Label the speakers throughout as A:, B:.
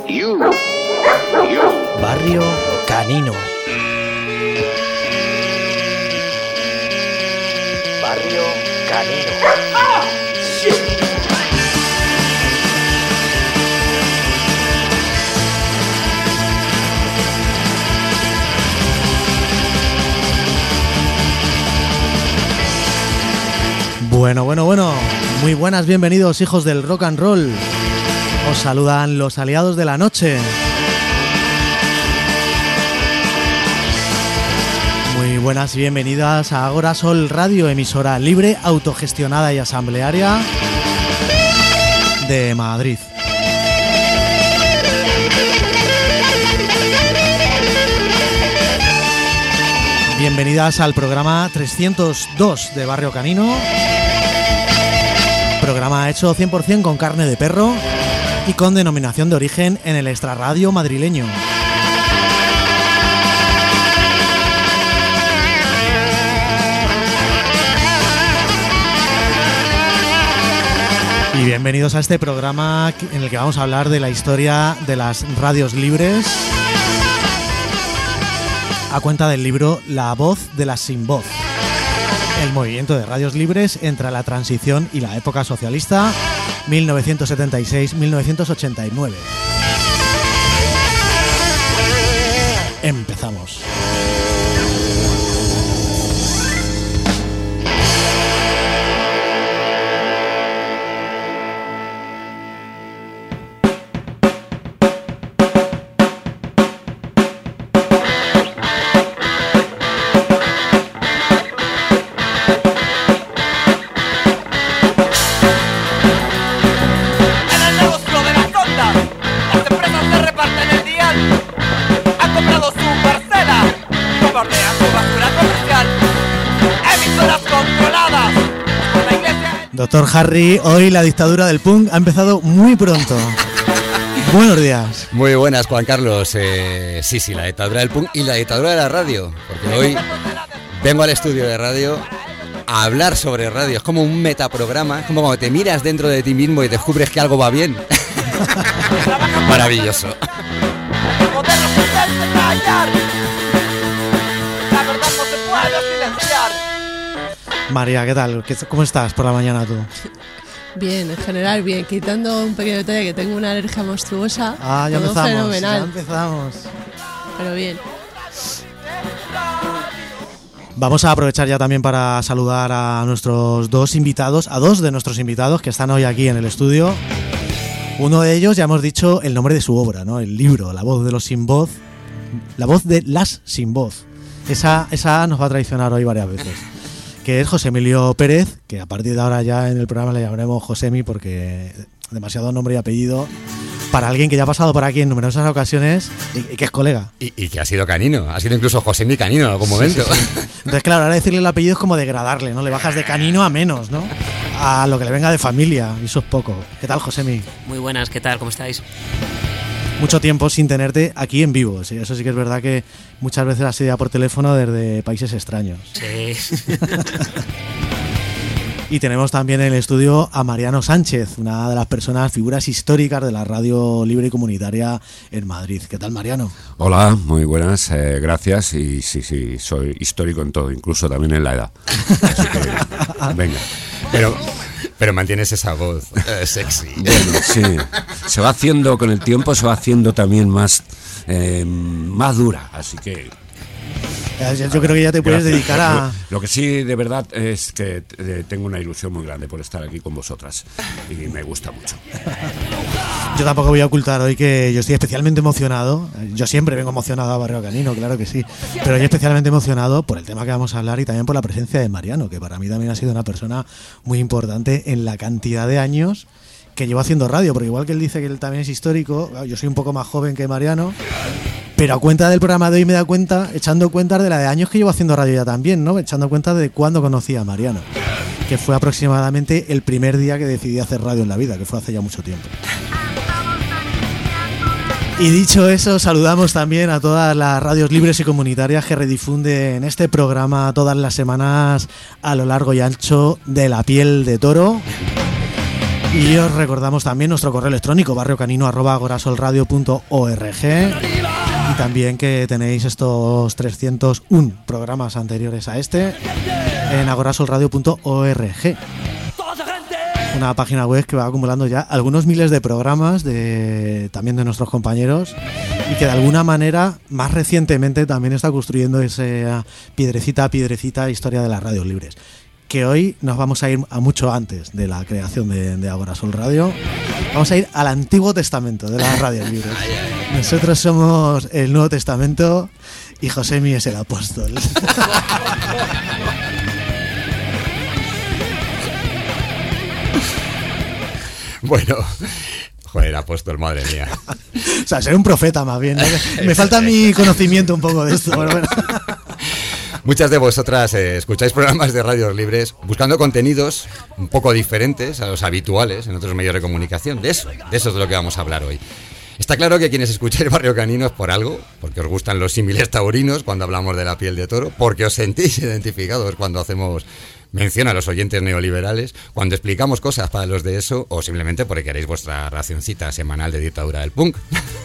A: Barrio Canino. Barrio Canino. Bueno. Muy buenas, bienvenidos, hijos del rock and roll. Os saludan los aliados de la noche. Muy buenas y bienvenidas a Agora Sol Radio, emisora libre, autogestionada y asamblearia de Madrid. Bienvenidas al programa 302 de Barrio Canino. Programa hecho 100% con carne de perro y con denominación de origen en el extrarradio madrileño. Y bienvenidos a este programa en el que vamos a hablar de la historia de las radios libres a cuenta del libro La voz de las sin voz. El movimiento de radios libres entre la transición y la época socialista, 1976-1989. Empezamos. Doctor Harry, hoy la dictadura del punk ha empezado muy pronto. Buenos días.
B: Muy buenas, Juan Carlos. Sí, la dictadura del punk y la dictadura de la radio. Porque hoy vengo al estudio de radio a hablar sobre radio. Es como un metaprograma, es como cuando te miras dentro de ti mismo y descubres que algo va bien. Maravilloso.
A: María, ¿qué tal? ¿Cómo estás por la mañana tú?
C: Bien, en general bien, quitando un pequeño detalle que tengo una alergia monstruosa.
A: Ya empezamos.
C: Pero bien.
A: Vamos a aprovechar ya también para saludar a nuestros dos de nuestros invitados que están hoy aquí en el estudio. Uno de ellos, ya hemos dicho el nombre de su obra, ¿no? El libro, La voz de los sin voz. La voz de las sin voz. Esa nos va a traicionar hoy varias veces. Que es José Emilio Pérez, que a partir de ahora ya en el programa le llamaremos Josemi porque demasiado nombre y apellido para alguien que ya ha pasado por aquí en numerosas ocasiones y que es colega.
B: Y que ha sido canino, ha sido incluso Josemi Canino en algún momento.
A: Sí. Entonces, claro, ahora decirle el apellido es como degradarle, ¿no? Le bajas de canino a menos, ¿no? A lo que le venga de familia, y eso es poco. ¿Qué tal, Josemi?
D: Muy buenas, ¿qué tal? ¿Cómo estáis?
A: Mucho tiempo sin tenerte aquí en vivo. ¿Sí? Eso sí que es verdad que muchas veces has sido ya por teléfono desde países extraños.
D: Sí.
A: Y tenemos también en el estudio a Mariano Sánchez, una de las figuras históricas de la radio libre y comunitaria en Madrid. ¿Qué tal, Mariano?
E: Hola, muy buenas, gracias. Y sí, soy histórico en todo, incluso también en la edad. Así que, venga.
B: Pero mantienes esa voz sexy.
E: Bueno, sí. Se va haciendo, con el tiempo se va haciendo también más dura, así que...
A: Yo creo que ya te puedes dedicar a...
E: Lo que sí, de verdad, es que tengo una ilusión muy grande por estar aquí con vosotras y me gusta mucho.
A: Yo tampoco voy a ocultar hoy que yo estoy especialmente emocionado. Yo siempre vengo emocionado a Barrio Canino, claro que sí, pero yo especialmente emocionado por el tema que vamos a hablar y también por la presencia de Mariano, que para mí también ha sido una persona muy importante en la cantidad de años que llevo haciendo radio, porque igual que él dice que él también es histórico, yo soy un poco más joven que Mariano, pero a cuenta del programa de hoy me da cuenta, echando cuentas de la de años que llevo haciendo radio ya también, ¿no? Echando cuenta de cuándo conocí a Mariano, que fue aproximadamente el primer día que decidí hacer radio en la vida, que fue hace ya mucho tiempo. Y dicho eso, saludamos también a todas las radios libres y comunitarias que redifunden este programa todas las semanas a lo largo y ancho de la piel de toro. Y os recordamos también nuestro correo electrónico barriocanino@agorasolradio.org, y también que tenéis estos 301 programas anteriores a este en agorasolradio.org, una página web que va acumulando ya algunos miles de programas también de nuestros compañeros, y que de alguna manera más recientemente también está construyendo esa piedrecita a piedrecita historia de las radios libres, que hoy nos vamos a ir a mucho antes de la creación de Agora Sol Radio. Vamos a ir al Antiguo Testamento de las radios libres. Nosotros somos el Nuevo Testamento y Josemi es el apóstol.
B: Bueno, joder, apóstol, madre mía.
A: O sea, soy un profeta más bien, ¿no? Me falta mi conocimiento un poco de esto. Bueno.
B: Muchas de vosotras escucháis programas de radios libres buscando contenidos un poco diferentes a los habituales en otros medios de comunicación. De eso es de lo que vamos a hablar hoy. Está claro que quienes escucháis Barrio Canino es por algo, porque os gustan los símiles taurinos cuando hablamos de la piel de toro, porque os sentís identificados cuando hacemos mención a los oyentes neoliberales, cuando explicamos cosas para los de eso, o simplemente porque queréis vuestra racioncita semanal de dictadura del punk.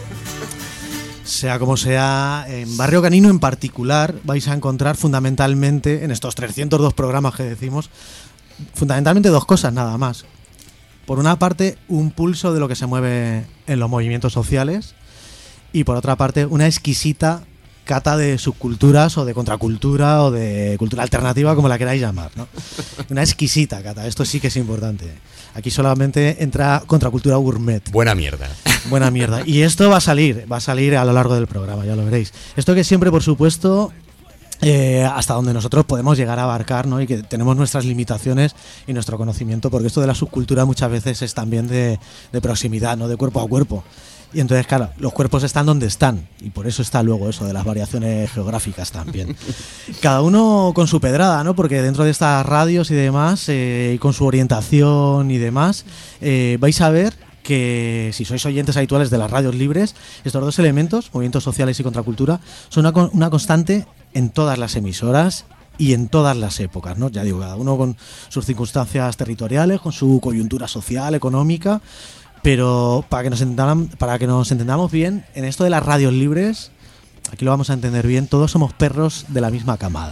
A: Sea como sea, en Barrio Canino en particular vais a encontrar fundamentalmente, en estos 302 programas que decimos, fundamentalmente dos cosas nada más. Por una parte, un pulso de lo que se mueve en los movimientos sociales, y por otra parte, una exquisita cata de subculturas o de contracultura o de cultura alternativa, como la queráis llamar, ¿no? Una exquisita cata, esto sí que es importante. Aquí solamente entra contracultura gourmet.
B: Buena mierda.
A: Buena mierda. Y esto va a salir a lo largo del programa, ya lo veréis. Esto que siempre, por supuesto, hasta donde nosotros podemos llegar a abarcar, ¿no? Y que tenemos nuestras limitaciones y nuestro conocimiento, porque esto de la subcultura muchas veces es también de proximidad, ¿no? De cuerpo a cuerpo. Y entonces, claro, los cuerpos están donde están, y por eso está luego eso de las variaciones geográficas también. Cada uno con su pedrada, ¿no? Porque dentro de estas radios y demás, y con su orientación y demás, vais a ver que si sois oyentes habituales de las radios libres, estos dos elementos, movimientos sociales y contracultura, son una constante en todas las emasoras y en todas las épocas, ¿no? Ya digo, cada uno con sus circunstancias territoriales, con su coyuntura social, económica. Pero para que nos entendamos bien, en esto de las radios libres, aquí lo vamos a entender bien, todos somos perros de la misma camada.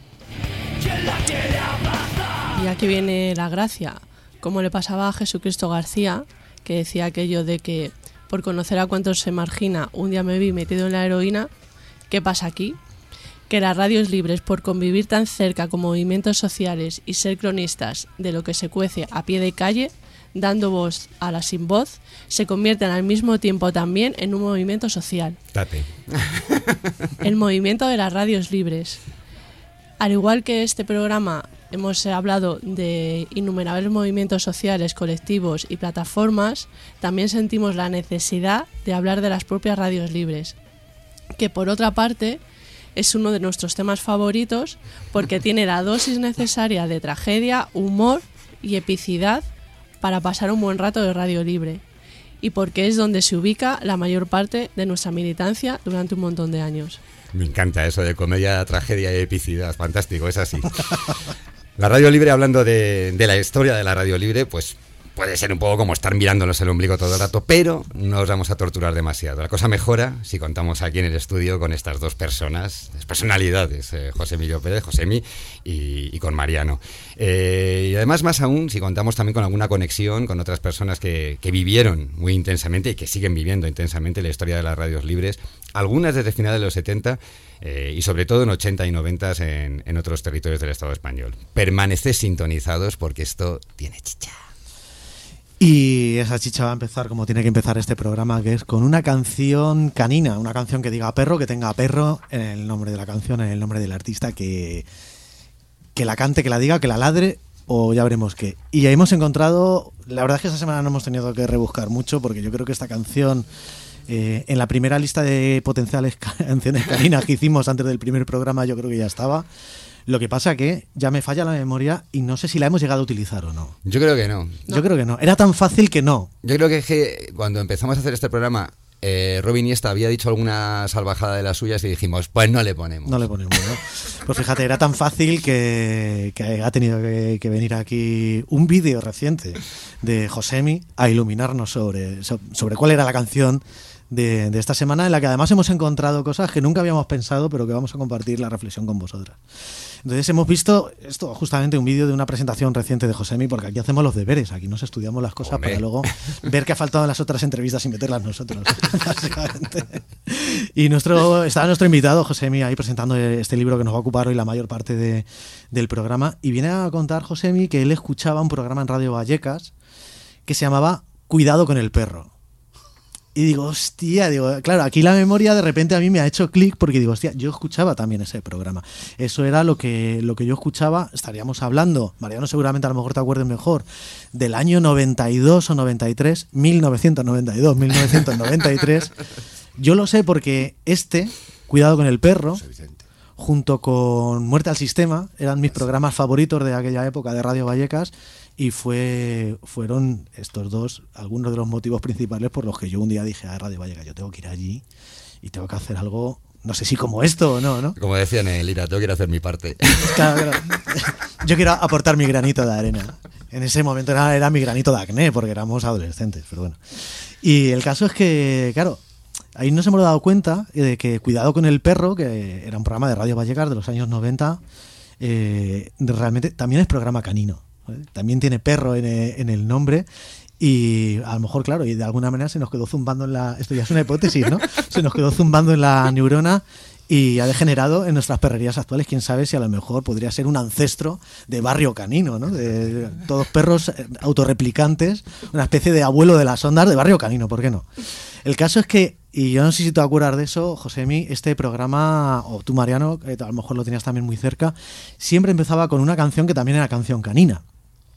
C: Y aquí viene la gracia, como le pasaba a Jesucristo García, que decía aquello de que por conocer a cuántos se margina, un día me vi metido en la heroína. ¿Qué pasa aquí? Que las radios libres, por convivir tan cerca con movimientos sociales y ser cronistas de lo que se cuece a pie de calle, dando voz a la sin voz, se convierten al mismo tiempo también en un movimiento social.
B: Date.
C: El movimiento de las radios libres. Al igual que este programa hemos hablado de innumerables movimientos sociales, colectivos y plataformas, también sentimos la necesidad de hablar de las propias radios libres, que por otra parte es uno de nuestros temas favoritos porque tiene la dosis necesaria de tragedia, humor y epicidad para pasar un buen rato de radio libre, y porque es donde se ubica la mayor parte de nuestra militancia durante un montón de años.
B: Me encanta eso de comedia, tragedia y epicidad, fantástico, es así. La radio libre, hablando de la historia de la radio libre, pues puede ser un poco como estar mirándonos el ombligo todo el rato, pero no os vamos a torturar demasiado. La cosa mejora si contamos aquí en el estudio con estas dos personas, las personalidades, José Emilio Pérez, Josemi, y con Mariano. Y además, más aún, si contamos también con alguna conexión con otras personas que vivieron muy intensamente y que siguen viviendo intensamente la historia de las radios libres, algunas desde finales de los 70 y sobre todo en 80 y 90 en otros territorios del Estado español. Permaneced sintonizados porque esto tiene chicha.
A: Y esa chicha va a empezar como tiene que empezar este programa, que es con una canción canina, una canción que diga perro, que tenga perro en el nombre de la canción, en el nombre del artista, que la cante, que la diga, que la ladre, o ya veremos qué. Y hemos encontrado, la verdad es que esta semana no hemos tenido que rebuscar mucho, porque yo creo que esta canción, en la primera lista de potenciales canciones caninas que hicimos antes del primer programa, yo creo que ya estaba. Lo que pasa que ya me falla la memoria y no sé si la hemos llegado a utilizar o no.
B: Yo creo que no.
A: Yo creo que no. Era tan fácil que no.
B: Yo creo que cuando empezamos a hacer este programa Robin Iniesta había dicho alguna salvajada de las suyas y dijimos, pues no le ponemos.
A: No le ponemos, ¿no? Pues fíjate, era tan fácil que ha tenido que venir aquí un vídeo reciente de Josemi a iluminarnos sobre cuál era la canción de esta semana, en la que además hemos encontrado cosas que nunca habíamos pensado, pero que vamos a compartir la reflexión con vosotras. Entonces hemos visto esto, justamente un vídeo de una presentación reciente de Josemi, porque aquí hacemos los deberes, aquí nos estudiamos las cosas para luego ver qué ha faltado en las otras entrevistas y meterlas nosotros, básicamente. Y estaba nuestro invitado, Josemi, ahí presentando este libro que nos va a ocupar hoy la mayor parte del programa, y viene a contar Josemi que él escuchaba un programa en Radio Vallecas que se llamaba Cuidado con el perro. Y digo, hostia, claro, aquí la memoria de repente a mí me ha hecho clic porque digo, hostia, yo escuchaba también ese programa. Eso era lo que yo escuchaba. Estaríamos hablando, Mariano seguramente a lo mejor te acuerdes mejor, del año 92 o 93, 1992, 1993. Yo lo sé porque Cuidado con el perro, junto con Muerte al Sistema, eran mis programas favoritos de aquella época de Radio Vallecas. Y fueron estos dos algunos de los motivos principales por los que yo un día dije a Radio Vallecas, yo tengo que ir allí y tengo que hacer algo, no sé si como esto o no, ¿no?
B: Como decían en el IRA, tengo que ir a hacer mi parte.
A: Claro. Yo quiero aportar mi granito de arena. En ese momento era mi granito de acné, porque éramos adolescentes, pero bueno. Y el caso es que, claro, ahí nos hemos dado cuenta de que Cuidado con el perro, que era un programa de Radio Vallecas de los años 90, realmente también es programa canino. También tiene perro en el nombre y a lo mejor, claro, y de alguna manera se nos quedó zumbando esto ya es una hipótesis, ¿no? Se nos quedó zumbando en la neurona y ha degenerado en nuestras perrerías actuales. Quién sabe si a lo mejor podría ser un ancestro de Barrio Canino, ¿no? De todos perros autorreplicantes, una especie de abuelo de las ondas de Barrio Canino, ¿por qué no? El caso es que, y yo no sé si te acuerdas de eso, Josemi, este programa, o tú, Mariano, que a lo mejor lo tenías también muy cerca, siempre empezaba con una canción que también era canción canina.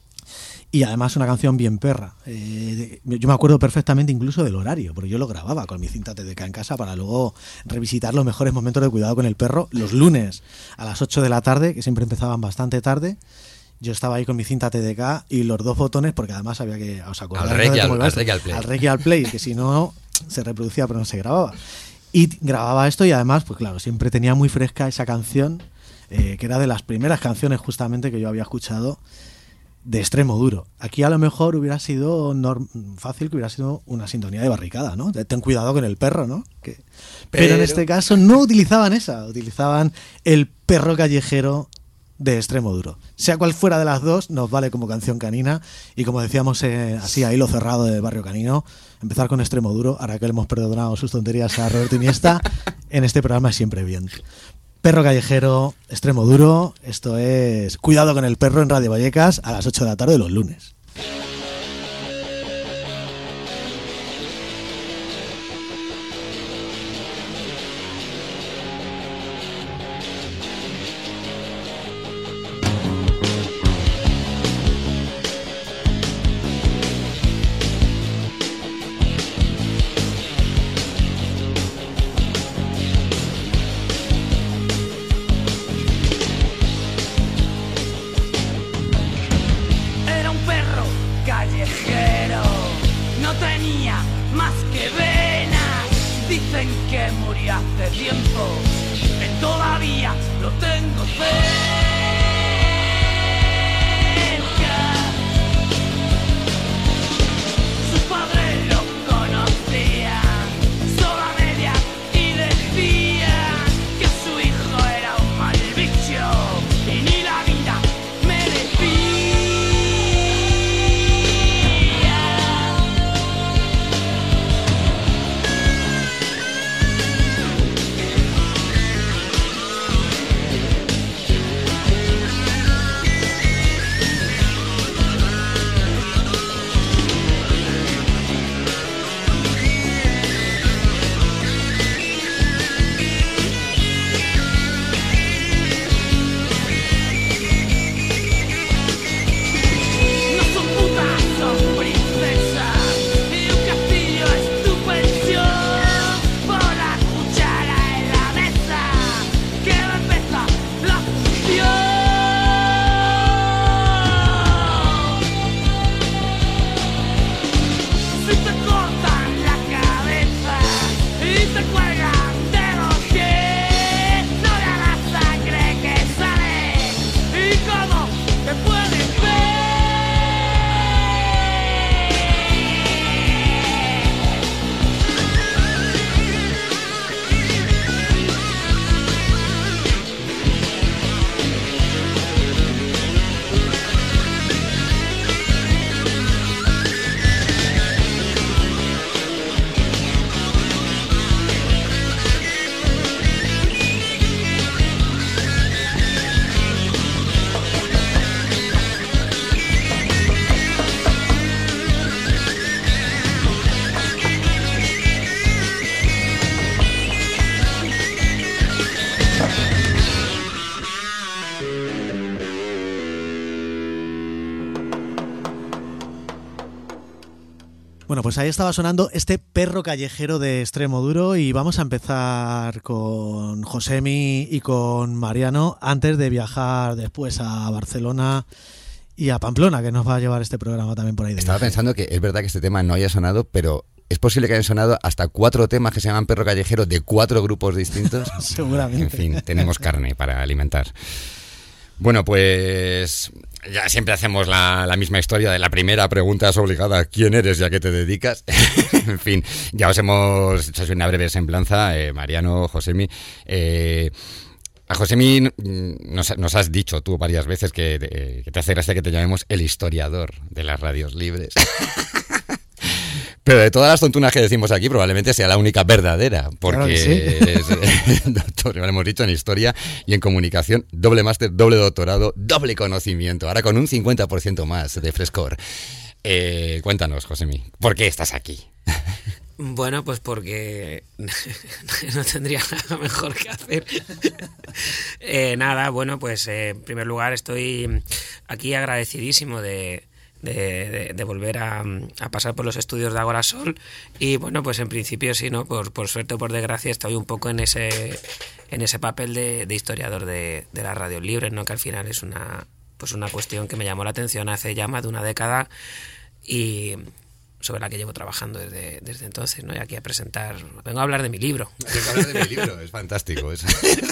A: Y además una canción bien perra. Yo me acuerdo perfectamente incluso del horario, porque yo lo grababa con mi cinta TDK en casa para luego revisitar los mejores momentos de Cuidado con el perro los lunes a las 8 de la tarde, que siempre empezaban bastante tarde. Yo estaba ahí con mi cinta TDK y los dos botones, porque además había que... ¿Os acordáis? Al rec y al play, que si no se reproducía pero no se grababa. Y grababa esto y además, pues claro, siempre tenía muy fresca esa canción, que era de las primeras canciones justamente que yo había escuchado de Extremo Duro. Aquí a lo mejor hubiera sido fácil que hubiera sido una sintonía de Barricada, ¿no? Ten cuidado con el perro, ¿no? Pero en este caso no utilizaban esa, utilizaban el perro callejero de Extremo Duro. Sea cual fuera de las dos, nos vale como canción canina y como decíamos así a hilo cerrado de Barrio Canino, empezar con Extremo Duro, ahora que le hemos perdonado sus tonterías a Roberto Iniesta, en este programa es siempre bien. Perro callejero, Extremo Duro, esto es Cuidado con el perro en Radio Vallecas a las 8 de la tarde los lunes.
D: Era un perro
A: Bueno, pues ahí estaba sonando este perro callejero de Extremoduro y vamos a empezar con Josemi y con Mariano antes de viajar después a Barcelona y a Pamplona, que nos va a llevar este programa también por ahí.
B: Estaba pensando que es verdad que este tema no haya sonado, pero es posible que hayan sonado hasta 4 temas que se llaman Perro Callejero de 4 grupos distintos.
A: Seguramente.
B: En fin, tenemos carne para alimentar. Bueno, pues ya siempre hacemos la misma historia de la primera pregunta es obligada, ¿quién eres y a qué te dedicas? En fin, ya os hemos hecho una breve semblanza, Mariano, Josemi. A Josemi nos has dicho tú varias veces que te hace gracia que te llamemos el historiador de las radios libres. Pero de todas las tontunas que decimos aquí, probablemente sea la única verdadera, porque claro es doctor, lo hemos dicho, en historia y en comunicación, doble máster, doble doctorado, doble conocimiento, ahora con un 50% más de frescor. Cuéntanos, Josemi, ¿por qué estás aquí?
D: Bueno, pues porque no tendría nada mejor que hacer. Nada, bueno, pues en primer lugar estoy aquí agradecidísimo de volver a pasar por los estudios de Agora Sol y bueno, pues en principio sí, ¿no? Por suerte o por desgracia estoy un poco en ese papel de historiador de las radios libres, ¿no? Que al final es una cuestión que me llamó la atención hace ya más de una década y sobre la que llevo trabajando desde entonces, ¿no? Y aquí vengo a hablar de mi libro.
B: Vengo a hablar de mi libro, es fantástico eso.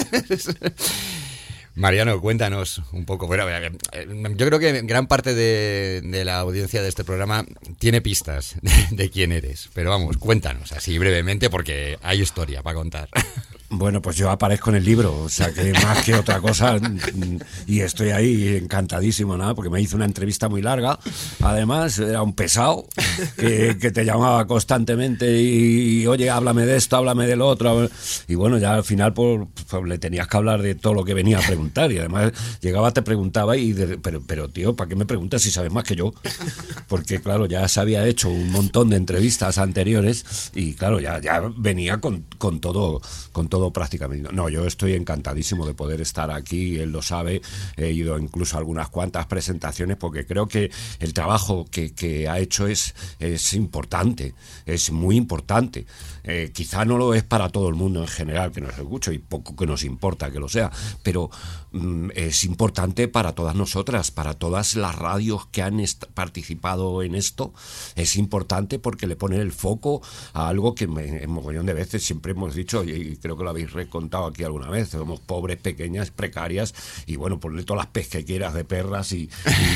B: Mariano, cuéntanos un poco. Bueno, yo creo que gran parte de la audiencia de este programa tiene pistas de quién eres. Pero vamos, cuéntanos así brevemente porque hay historia para contar.
E: Bueno, pues yo aparezco en el libro, o sea que más que otra cosa, y estoy ahí encantadísimo, nada, porque me hizo una entrevista muy larga, además era un pesado que te llamaba constantemente y oye, háblame de esto, háblame de lo otro, y bueno, ya al final pues le tenías que hablar de todo lo que venía a preguntar, y además llegaba, te preguntaba, pero tío, ¿para qué me preguntas si sabes más que yo? Porque claro, ya se había hecho un montón de entrevistas anteriores, y claro, ya venía con todo prácticamente. No, yo estoy encantadísimo de poder estar aquí, él lo sabe, he ido incluso a algunas cuantas presentaciones porque creo que el trabajo que ha hecho es importante, es muy importante. Quizá no lo es para todo el mundo en general que nos escucha y poco que nos importa que lo sea, pero es importante para todas nosotras, para todas las radios que han participado en esto, es importante porque le pone el foco a algo que en mogollón de veces siempre hemos dicho, y creo que lo habéis recontado aquí alguna vez, somos pobres, pequeñas, precarias, y bueno, ponle todas las pes que quieras de perras y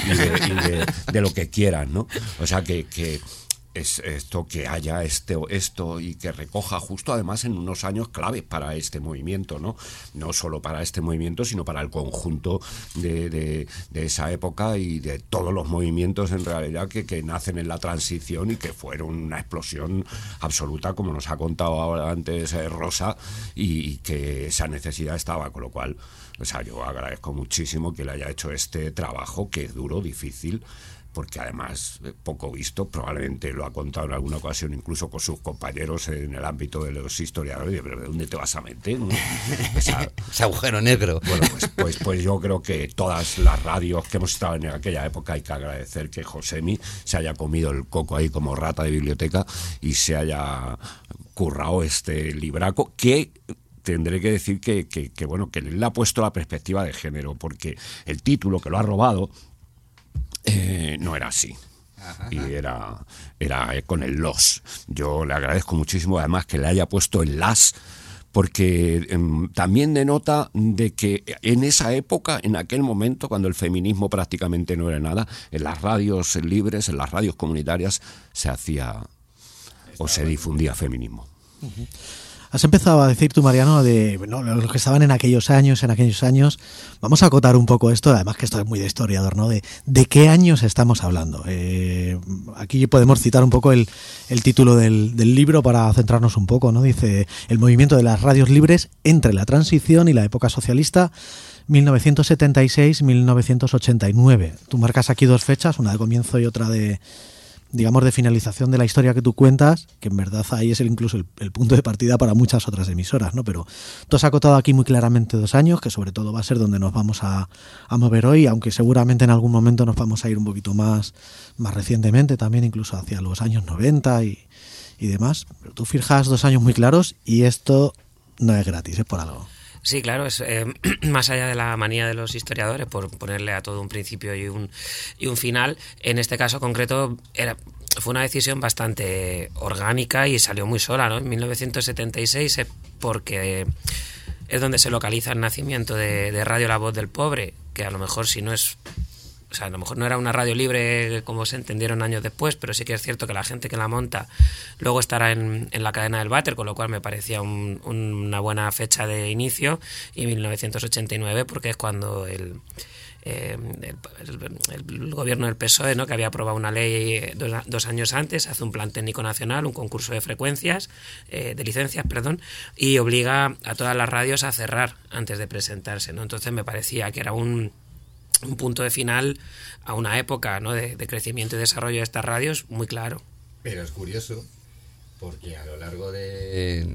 E: de lo que quieras, ¿no? O sea que es esto, que haya esto y que recoja justo además en unos años claves para este movimiento, no solo para este movimiento, sino para el conjunto de esa época y de todos los movimientos en realidad que nacen en la transición y que fueron una explosión absoluta, como nos ha contado ahora antes Rosa, y que esa necesidad estaba, con lo cual, o sea, yo agradezco muchísimo que le haya hecho este trabajo, que es duro, difícil, porque además poco visto, probablemente lo ha contado en alguna ocasión incluso con sus compañeros en el ámbito de los historiadores, pero ¿de dónde te vas a meter, no?
B: Ese agujero negro.
E: Bueno, pues yo creo que todas las radios que hemos estado en aquella época, hay que agradecer que Josemi se haya comido el coco ahí como rata de biblioteca y se haya currado este libraco que tendré que decir que bueno, que él le ha puesto la perspectiva de género, porque el título que lo ha robado no era así. Y era con el los. Yo le agradezco muchísimo además que le haya puesto el las, porque también denota de que en esa época, en aquel momento, cuando el feminismo prácticamente no era nada, en las radios libres, en las radios comunitarias se hacía o se difundía feminismo.
A: Uh-huh. Has empezado a decir tú, Mariano, de los que estaban en aquellos años. Vamos a acotar un poco esto, además que esto es muy de historiador, ¿no? De qué años estamos hablando. Aquí podemos citar un poco el título del libro para centrarnos un poco, ¿no? Dice: el movimiento de las radios libres entre la transición y la época socialista, 1976-1989. Tú marcas aquí 2 fechas, una de comienzo y otra de digamos, de finalización de la historia que tú cuentas, que en verdad ahí es incluso el punto de partida para muchas otras emisoras, ¿no? Pero tú has acotado aquí muy claramente 2 años, que sobre todo va a ser donde nos vamos a mover hoy, aunque seguramente en algún momento nos vamos a ir un poquito más recientemente, también incluso hacia los años 90 y demás. Pero tú fijas 2 años muy claros y esto no es gratis, es por algo.
D: Sí, claro, es más allá de la manía de los historiadores por ponerle a todo un principio y un final. En este caso concreto fue una decisión bastante orgánica y salió muy sola, ¿no? En 1976 porque es donde se localiza el nacimiento de Radio La Voz del Pobre, que a lo mejor a lo mejor no era una radio libre como se entendieron años después, pero sí que es cierto que la gente que la monta luego estará en la cadena del váter, con lo cual me parecía una buena fecha de inicio, y 1989 porque es cuando el gobierno del PSOE, ¿no?, que había aprobado una ley 2 años antes, hace un plan técnico nacional, un concurso de frecuencias, de licencias, y obliga a todas las radios a cerrar antes de presentarse, ¿no? Entonces me parecía que era un punto de final a una época, ¿no?, de crecimiento y desarrollo de estas radios muy claro.
B: Pero es curioso porque a lo largo de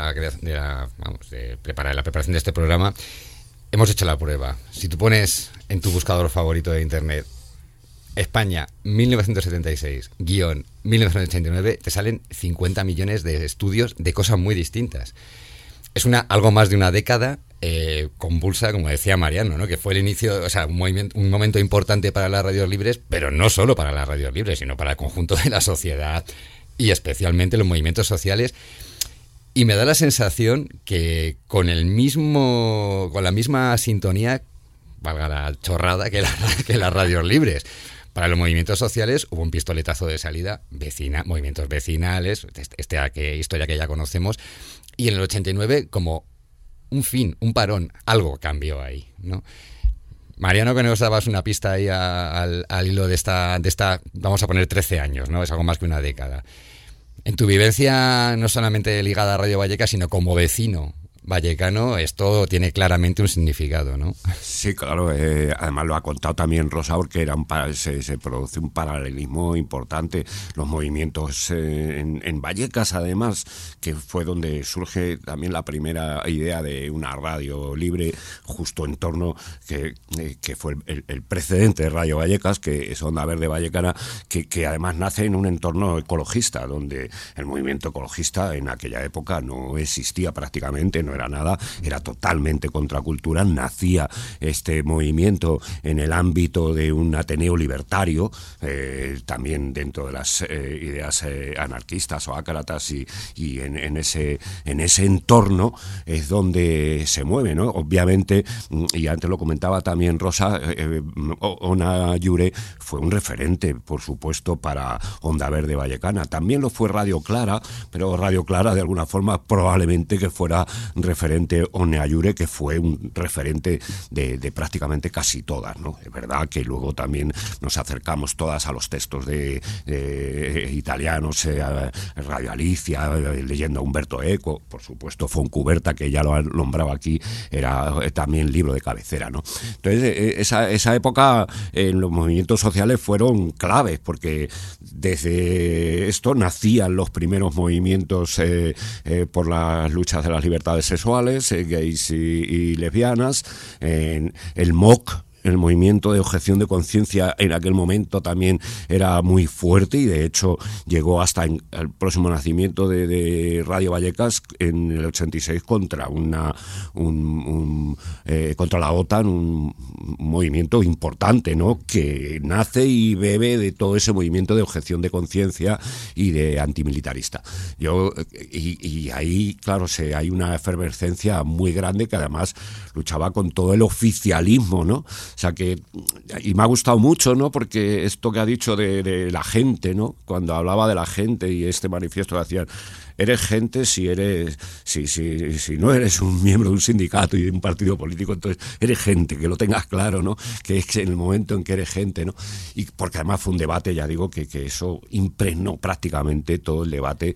B: la preparación de este programa hemos hecho la prueba. Si tú pones en tu buscador favorito de internet España 1976-1989, te salen 50 millones de estudios de cosas muy distintas. Es algo más de una década convulsa, como decía Mariano, ¿no?, que fue el inicio, o sea, un momento importante para las radios libres, pero no solo para las radios libres, sino para el conjunto de la sociedad y especialmente los movimientos sociales. Y me da la sensación que con la misma sintonía, valga la chorrada, que las radios libres. Para los movimientos sociales hubo un pistoletazo de salida, movimientos vecinales, historia que ya conocemos, y en el 89 como un parón, algo cambió ahí, ¿no? Mariano, que nos dabas una pista ahí al hilo de esta, vamos a poner 13 años, ¿no? Es algo más que una década. En tu vivencia, no solamente ligada a Radio Vallecas, sino como vecino vallecano, esto tiene claramente un significado, ¿no?
E: Sí, claro. Además lo ha contado también Rosa, porque se produce un paralelismo importante. Los movimientos en Vallecas, además, que fue donde surge también la primera idea de una radio libre, justo en torno, que fue el precedente de Radio Vallecas, que es Onda Verde Vallecana, que además nace en un entorno ecologista, donde el movimiento ecologista en aquella época no existía prácticamente, no era nada, era totalmente contracultura. Nacía este movimiento en el ámbito de un Ateneo libertario, también dentro de las ideas anarquistas o ácratas, y en ese entorno es donde se mueve, ¿no? Obviamente, y antes lo comentaba también Rosa, Ona Yure fue un referente, por supuesto, para Onda Verde Vallecana. También lo fue Radio Clara, pero Radio Clara de alguna forma probablemente que fuera referente Ona Yure, que fue un referente de prácticamente casi todas, ¿no? Es verdad que luego también nos acercamos todas a los textos de italianos, Radio Alicia, leyendo a Umberto Eco, por supuesto Foncuberta, que ya lo ha nombrado aquí, era también libro de cabecera, ¿no? Entonces esa época en los movimientos sociales fueron claves, porque desde esto nacían los primeros movimientos por las luchas de las libertades sexuales, gays y lesbianas, el MOC, el movimiento de objeción de conciencia, en aquel momento también era muy fuerte, y de hecho llegó hasta el próximo nacimiento de Radio Vallecas en el 86 contra contra la OTAN, un movimiento importante, ¿no?, que nace y bebe de todo ese movimiento de objeción de conciencia y de antimilitarista. Y ahí, claro, hay una efervescencia muy grande, que además luchaba con todo el oficialismo, ¿no? O sea y me ha gustado mucho, ¿no?, porque esto que ha dicho de la gente, ¿no?, cuando hablaba de la gente y este manifiesto que hacían, eres gente si no eres un miembro de un sindicato y de un partido político, entonces eres gente, que lo tengas claro, ¿no? Que es en el momento en que eres gente, ¿no? Y porque además fue un debate, ya digo, que eso impregnó prácticamente todo el debate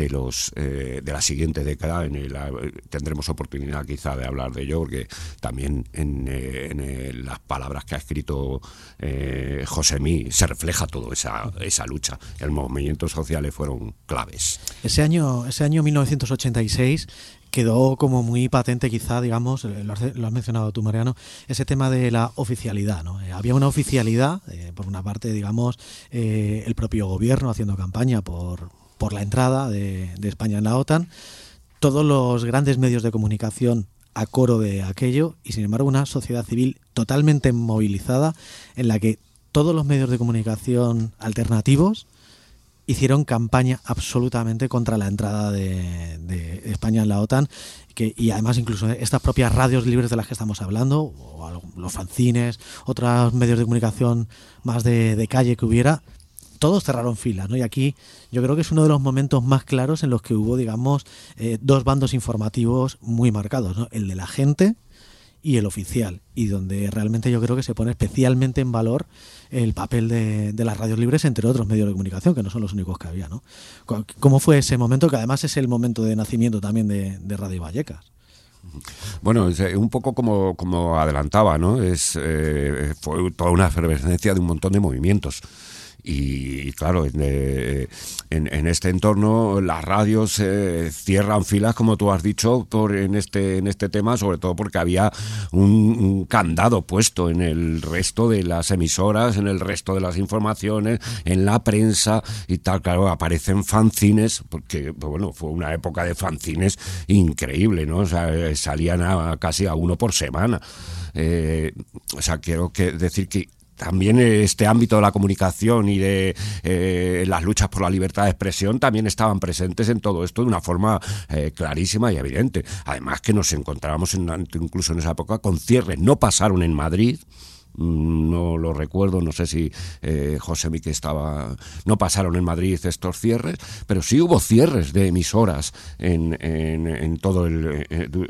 E: de la siguiente década. Tendremos oportunidad quizá de hablar de ello, porque también en las palabras que ha escrito Josemí se refleja toda esa lucha. Los movimientos sociales fueron claves.
A: Ese año 1986 quedó como muy patente, quizá, digamos, lo has mencionado tú, Mariano, ese tema de la oficialidad, ¿no? Había una oficialidad, por una parte, digamos, el propio gobierno haciendo campaña por la entrada de España en la OTAN, todos los grandes medios de comunicación a coro de aquello, y sin embargo una sociedad civil totalmente movilizada, en la que todos los medios de comunicación alternativos hicieron campaña absolutamente contra la entrada de España en la OTAN, y además incluso estas propias radios libres de las que estamos hablando, o los fanzines, otros medios de comunicación más de calle que hubiera, todos cerraron filas, ¿no? Y aquí yo creo que es uno de los momentos más claros en los que hubo, digamos, dos bandos informativos muy marcados, ¿no? El de la gente y el oficial, y donde realmente yo creo que se pone especialmente en valor el papel de las radios libres, entre otros medios de comunicación, que no son los únicos que había, ¿no? ¿Cómo fue ese momento, que además es el momento de nacimiento también de Radio Vallecas?
E: Bueno, un poco como adelantaba, ¿no? Fue toda una efervescencia de un montón de movimientos. Y claro, en este entorno las radios cierran filas, como tú has dicho, en este tema, sobre todo porque había un candado puesto en el resto de las emisoras, en el resto de las informaciones, en la prensa y tal. Claro, aparecen fanzines, porque bueno, fue una época de fanzines increíble, ¿no? O sea, salían casi a uno por semana. O sea, quiero decir que también este ámbito de la comunicación y de las luchas por la libertad de expresión también estaban presentes en todo esto de una forma clarísima y evidente. Además que nos encontrábamos incluso en esa época con cierres. No pasaron en Madrid, no lo recuerdo, no sé si Josemí que estaba, no pasaron en Madrid estos cierres, pero sí hubo cierres de emisoras en todo en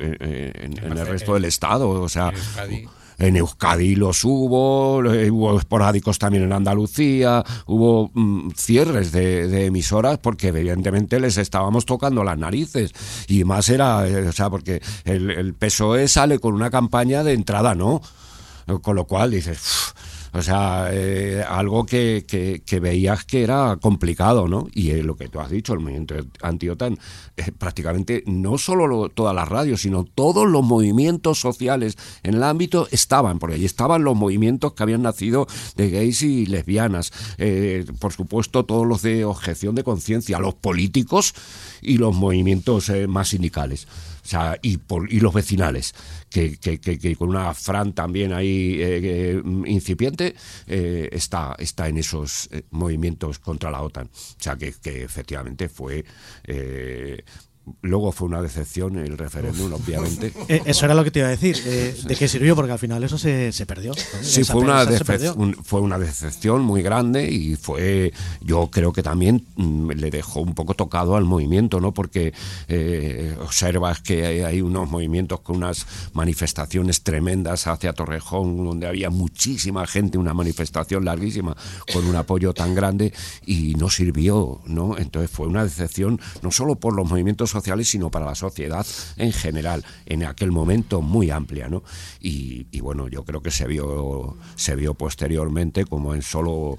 E: el resto del estado, o sea, en Euskadi los hubo esporádicos también en Andalucía, hubo cierres de emisoras porque evidentemente les estábamos tocando las narices, y más era, o sea, porque el PSOE sale con una campaña de entrada, ¿no? Con lo cual dices, o sea, algo que veías que era complicado, ¿no? Y lo que tú has dicho, el movimiento anti-OTAN, prácticamente no solo todas las radios, sino todos los movimientos sociales en el ámbito estaban, porque allí estaban los movimientos que habían nacido de gays y lesbianas, por supuesto todos los de objeción de conciencia, los políticos y los movimientos más sindicales. O sea, y los vecinales, que con una Fran también ahí incipiente, está en esos movimientos contra la OTAN. O sea, que efectivamente fue... Luego fue una decepción el referéndum, obviamente.
A: Eso era lo que te iba a decir. ¿De qué sirvió? Porque al final eso se perdió, ¿no?
E: Sí, fue una decepción muy grande, y yo creo que también le dejó un poco tocado al movimiento, ¿no? Porque observas que hay unos movimientos con unas manifestaciones tremendas hacia Torrejón, donde había muchísima gente, una manifestación larguísima con un apoyo tan grande, y no sirvió, ¿no? Entonces fue una decepción no solo por los movimientos sociales, sino para la sociedad en general, en aquel momento muy amplia, ¿no? Y bueno, yo creo que se vio posteriormente como en solo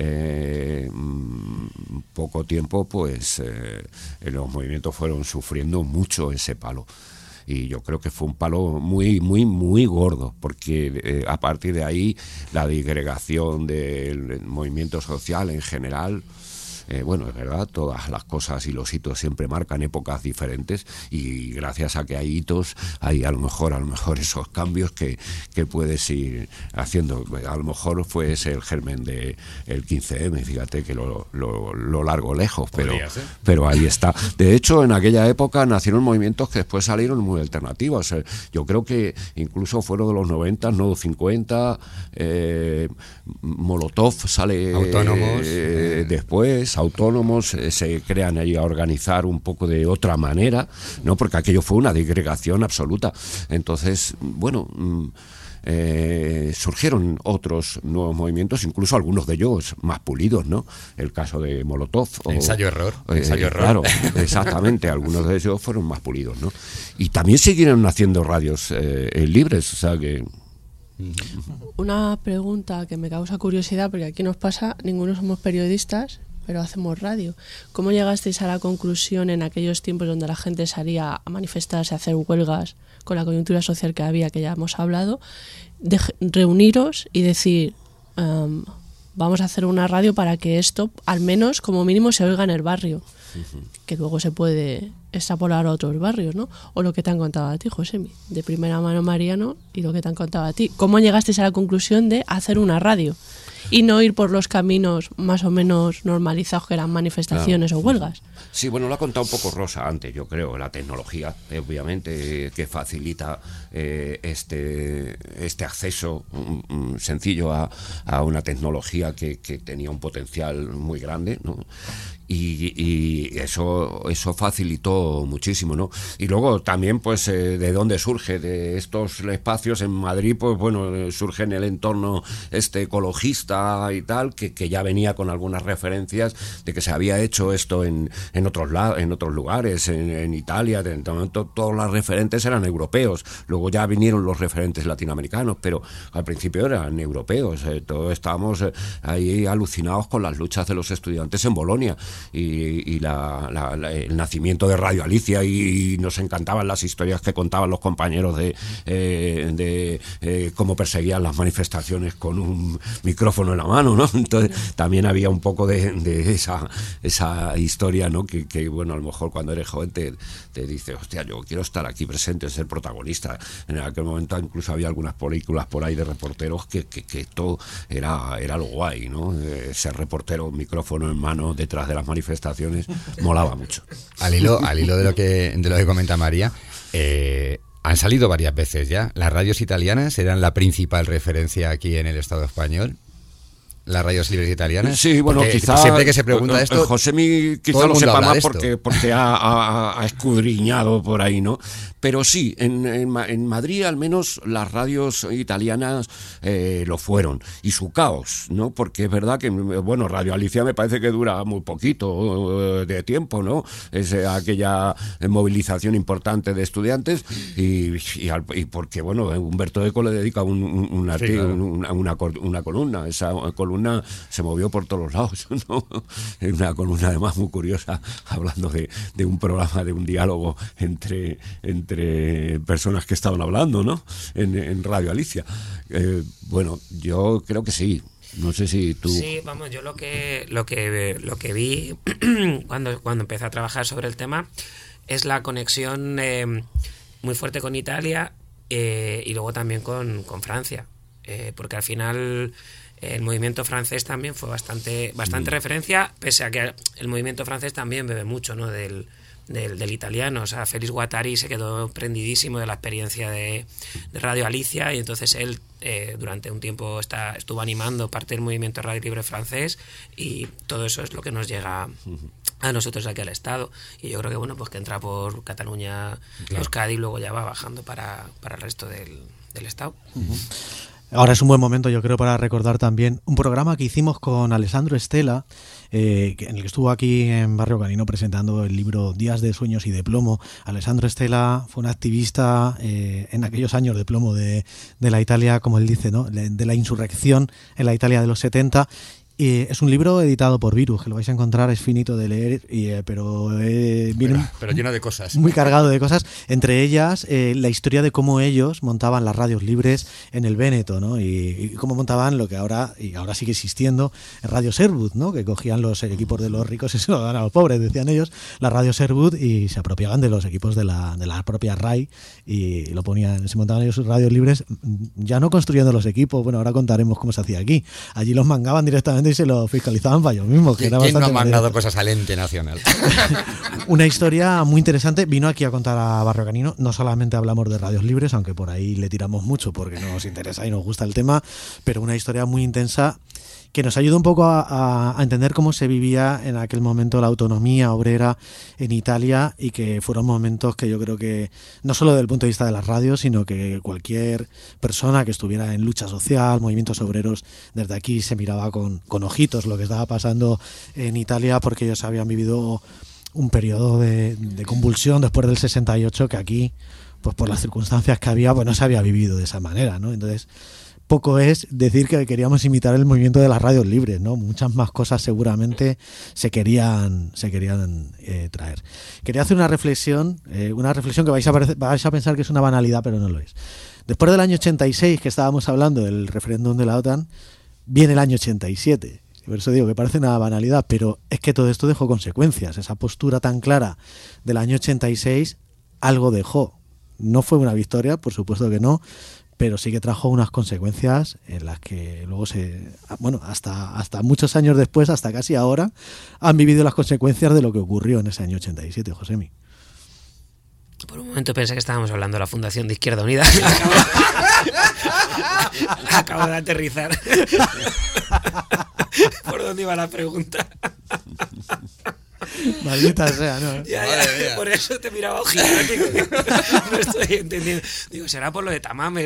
E: poco tiempo, pues los movimientos fueron sufriendo mucho ese palo. Y yo creo que fue un palo muy, muy, muy gordo, porque a partir de ahí la disgregación del movimiento social en general... bueno, es verdad, todas las cosas y los hitos siempre marcan épocas diferentes, y gracias a que hay hitos hay a lo mejor esos cambios que puedes ir haciendo. A lo mejor fue ese el germen del 15M, fíjate que lo largo lejos, pero ahí está. De hecho, en aquella época nacieron movimientos que después salieron muy alternativos. Yo creo que incluso fueron de los 90, no 50, Molotov sale
B: Autónomos,
E: después, autónomos, se crean ahí a organizar un poco de otra manera, ¿no? Porque aquello fue una disgregación absoluta. Entonces, bueno, surgieron otros nuevos movimientos, incluso algunos de ellos más pulidos, ¿no? El caso de Molotov.
B: Ensayo-error.
E: Claro, exactamente, algunos de ellos fueron más pulidos, ¿no? Y también siguieron haciendo radios libres, o sea que...
C: Una pregunta que me causa curiosidad, porque aquí nos pasa, ninguno somos periodistas, pero hacemos radio. ¿Cómo llegasteis a la conclusión en aquellos tiempos donde la gente salía a manifestarse, a hacer huelgas, con la coyuntura social que había, que ya hemos hablado, de reuniros y decir, vamos a hacer una radio para que esto, al menos como mínimo, se oiga en el barrio? Que luego se puede extrapolar a otros barrios, ¿no? O lo que te han contado a ti, Josemi, de primera mano Mariano, y lo que te han contado a ti. ¿Cómo llegasteis a la conclusión de hacer una radio y no ir por los caminos más o menos normalizados que eran manifestaciones o huelgas?
E: Sí, bueno, lo ha contado un poco Rosa antes, yo creo, la tecnología, obviamente, que facilita este acceso sencillo a una tecnología que tenía un potencial muy grande, ¿no? Y eso facilitó muchísimo, ¿no? Y luego también, pues, de dónde surge de estos espacios en Madrid, pues bueno, surge en el entorno ecologista y tal, que ya venía con algunas referencias de que se había hecho esto en otros lugares, en Italia. Todos los referentes eran europeos. Luego ya vinieron los referentes latinoamericanos, pero al principio eran europeos. Todos estábamos ahí alucinados con las luchas de los estudiantes en Bolonia. Y el nacimiento de Radio Alicia, y nos encantaban las historias que contaban los compañeros de cómo perseguían las manifestaciones con un micrófono en la mano, ¿no? Entonces también había un poco de esa historia, ¿no? Que bueno, a lo mejor cuando eres joven te dices, hostia, yo quiero estar aquí presente, ser protagonista. En aquel momento incluso había algunas películas por ahí de reporteros que esto era lo guay, ¿no? Ser reportero, micrófono en mano detrás de las manifestaciones, molaba mucho.
B: Al hilo de lo que comenta María, han salido varias veces ya. Las radios italianas eran la principal referencia aquí en el Estado español. Las radios libres italianas.
E: Sí, bueno, quizás
B: siempre que se pregunta esto,
E: Josemi quizá lo sepa más porque ha escudriñado por ahí, ¿no? Pero sí, en Madrid al menos las radios italianas lo fueron. Y su caos, ¿no? Porque es verdad que, bueno, Radio Alicia me parece que dura muy poquito de tiempo, ¿no? Es aquella movilización importante de estudiantes y porque, bueno, Humberto Eco le dedica una columna. Esa columna se movió por todos los lados, ¿no? Es una columna además muy curiosa, hablando de un programa, de un diálogo entre personas que estaban hablando, ¿no? En Radio Alicia. Bueno, yo creo que sí. No sé si tú...
D: Sí, vamos, yo lo que vi cuando empecé a trabajar sobre el tema es la conexión muy fuerte con Italia y luego también con Francia, porque al final el movimiento francés también fue bastante referencia, pese a que el movimiento francés también bebe mucho, ¿no? del italiano. O sea, Félix Guattari se quedó prendidísimo de la experiencia de Radio Alicia, y entonces él durante un tiempo estuvo animando parte del movimiento Radio Libre francés, y todo eso es lo que nos llega a nosotros aquí al Estado. Y yo creo que, bueno, pues que entra por Cataluña, Euskadi, y luego ya va bajando para el resto del Estado.
A: Ahora es un buen momento, yo creo, para recordar también un programa que hicimos con Alessandro Stella, en el que estuvo aquí en Barrio Canino presentando el libro Días de Sueños y de Plomo. Alessandro Stella fue un activista en aquellos años de plomo de la Italia, como él dice, ¿no? De la insurrección en la Italia de los 70. Es un libro editado por Virus, que lo vais a encontrar, es finito de leer, pero viene
B: pero lleno de cosas.
A: Muy cargado de cosas, entre ellas la historia de cómo ellos montaban las radios libres en el Véneto, ¿no? Y cómo montaban lo que ahora sigue existiendo, Radio Sherwood, ¿no? Que cogían los equipos de los ricos y se lo daban a los pobres, decían ellos, la Radio Sherwood, y se apropiaban de los equipos de la propia RAI y lo ponían, se montaban ellos sus radios libres, ya no construyendo los equipos. Bueno, ahora contaremos cómo se hacía aquí. Allí los mangaban directamente y se lo fiscalizaban para ellos mismos.
B: ¿Quién no ha mandado cosas al ente nacional?
A: Una historia muy interesante. Vino aquí a contar a Barrio Canino. No solamente hablamos de radios libres, aunque por ahí le tiramos mucho porque nos interesa y nos gusta el tema, pero una historia muy intensa que nos ayuda un poco a entender cómo se vivía en aquel momento la autonomía obrera en Italia, y que fueron momentos que yo creo que, no solo desde el punto de vista de las radios, sino que cualquier persona que estuviera en lucha social, movimientos obreros, desde aquí se miraba con ojitos lo que estaba pasando en Italia, porque ellos habían vivido un periodo de convulsión después del 68 que aquí, pues por las circunstancias que había, pues no se había vivido de esa manera, ¿no? Entonces, poco es decir que queríamos imitar el movimiento de las radios libres, ¿no? Muchas más cosas seguramente se querían traer. Quería hacer una reflexión que vais a pensar que es una banalidad, pero no lo es. Después del año 86, que estábamos hablando del referéndum de la OTAN, viene el año 87. Por eso digo que parece una banalidad, pero es que todo esto dejó consecuencias. Esa postura tan clara del año 86 algo dejó. No fue una victoria, por supuesto que no, pero sí que trajo unas consecuencias en las que luego hasta muchos años después, hasta casi ahora, han vivido las consecuencias de lo que ocurrió en ese año 87, Josemi.
D: Por un momento pensé que estábamos hablando de la Fundación de Izquierda Unida. Acabo de aterrizar. ¿Por dónde iba la pregunta?
A: Maldita sea, ¿no?
D: Ya, por eso te miraba ojito, no estoy entendiendo. Digo, será por lo de Tamames.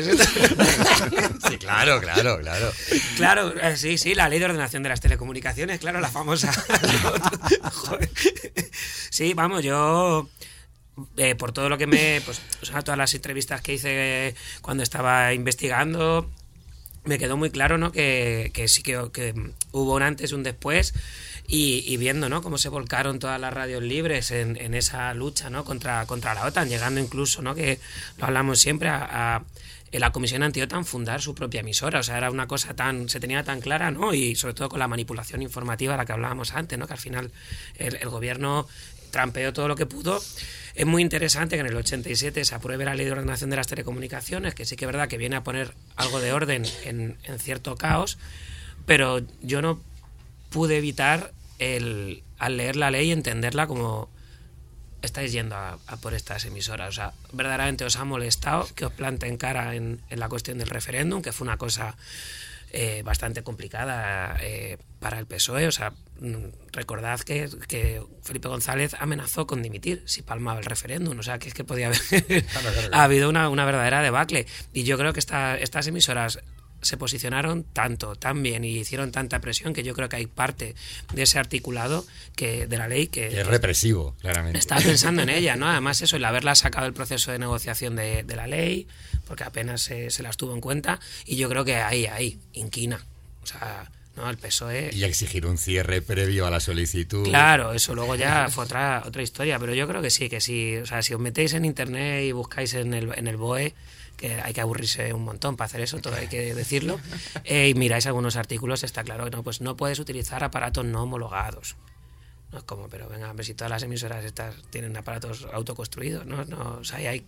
B: Sí, claro.
D: Claro, sí, la ley de ordenación de las telecomunicaciones, claro, la famosa. Joder. Sí, vamos, yo... por todo lo que todas las entrevistas que hice cuando estaba investigando, me quedó muy claro, ¿no? que sí que hubo un antes y un después, y viendo, ¿no? Cómo se volcaron todas las radios libres en esa lucha, ¿no? contra la OTAN, llegando incluso, ¿no? que lo hablamos siempre, a la Comisión Anti-OTAN fundar su propia emisora. O sea, era una cosa se tenía tan clara, ¿no? Y sobre todo con la manipulación informativa a la que hablábamos antes, ¿no? Que al final el gobierno trampeó todo lo que pudo. Es muy interesante que en el 87 se apruebe la Ley de Ordenación de las Telecomunicaciones, que sí que es verdad que viene a poner algo de orden en cierto caos, pero yo no pude evitar al leer la ley entenderla como estáis yendo a por estas emisoras. O sea, verdaderamente os ha molestado que os planten cara en la cuestión del referéndum, que fue una cosa bastante complicada para el PSOE. O sea, recordad que Felipe González amenazó con dimitir si palmaba el referéndum. O sea, que es que podía haber ha habido una verdadera debacle. Y yo creo que estas emisoras se posicionaron tan bien y hicieron tanta presión, que yo creo que hay parte de ese articulado de la ley que
B: es represivo, claramente.
D: Está pensando en ella, ¿no? Además eso, el haberla sacado del proceso de negociación de la ley, porque apenas se las tuvo en cuenta, y yo creo que ahí, inquina. O sea, ¿no? El PSOE...
B: Y exigir un cierre previo a la solicitud.
D: Claro, eso luego ya fue otra historia, pero yo creo que sí. O sea, si os metéis en internet y buscáis en el BOE, que hay que aburrirse un montón para hacer eso, todo hay que decirlo, y miráis algunos artículos, está claro que pues no puedes utilizar aparatos no homologados. No es como, pero venga, a ver si todas las emisoras estas tienen aparatos autoconstruidos, ¿no? O sea, hay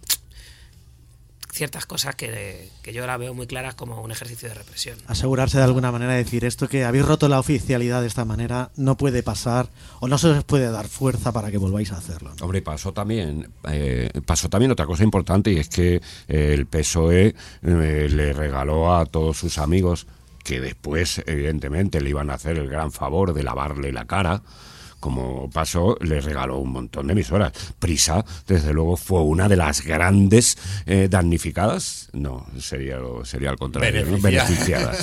D: ciertas cosas que yo la veo muy claras como un ejercicio de represión.
A: Asegurarse de alguna manera de decir esto, que habéis roto la oficialidad de esta manera, no puede pasar, o no se os puede dar fuerza para que volváis a hacerlo, ¿no?
E: Hombre, pasó también otra cosa importante, y es que el PSOE le regaló a todos sus amigos, que después evidentemente le iban a hacer el gran favor de lavarle la cara, como pasó, le regaló un montón de emisoras. Prisa, desde luego, fue una de las grandes damnificadas. No, sería al contrario, beneficiadas.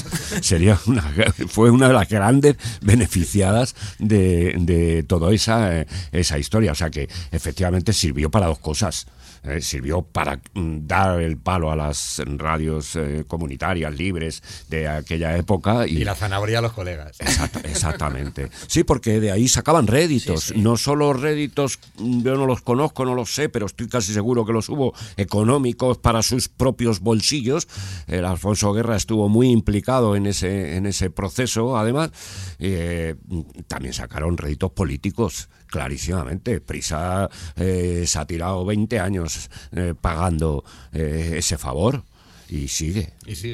E: Fue una de las grandes beneficiadas de toda esa historia. O sea que efectivamente sirvió para dos cosas. Sirvió para dar el palo a las radios comunitarias libres de aquella época.
B: Y la zanahoria a los colegas.
E: Exactamente. Sí, porque de ahí sacaban réditos. Sí. No solo réditos, yo no los conozco, no los sé, pero estoy casi seguro que los hubo, económicos para sus propios bolsillos. Alfonso Guerra estuvo muy implicado en ese proceso, además. También sacaron réditos políticos, clarísimamente. Prisa se ha tirado 20 años pagando ese favor y sigue.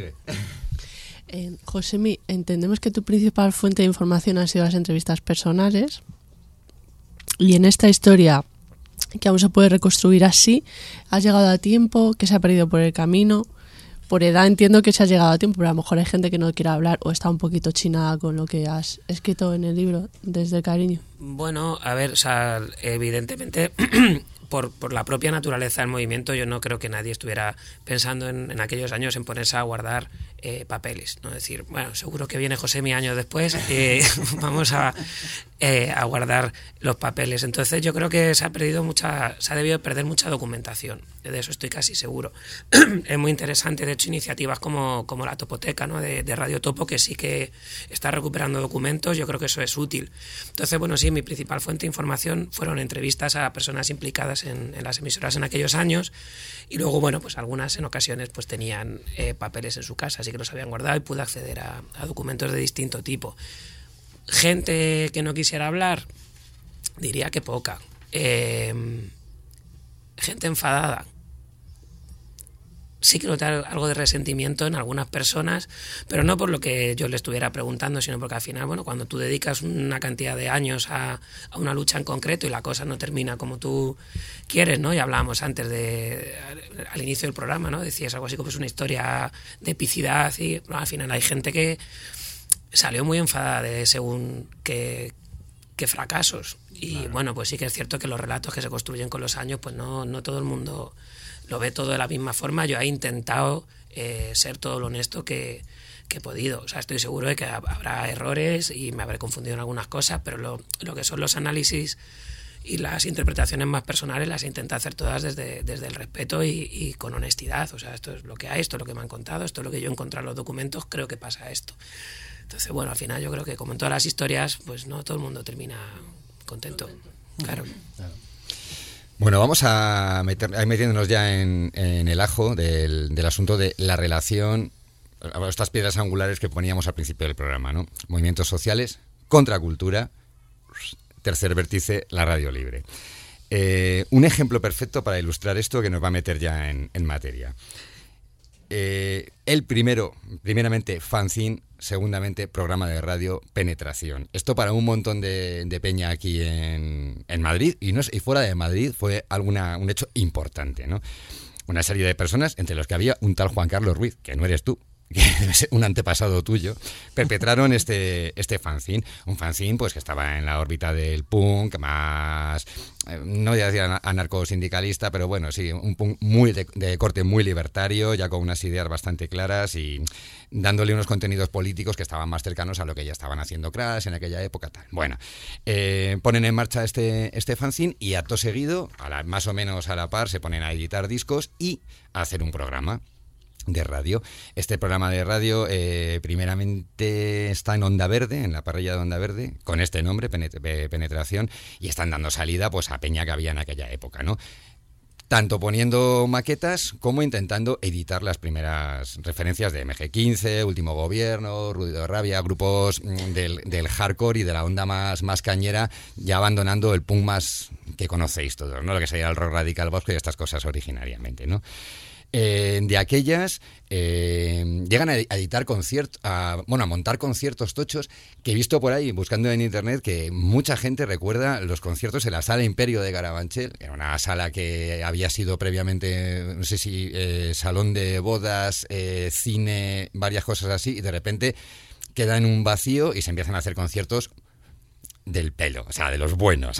C: Josemi, entendemos que tu principal fuente de información han sido las entrevistas personales, y en esta historia que aún se puede reconstruir así, has llegado a tiempo, que se ha perdido por el camino, por edad entiendo que se ha llegado a tiempo, pero a lo mejor hay gente que no quiere hablar o está un poquito chinada con lo que has escrito en el libro, desde el cariño.
D: Bueno, a ver, o sea, evidentemente por la propia naturaleza del movimiento yo no creo que nadie estuviera pensando en aquellos años en ponerse a guardar papeles, ¿no? Decir, bueno, seguro que viene Josemi años después, vamos a guardar los papeles. Entonces yo creo que se ha debido perder mucha documentación, de eso estoy casi seguro. Es muy interesante, de hecho, iniciativas como la Topoteca, ¿no? de Radio Topo, que sí que está recuperando documentos, yo creo que eso es útil. Entonces, bueno, sí, mi principal fuente de información fueron entrevistas a personas implicadas en las emisoras en aquellos años, y luego, bueno, pues algunas en ocasiones pues tenían papeles en su casa, así que los habían guardado y pude acceder a documentos de distinto tipo. Gente que no quisiera hablar, diría que poca. Gente enfadada. Sí que noté algo de resentimiento en algunas personas, pero no por lo que yo le estuviera preguntando, sino porque al final, bueno, cuando tú dedicas una cantidad de años a una lucha en concreto y la cosa no termina como tú quieres, ¿no? Y hablábamos antes al inicio del programa, ¿no? Decías algo así como es una historia de epicidad y bueno, al final hay gente que salió muy enfadada de según qué fracasos. Y claro, bueno, pues sí que es cierto que los relatos que se construyen con los años, pues no todo el mundo lo ve todo de la misma forma. Yo he intentado ser todo lo honesto que he podido. O sea, estoy seguro de que habrá errores y me habré confundido en algunas cosas, pero lo que son los análisis y las interpretaciones más personales las he intentado hacer todas desde el respeto y con honestidad. O sea, esto es lo que hay, esto es lo que me han contado, esto es lo que yo he encontrado en los documentos, creo que pasa esto. Entonces, bueno, al final yo creo que como en todas las historias, pues no todo el mundo termina contento. Claro.
B: Bueno, vamos a metiéndonos ya en el ajo del asunto de la relación, estas piedras angulares que poníamos al principio del programa, ¿no? Movimientos sociales, contracultura, tercer vértice, la radio libre. Un ejemplo perfecto para ilustrar esto que nos va a meter ya en materia. Primeramente, fanzine, segundamente, programa de radio, Penetración. Esto para un montón de peña aquí en Madrid y fuera de Madrid fue un hecho importante, ¿no? Una serie de personas, entre los que había un tal Juan Carlos Ruiz, que no eres tú, que es un antepasado tuyo, perpetraron este fanzine. Un fanzine pues que estaba en la órbita del punk, más, no voy a decir anarcosindicalista, pero bueno, sí, un punk muy de corte muy libertario, ya con unas ideas bastante claras y dándole unos contenidos políticos que estaban más cercanos a lo que ya estaban haciendo Crash en aquella época. Tal. Bueno, ponen en marcha este fanzine y acto seguido, más o menos a la par, se ponen a editar discos y a hacer un programa de radio. Este programa de radio primeramente está en Onda Verde, en la parrilla de Onda Verde, con este nombre, Penetración, y están dando salida pues a peña que había en aquella época, ¿no? Tanto poniendo maquetas como intentando editar las primeras referencias de MG15, Último Gobierno, Ruido de Rabia, grupos del hardcore y de la onda más cañera, ya abandonando el punk más que conocéis todos, ¿no? Lo que sería el rock radical bosque y estas cosas originariamente, ¿no? De aquellas llegan a editar conciertos, a montar conciertos tochos que he visto por ahí buscando en internet que mucha gente recuerda los conciertos en la Sala Imperio de Carabanchel. Era una sala que había sido previamente, no sé si salón de bodas, cine, varias cosas así, y de repente queda en un vacío y se empiezan a hacer conciertos del pelo, o sea, de los buenos.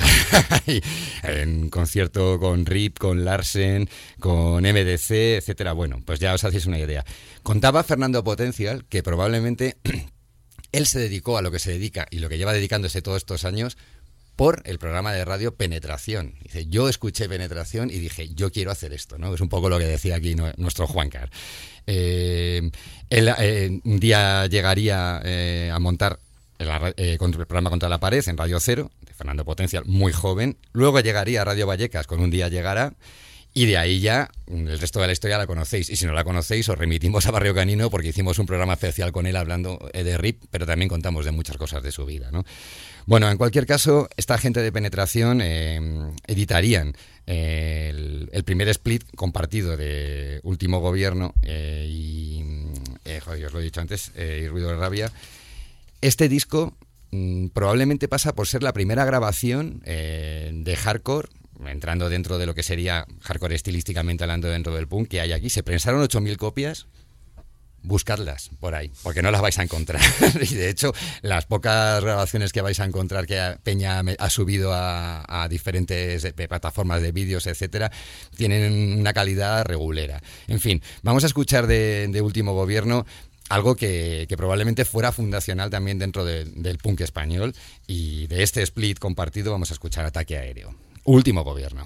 B: En concierto con Rip, con Larsen, con MDC, etcétera. Bueno, pues ya os hacéis una idea. Contaba Fernando Potencial que probablemente él se dedicó a lo que se dedica y lo que lleva dedicándose todos estos años por el programa de radio Penetración. Dice, yo escuché Penetración y dije, yo quiero hacer esto, ¿no? Es un poco lo que decía aquí nuestro Juancar. Él un día llegaría a montar el programa Contra la Pared en Radio Cero, de Fernando Potencial, muy joven. Luego llegaría a Radio Vallecas con Un Día Llegará. Y de ahí ya, el resto de la historia la conocéis. Y si no la conocéis, os remitimos a Barrio Canino porque hicimos un programa especial con él hablando de Rip, pero también contamos de muchas cosas de su vida, ¿no? Bueno, en cualquier caso, esta gente de Penetración editarían el primer split compartido de Último Gobierno os lo he dicho antes, y Ruido de Rabia. Este disco probablemente pasa por ser la primera grabación de hardcore, entrando dentro de lo que sería hardcore estilísticamente hablando dentro del punk que hay aquí. Se prensaron 8.000 copias buscadlas por ahí, porque no las vais a encontrar. Y de hecho, las pocas grabaciones que vais a encontrar que Peña ha subido a diferentes plataformas de vídeos, etcétera, tienen una calidad regulera. En fin, vamos a escuchar de Último Gobierno algo que probablemente fuera fundacional también dentro del punk español, y de este split compartido vamos a escuchar Ataque Aéreo. Último Gobierno.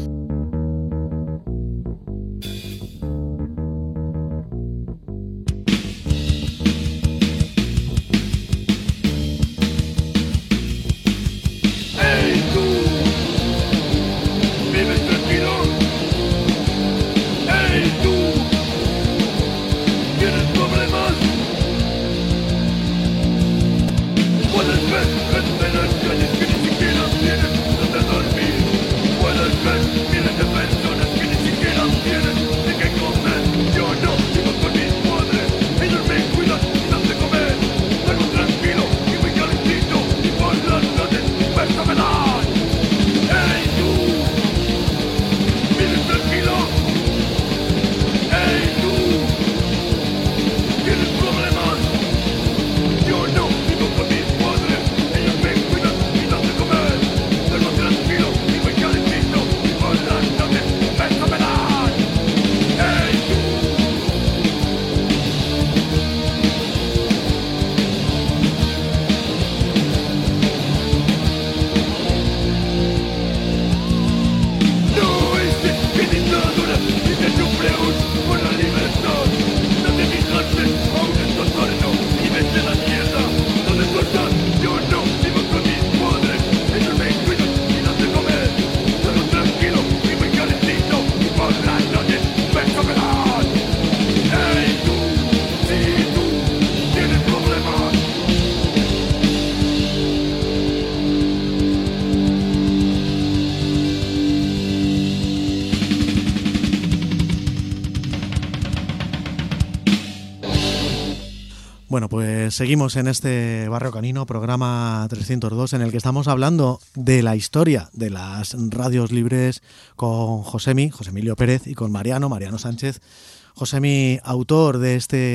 A: Bueno, pues seguimos en este Barrio Canino, programa 302, en el que estamos hablando de la historia de las radios libres con José Emilio Pérez, y con Mariano Sánchez. Josemi, autor de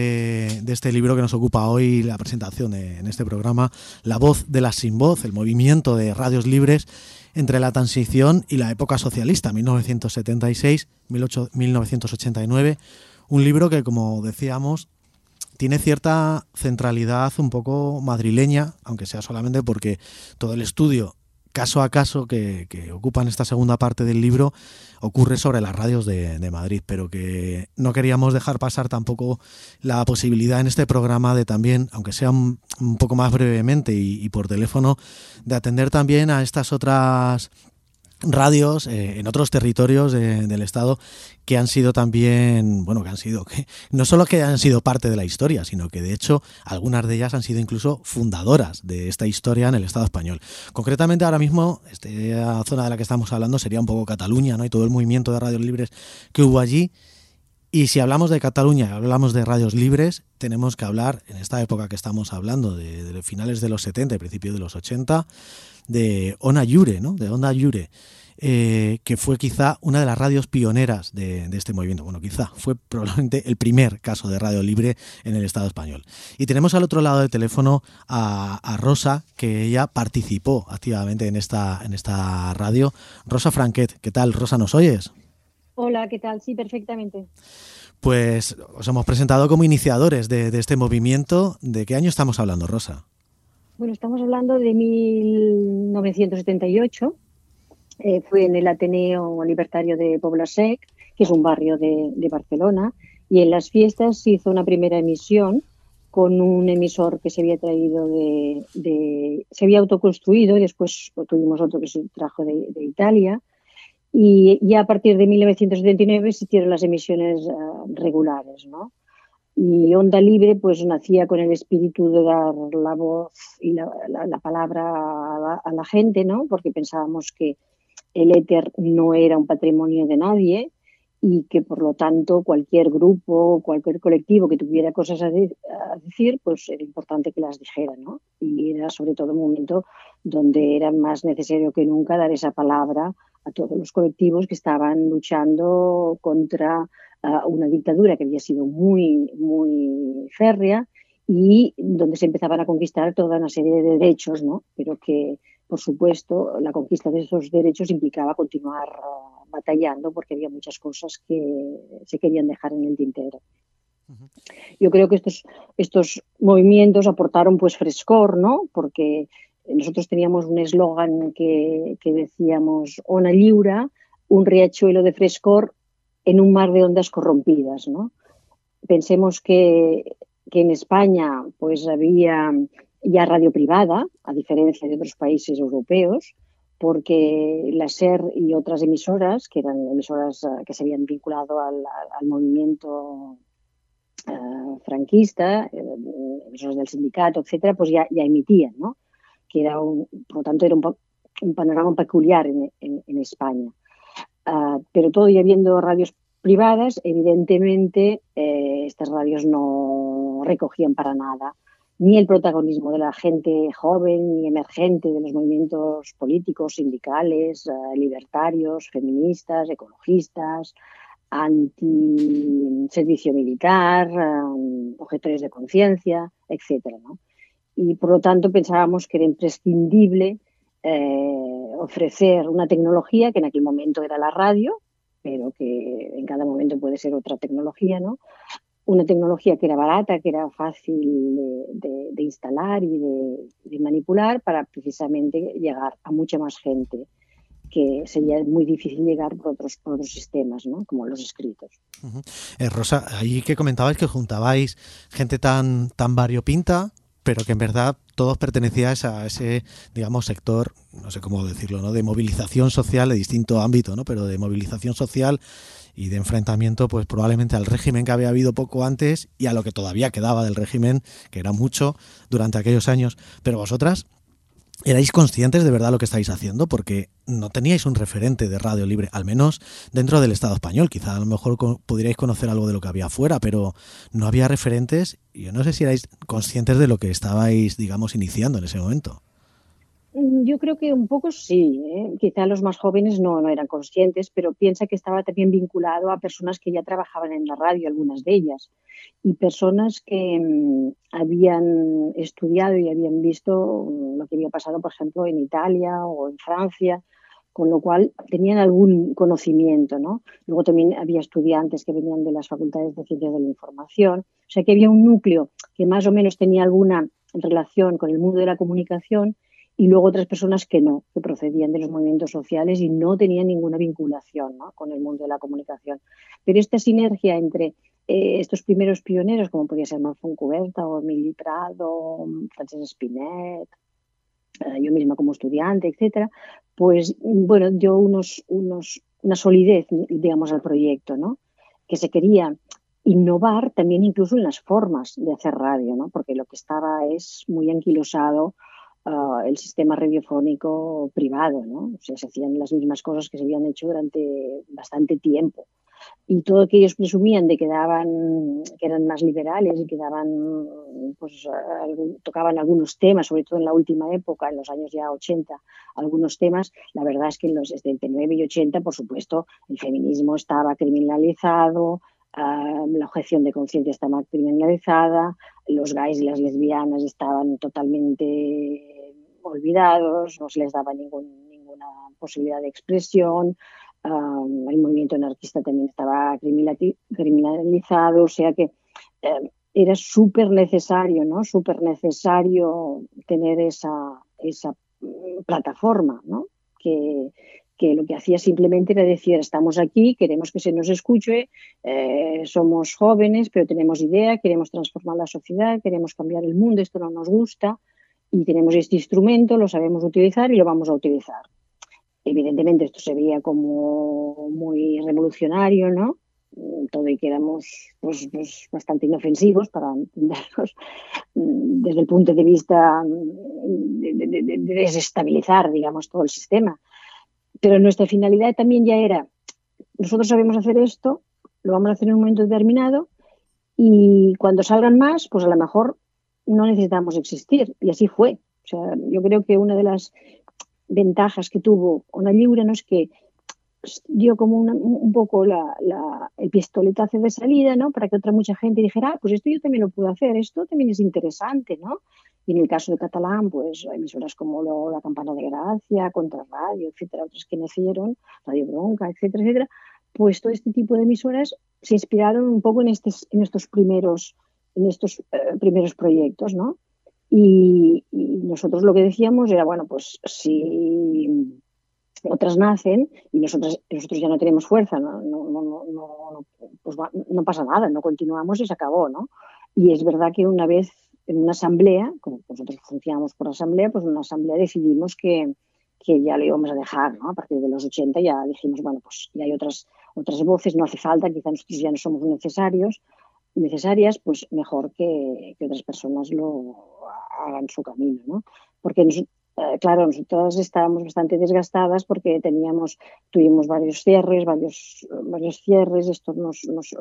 A: este libro que nos ocupa hoy la presentación en este programa, La voz de las sin voz, el movimiento de radios libres entre la transición y la época socialista, 1976-1989, un libro que, como decíamos, tiene cierta centralidad un poco madrileña, aunque sea solamente porque todo el estudio caso a caso que ocupa en esta segunda parte del libro ocurre sobre las radios de Madrid, pero que no queríamos dejar pasar tampoco la posibilidad en este programa de también, aunque sea un poco más brevemente y por teléfono, de atender también a estas otras radios en otros territorios del Estado que han sido también, que no solo que han sido parte de la historia, sino que de hecho algunas de ellas han sido incluso fundadoras de esta historia en el Estado español. Concretamente ahora mismo, esta zona de la que estamos hablando sería un poco Cataluña, ¿no? Y todo el movimiento de radios libres que hubo allí. Y si hablamos de Cataluña, hablamos de radios libres, tenemos que hablar, en esta época que estamos hablando, de finales de los 70 y principios de los 80, de Ona Jure, ¿no? De Onda Jure, que fue quizá una de las radios pioneras de este movimiento. Bueno, quizá fue probablemente el primer caso de radio libre en el Estado español. Y tenemos al otro lado del teléfono a Rosa, que ella participó activamente en esta radio. Rosa Franquet, ¿qué tal? Rosa, ¿nos oyes?
F: Hola, ¿qué tal? Sí, perfectamente.
A: Pues os hemos presentado como iniciadores de este movimiento. ¿De qué año estamos hablando, Rosa?
F: Bueno, estamos hablando de 1978. Fue en el Ateneo Libertario de Pobla-sec, que es un barrio de Barcelona, y en las fiestas se hizo una primera emisión con un emisor que se había traído se había autoconstruido, y después tuvimos otro que se trajo de Italia. Y ya a partir de 1979 se hicieron las emisiones regulares, ¿no? Y Onda Libre pues nacía con el espíritu de dar la voz y la palabra a la gente, ¿no? Porque pensábamos que el éter no era un patrimonio de nadie y que por lo tanto cualquier grupo, cualquier colectivo que tuviera cosas a decir, pues era importante que las dijera, ¿no? Y era sobre todo un momento donde era más necesario que nunca dar esa palabra a todos los colectivos que estaban luchando contra una dictadura que había sido muy, muy férrea y donde se empezaban a conquistar toda una serie de derechos, ¿no? Pero que, por supuesto, la conquista de esos derechos implicaba continuar batallando porque había muchas cosas que se querían dejar en el tintero. Yo creo que estos movimientos aportaron pues frescor, ¿no? Porque nosotros teníamos un eslogan que decíamos Ona Lliure, un riachuelo de frescor en un mar de ondas corrompidas, ¿no? Pensemos que en España pues había ya radio privada, a diferencia de otros países europeos, porque la SER y otras emisoras, que eran emisoras que se habían vinculado al movimiento franquista, emisoras del sindicato, etcétera, pues ya emitían, ¿no? Que era por lo tanto, era un panorama peculiar en España. Pero todo y habiendo radios privadas, evidentemente estas radios no recogían para nada ni el protagonismo de la gente joven ni emergente de los movimientos políticos, sindicales, libertarios, feministas, ecologistas, anti-servicio militar, objetores de conciencia, etcétera, ¿no? Y por lo tanto pensábamos que era imprescindible ofrecer una tecnología que en aquel momento era la radio, pero que en cada momento puede ser otra tecnología, ¿no? Una tecnología que era barata, que era fácil de instalar y de manipular para precisamente llegar a mucha más gente, que sería muy difícil llegar por otros sistemas, ¿no? Como los escritos.
A: Rosa, ahí que comentabais que juntabais gente tan variopinta, pero que en verdad todos pertenecíais a ese, digamos, sector, no sé cómo decirlo, ¿no? De movilización social de distinto ámbito, ¿no? Pero de movilización social y de enfrentamiento, pues probablemente al régimen que había habido poco antes y a lo que todavía quedaba del régimen, que era mucho durante aquellos años. Pero vosotras, ¿erais conscientes de verdad lo que estáis haciendo? Porque no teníais un referente de radio libre, al menos dentro del Estado español. Quizá a lo mejor pudierais conocer algo de lo que había fuera, pero no había referentes y yo no sé si erais conscientes de lo que estabais, digamos, iniciando en ese momento.
F: Yo creo que un poco sí, ¿eh? Quizá los más jóvenes no eran conscientes, pero piensa que estaba también vinculado a personas que ya trabajaban en la radio, algunas de ellas, y personas que habían estudiado y habían visto lo que había pasado, por ejemplo, en Italia o en Francia, con lo cual tenían algún conocimiento, ¿no? Luego también había estudiantes que venían de las facultades de Ciencias de la Información, o sea que había un núcleo que más o menos tenía alguna relación con el mundo de la comunicación, y luego otras personas que no, que procedían de los movimientos sociales y no tenían ninguna vinculación, ¿no? Con el mundo de la comunicación. Pero esta sinergia entre estos primeros pioneros, como podía ser Marfón Cuberta o Emili Prado, Francesc Espinet, yo misma como estudiante, etcétera, pues bueno, dio una solidez, digamos, al proyecto, ¿no? Que se quería innovar también incluso en las formas de hacer radio, ¿no? Porque lo que estaba es muy anquilosado el sistema radiofónico privado, ¿no? O sea, se hacían las mismas cosas que se habían hecho durante bastante tiempo. Y todo lo que ellos presumían de que eran más liberales y que pues, tocaban algunos temas, sobre todo en la última época, en los años ya 80, algunos temas, la verdad es que en los 79 y 80, por supuesto, el feminismo estaba criminalizado, la objeción de conciencia estaba criminalizada, los gays y las lesbianas estaban totalmente olvidados, no se les daba ninguna posibilidad de expresión, el movimiento anarquista también estaba criminalizado, o sea que era súper necesario, ¿no? Súper necesario tener esa plataforma, ¿no? Que lo que hacía simplemente era decir, estamos aquí, queremos que se nos escuche, somos jóvenes, pero tenemos idea, queremos transformar la sociedad, queremos cambiar el mundo, esto no nos gusta y tenemos este instrumento, lo sabemos utilizar y lo vamos a utilizar. Evidentemente esto se veía como muy revolucionario, ¿no? Todo y que éramos pues bastante inofensivos para entendernos desde el punto de vista de desestabilizar, digamos, todo el sistema. Pero nuestra finalidad también ya era, nosotros sabemos hacer esto, lo vamos a hacer en un momento determinado y cuando salgan más, pues a lo mejor no necesitamos existir. Y así fue. O sea, yo creo que una de las ventajas que tuvo Ona Lliure no es que dio como un poco el pistoletazo de salida, ¿no? Para que otra mucha gente dijera, pues esto yo también lo puedo hacer, esto también es interesante, ¿no? Y en el caso de catalán, pues emisoras como La Campana de Gracia, Contrarradio, etcétera, otras que nacieron, Radio Bronca, etcétera, etcétera, pues todo este tipo de emisoras se inspiraron un poco en estos primeros proyectos, ¿no? Y nosotros lo que decíamos era, bueno, pues si otras nacen y nosotros ya no tenemos fuerza, pues no pasa nada, no continuamos y se acabó, ¿no? Y es verdad que una vez en una asamblea, como nosotros funcionamos por asamblea, pues en una asamblea decidimos que ya lo íbamos a dejar, ¿no? A partir de los 80 ya dijimos, bueno, pues ya hay otras voces, no hace falta, quizá nosotros ya no somos necesarias, pues mejor que otras personas lo hagan su camino, ¿no? Porque claro, nosotras estábamos bastante desgastadas porque tuvimos varios cierres, esto nos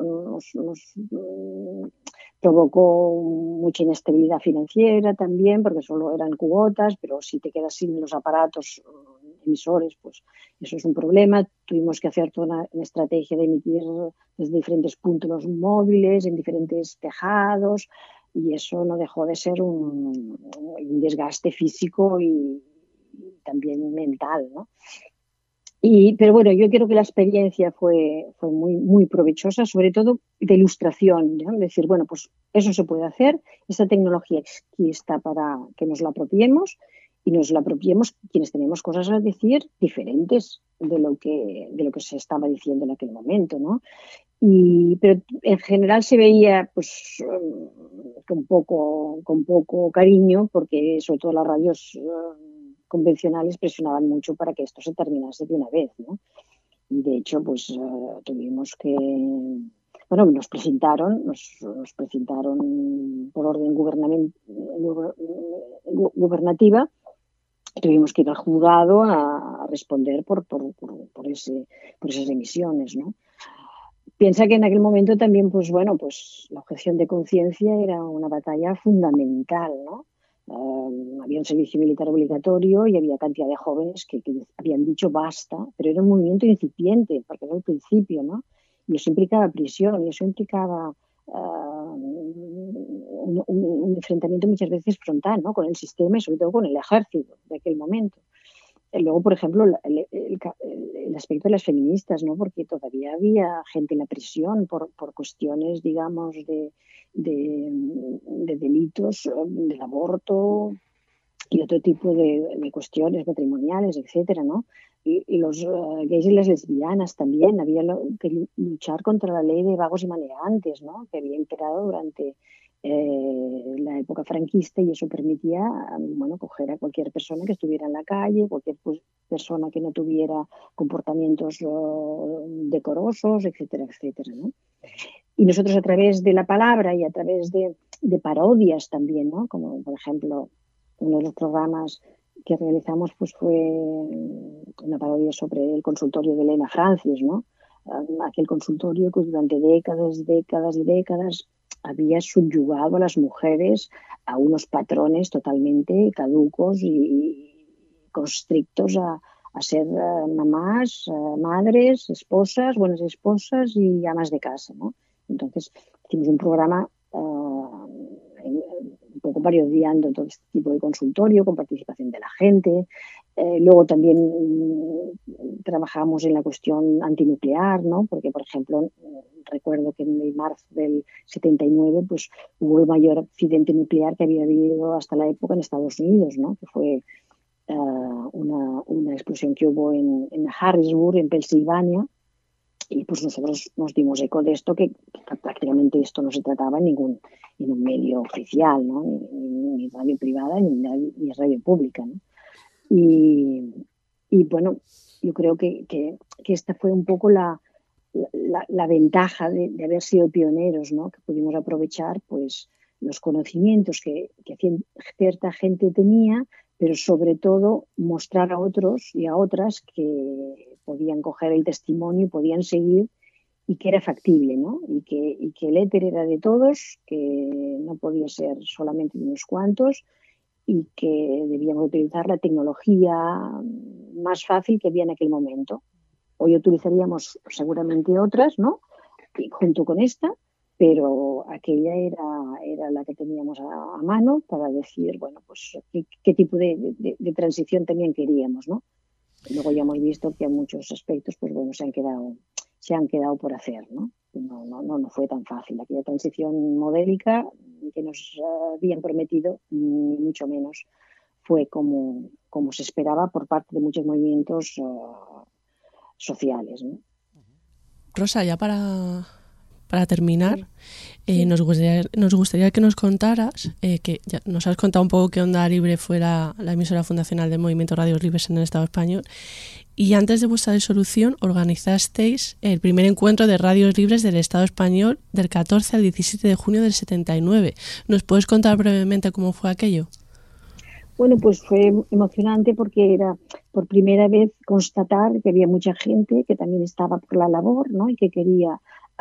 F: provocó mucha inestabilidad financiera también, porque solo eran cuotas, pero si te quedas sin los aparatos emisores, pues eso es un problema. Tuvimos que hacer toda una estrategia de emitir desde diferentes puntos móviles, en diferentes tejados, y eso no dejó de ser un desgaste físico y también mental, ¿no? Pero bueno, yo creo que la experiencia fue muy, muy provechosa, sobre todo de ilustración, ¿no? Decir, bueno, pues eso se puede hacer, esta tecnología aquí está para que nos la apropiemos y nos la apropiemos quienes tenemos cosas a decir diferentes de lo que se estaba diciendo en aquel momento, ¿no? Pero en general se veía pues con poco cariño, porque sobre todo las radios convencionales presionaban mucho para que esto se terminase de una vez, ¿no? Y de hecho pues tuvimos que, bueno, nos presentaron por orden gubernativa. Tuvimos que ir al juzgado a responder por esas emisiones, ¿no? Piensa que en aquel momento también, pues bueno, pues la objeción de conciencia era una batalla fundamental, ¿no? Había un servicio militar obligatorio y había cantidad de jóvenes que habían dicho basta, pero era un movimiento incipiente, porque era el principio, ¿no? Y eso implicaba prisión, y eso implicaba un enfrentamiento muchas veces frontal, ¿no? Con el sistema y sobre todo con el ejército de aquel momento. Luego, por ejemplo, el aspecto de las feministas, ¿no? Porque todavía había gente en la prisión por cuestiones, digamos, de delitos, del aborto y otro tipo de cuestiones matrimoniales, etcétera, ¿no? Y los gays y las lesbianas también. Había que luchar contra la ley de vagos y maleantes, ¿no? Que había imperado durante la época franquista, y eso permitía, bueno, coger a cualquier persona que estuviera en la calle, cualquier persona que no tuviera comportamientos decorosos, etcétera, etcétera, ¿no? Y nosotros, a través de la palabra y a través de parodias también, ¿no? Como por ejemplo uno de los programas que realizamos pues fue una parodia sobre el consultorio de Elena Francis, ¿no? Aquel consultorio que durante décadas y décadas había subyugado a las mujeres a unos patrones totalmente caducos y constrictos a ser mamás, madres, esposas, buenas esposas y amas de casa, ¿no? Entonces hicimos un programa un poco parodiando todo este tipo de consultorio con participación de la gente. Luego también trabajamos en la cuestión antinuclear, ¿no? Porque, por ejemplo, recuerdo que en el marzo del 79 pues, hubo el mayor accidente nuclear que había habido hasta la época en Estados Unidos, ¿no? Que fue una explosión que hubo en Harrisburg, en Pensilvania. Y pues nosotros nos dimos eco de esto, que prácticamente esto no se trataba en un medio oficial, ¿no? Ni radio privada ni radio pública, ¿no? Y bueno, yo creo que esta fue un poco la ventaja de haber sido pioneros, ¿no? Que pudimos aprovechar pues los conocimientos que cierta gente tenía, pero sobre todo mostrar a otros y a otras que podían coger el testimonio y podían seguir, y que era factible, ¿no? Y que el éter era de todos, que no podía ser solamente de unos cuantos, y que debíamos utilizar la tecnología más fácil que había en aquel momento. Hoy utilizaríamos seguramente otras, ¿no? Y junto con esta, pero aquella era la que teníamos a mano para decir, bueno, pues qué tipo de transición también queríamos, ¿no? Luego ya hemos visto que en muchos aspectos, pues bueno, se han quedado por hacer, ¿no? No fue tan fácil. Aquella transición modélica que nos habían prometido, ni mucho menos fue como se esperaba por parte de muchos movimientos sociales, ¿no?
C: Rosa, ya para terminar, nos gustaría que nos contaras, que ya nos has contado un poco que Onda Libre fue la emisora fundacional del Movimiento Radios Libres en el Estado español, y antes de vuestra disolución organizasteis el primer encuentro de radios libres del Estado español del 14 al 17 de junio del 79. ¿Nos puedes contar brevemente cómo fue aquello?
F: Bueno, pues fue emocionante porque era por primera vez constatar que había mucha gente que también estaba por la labor, ¿no? Y que quería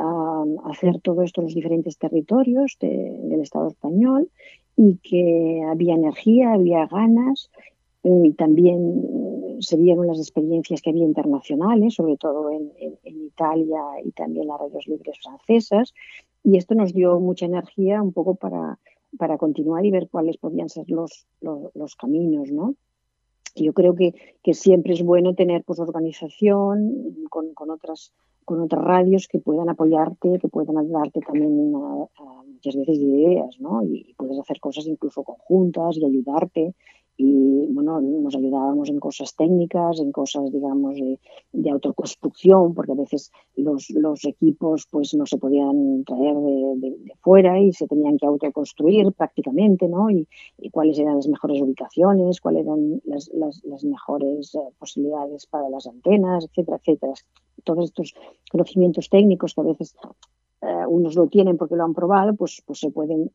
F: hacer todo esto en los diferentes territorios del Estado español, y que había energía, había ganas, y también se vieron las experiencias que había internacionales, sobre todo en Italia y también las radios libres francesas, y esto nos dio mucha energía un poco para continuar y ver cuáles podían ser los caminos, ¿no? Yo creo que siempre es bueno tener pues organización con otras radios que puedan apoyarte, que puedan darte también muchas veces ideas, ¿no? Y puedes hacer cosas incluso conjuntas y ayudarte. Y bueno, nos ayudábamos en cosas técnicas, en cosas, digamos, de autoconstrucción, porque a veces los equipos pues no se podían traer de fuera y se tenían que autoconstruir prácticamente, ¿no? Y cuáles eran las mejores ubicaciones, cuáles eran las mejores posibilidades para las antenas, etcétera, etcétera. Todos estos conocimientos técnicos que a veces unos lo tienen porque lo han probado, pues se pueden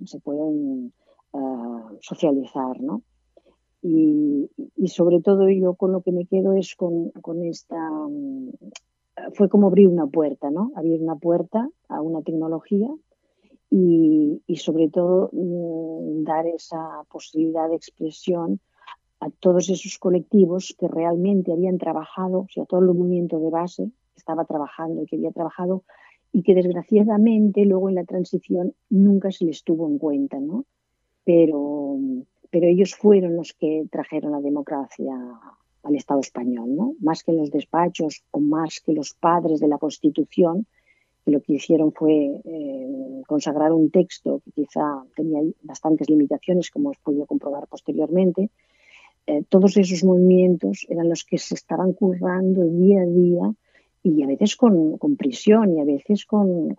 F: socializar, ¿no? Y sobre todo yo con lo que me quedo es con esta... Fue como abrir una puerta, ¿no? Abrir una puerta a una tecnología y sobre todo dar esa posibilidad de expresión a todos esos colectivos que realmente habían trabajado, o sea, todo el movimiento de base que estaba trabajando y que había trabajado, y que desgraciadamente luego en la transición nunca se les tuvo en cuenta, ¿no? Pero ellos fueron los que trajeron la democracia al Estado español, ¿no? Más que los despachos o más que los padres de la Constitución, que lo que hicieron fue consagrar un texto que quizá tenía bastantes limitaciones, como os podido comprobar posteriormente. Todos esos movimientos eran los que se estaban currando día a día, y a veces con prisión y a veces con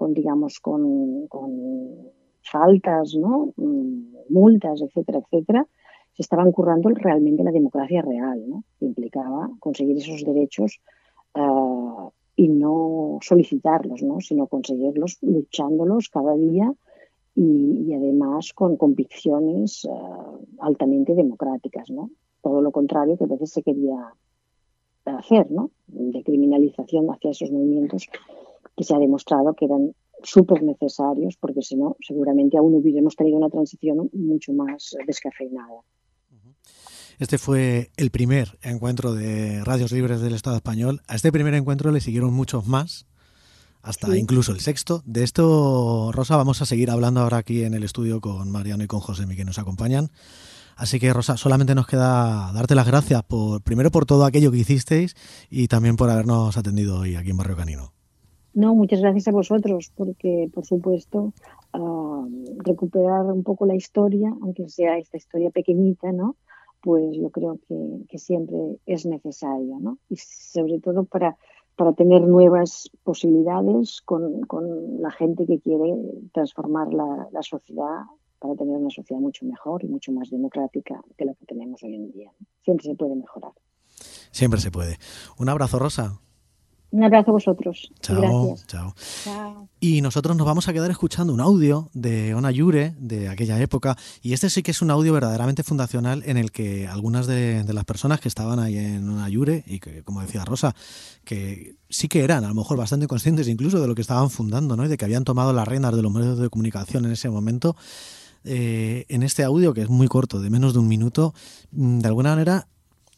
F: faltas, ¿no? Multas, etcétera, etcétera. Se estaban currando realmente la democracia real, ¿no? Que implicaba conseguir esos derechos y no solicitarlos, ¿no? Sino conseguirlos luchándolos cada día y además con convicciones altamente democráticas, ¿no? Todo lo contrario que a veces se quería hacer, ¿no? De criminalización hacia esos movimientos que se ha demostrado que eran súper necesarios, porque si no, seguramente aún hubiéramos tenido una transición mucho más descafeinada.
A: Este fue el primer encuentro de radios libres del Estado español. A este primer encuentro le siguieron muchos más, hasta incluso el sexto. De esto, Rosa, vamos a seguir hablando ahora aquí en el estudio con Mariano y con Josemi, que nos acompañan. Así que, Rosa, solamente nos queda darte las gracias primero por todo aquello que hicisteis y también por habernos atendido hoy aquí en Barrio Canino.
F: No, muchas gracias a vosotros, porque, por supuesto, recuperar un poco la historia, aunque sea esta historia pequeñita, ¿no? Pues yo creo que siempre es necesario, ¿no? Y sobre todo para tener nuevas posibilidades con la gente que quiere transformar la sociedad, para tener una sociedad mucho mejor y mucho más democrática que la que tenemos hoy en día. Siempre se puede mejorar.
A: Siempre se puede. Un abrazo, Rosa.
F: Un abrazo a vosotros.
A: Chao,
F: gracias.
A: Chao. Y nosotros nos vamos a quedar escuchando un audio de Ona Jure de aquella época, y este sí que es un audio verdaderamente fundacional en el que algunas de las personas que estaban ahí en Ona Jure, y que, como decía Rosa, que sí que eran a lo mejor bastante conscientes incluso de lo que estaban fundando, ¿no? Y de que habían tomado las riendas de los medios de comunicación en ese momento, en este audio, que es muy corto, de menos de un minuto, de alguna manera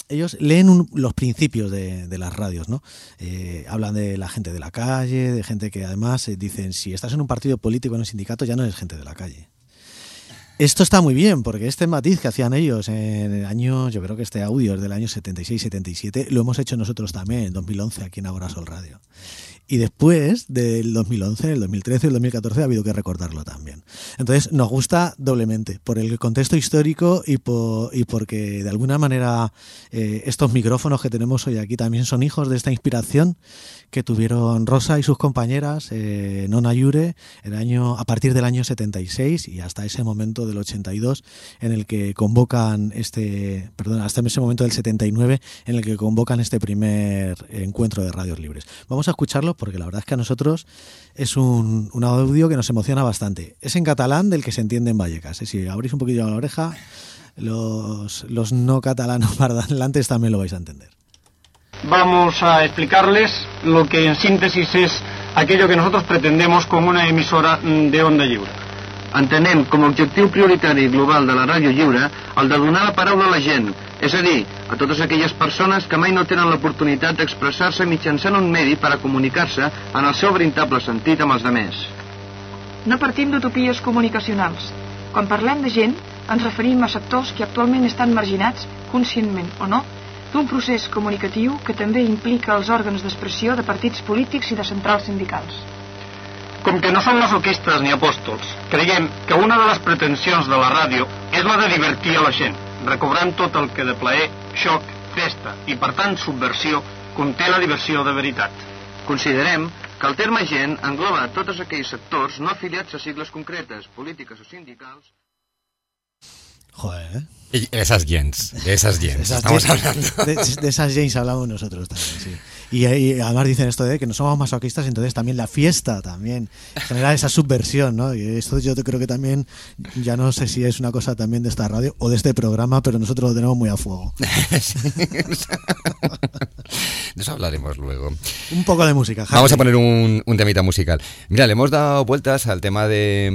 A: ellos leen los principios de las radios, ¿no? Hablan de la gente de la calle, de gente que además dicen, si estás en un partido político, en un sindicato, ya no eres gente de la calle. Esto está muy bien, porque este matiz que hacían ellos en el año, yo creo que este audio es del año 76-77, lo hemos hecho nosotros también en 2011 aquí en Agora Sol Radio. Y después del 2011, el 2013 y el 2014 ha habido que recordarlo también. Entonces nos gusta doblemente, por el contexto histórico y porque de alguna manera estos micrófonos que tenemos hoy aquí también son hijos de esta inspiración que tuvieron Rosa y sus compañeras, Nona Yure, a partir del año 76 y hasta ese momento del 82 en el que convocan hasta ese momento del 79 en el que convocan este primer encuentro de radios libres. Vamos a escucharlo porque la verdad es que a nosotros es un audio que nos emociona bastante. Es en catalán, del que se entiende en Vallecas. Si abrís un poquillo la oreja, los no catalanos parlantes también lo vais a entender.
G: Vamos a explicarles lo que en síntesis es aquello que nosotros pretendemos con una emisora de onda lliure.
H: Entenem com a objectiu prioritari global de la ràdio lliure el de donar la paraula a la gent, és a dir, a totes aquelles persones que mai no tenen l'oportunitat d'expressar-se mitjançant un medi per a comunicar-se en el seu veritable sentit amb els demés.
I: No partim d'utopies comunicacionals. Quan parlem de gent, ens referim a sectors que actualment estan marginats, conscientment o no, d'un procés comunicatiu que també implica els òrgans d'expressió de partits polítics i de centrals sindicals.
G: Com que no som masoquistes ni apòstols, creiem que una de les pretensions de la ràdio és la de divertir a la gent, recobrant tot el que de plaer, xoc, festa i, per tant, subversió, conté la diversió de veritat.
H: Considerem que el terme gent engloba tots aquells sectors no afiliats a sigles concretes, polítiques o sindicals.
A: Joder,
B: Y esas gens, estamos hablando.
A: De esas gens hablamos nosotros también, sí. Y además dicen esto de que no somos masoquistas, entonces también la fiesta también genera esa subversión, ¿no? Y esto yo creo que también, ya no sé si es una cosa también de esta radio o de este programa, pero nosotros lo tenemos muy a fuego.
B: De eso hablaremos luego.
A: Un poco de música, Javi.
B: Vamos a poner un temita musical. Mira, le hemos dado vueltas al tema a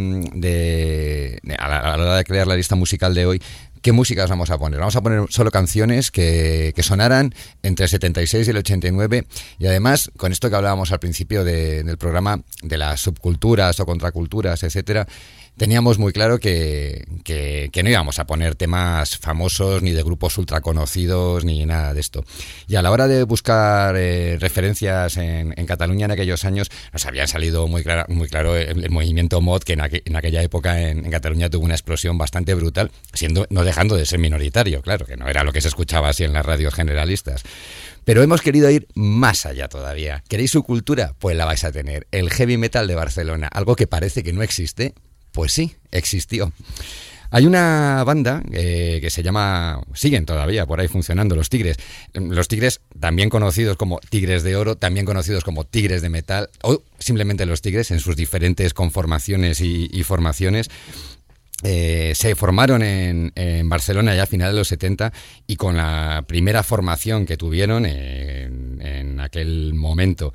B: la hora de crear la lista musical de hoy. ¿Qué músicas vamos a poner? Vamos a poner solo canciones que sonaran entre el 76 y el 89 y además, con esto que hablábamos al principio del programa, de las subculturas o contraculturas, etcétera, teníamos muy claro que no íbamos a poner temas famosos ni de grupos ultra conocidos ni nada de esto. Y a la hora de buscar referencias en Cataluña en aquellos años, nos habían salido muy claro el movimiento mod, que en aquella época en Cataluña tuvo una explosión bastante brutal, no dejando de ser minoritario, claro, que no era lo que se escuchaba así en las radios generalistas. Pero hemos querido ir más allá todavía. ¿Queréis su cultura? Pues la vais a tener. El heavy metal de Barcelona, algo que parece que no existe. Pues sí, existió. Hay una banda que se llama, siguen todavía por ahí funcionando, Los Tigres. Los Tigres, también conocidos como Tigres de Oro, también conocidos como Tigres de Metal, o simplemente Los Tigres en sus diferentes conformaciones y formaciones. Se formaron en Barcelona ya a finales de los 70 y con la primera formación que tuvieron en aquel momento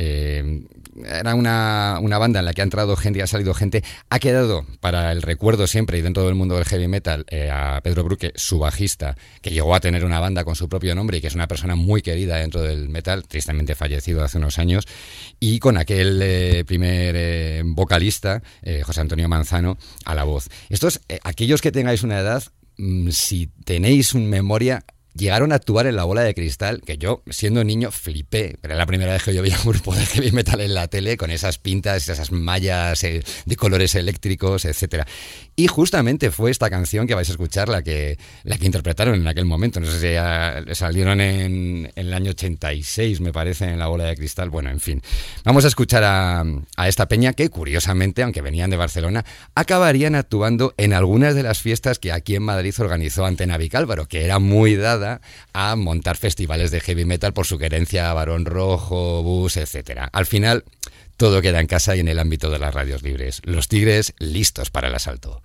B: era una banda en la que ha entrado gente y ha salido gente. Ha quedado para el recuerdo siempre y dentro del mundo del heavy metal a Pedro Bruque, su bajista, que llegó a tener una banda con su propio nombre y que es una persona muy querida dentro del metal, tristemente fallecido hace unos años, y con aquel primer vocalista, José Antonio Manzano, a la voz. Estos, aquellos que tengáis una edad, si tenéis memoria, llegaron a actuar en La Bola de Cristal, que yo, siendo niño, flipé. Pero era la primera vez que yo veía un grupo de heavy metal en la tele, con esas pintas, esas mallas de colores eléctricos, etcétera. Y justamente fue esta canción que vais a escuchar la que interpretaron en aquel momento. No sé si salieron en el año 86, me parece, en La Bola de Cristal. Bueno, en fin. Vamos a escuchar a esta peña que, curiosamente, aunque venían de Barcelona, acabarían actuando en algunas de las fiestas que aquí en Madrid organizó Antena Vicálvaro, que era muy dada a montar festivales de heavy metal por su querencia a Barón Rojo, Bus, etcétera. Al final, todo queda en casa y en el ámbito de las radios libres. Los Tigres listos para el asalto.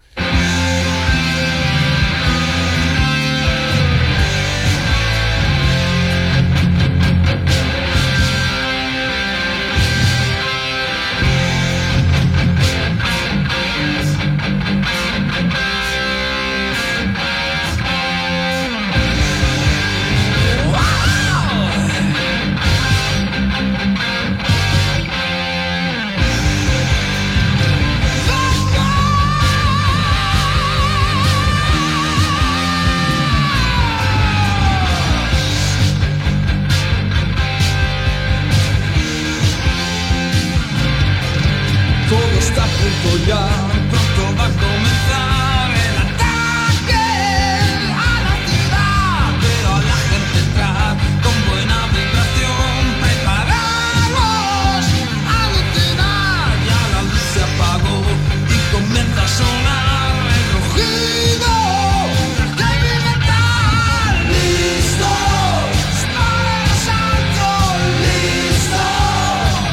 J: está a punto ya, pronto va a comenzar el ataque a la ciudad, pero a la gente entrar con buena vibración, preparados a alucinar. Ya la luz se apagó y comienza a sonar el rugido del heavy metal. Listos para el asalto, listos,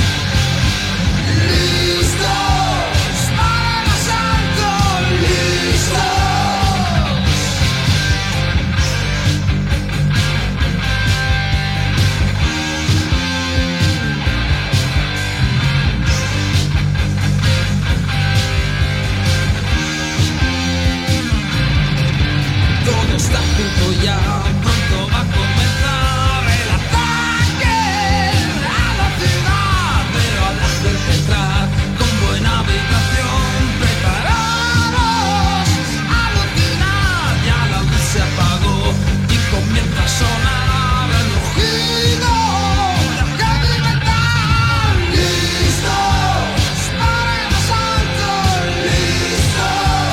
J: listos para el asalto, listos. Todo está a punto ya, pronto va a comenzar el ataque a la ciudad, pero a la gente entrar con buena vibración, preparados a alucinar. Ya la luz se apagó y comienza a sonar el rugido del heavy metal. Listos para el asalto, listos,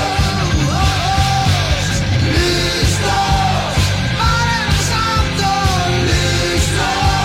J: listos para el asalto, listos.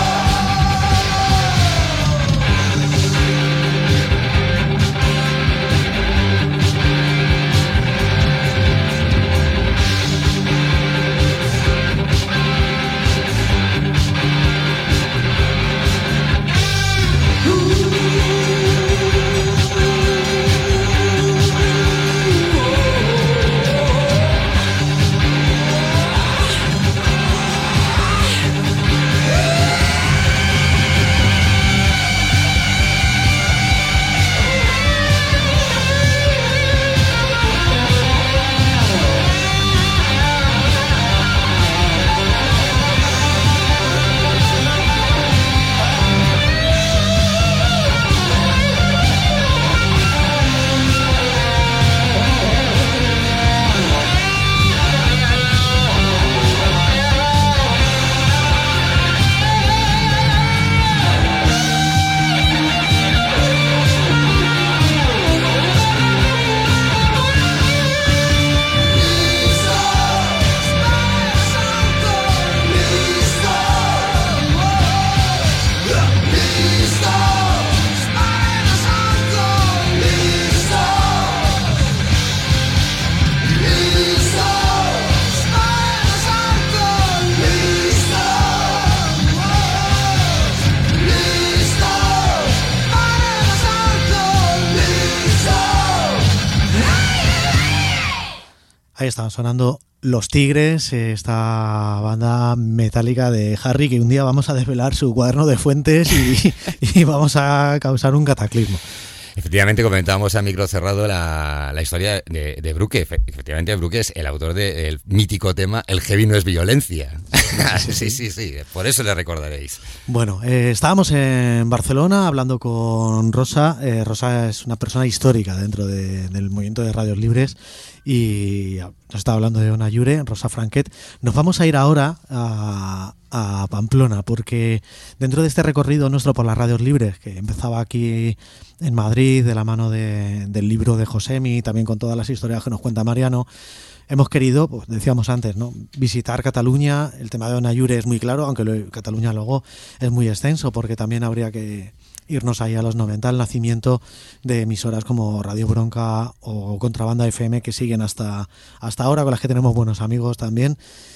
A: Ahí estaban sonando Los Tigres, esta banda metálica de Harry, que un día vamos a desvelar su cuaderno de fuentes y vamos a causar un cataclismo.
B: Efectivamente, comentábamos a micro cerrado la historia de Bruque. Efectivamente, Bruque es el autor del mítico tema El heavy no es violencia. Sí, por eso le recordaréis.
A: Bueno, estábamos en Barcelona hablando con Rosa. Rosa es una persona histórica dentro del movimiento de radios libres y nos estaba hablando de Ona Yure, Rosa Franquet. Nos vamos a ir ahora a Pamplona, porque dentro de este recorrido nuestro por las radios libres, que empezaba aquí en Madrid de la mano del libro de Josemi, también con todas las historias que nos cuenta Mariano, hemos querido, pues decíamos antes, ¿no?, visitar Cataluña. El tema de Ona Yure es muy claro, aunque lo de Cataluña luego es muy extenso, porque también habría que irnos ahí a los 90, el nacimiento de emisoras como Radio Bronca o Contrabanda FM, que siguen hasta ahora, con las que tenemos buenos amigos también.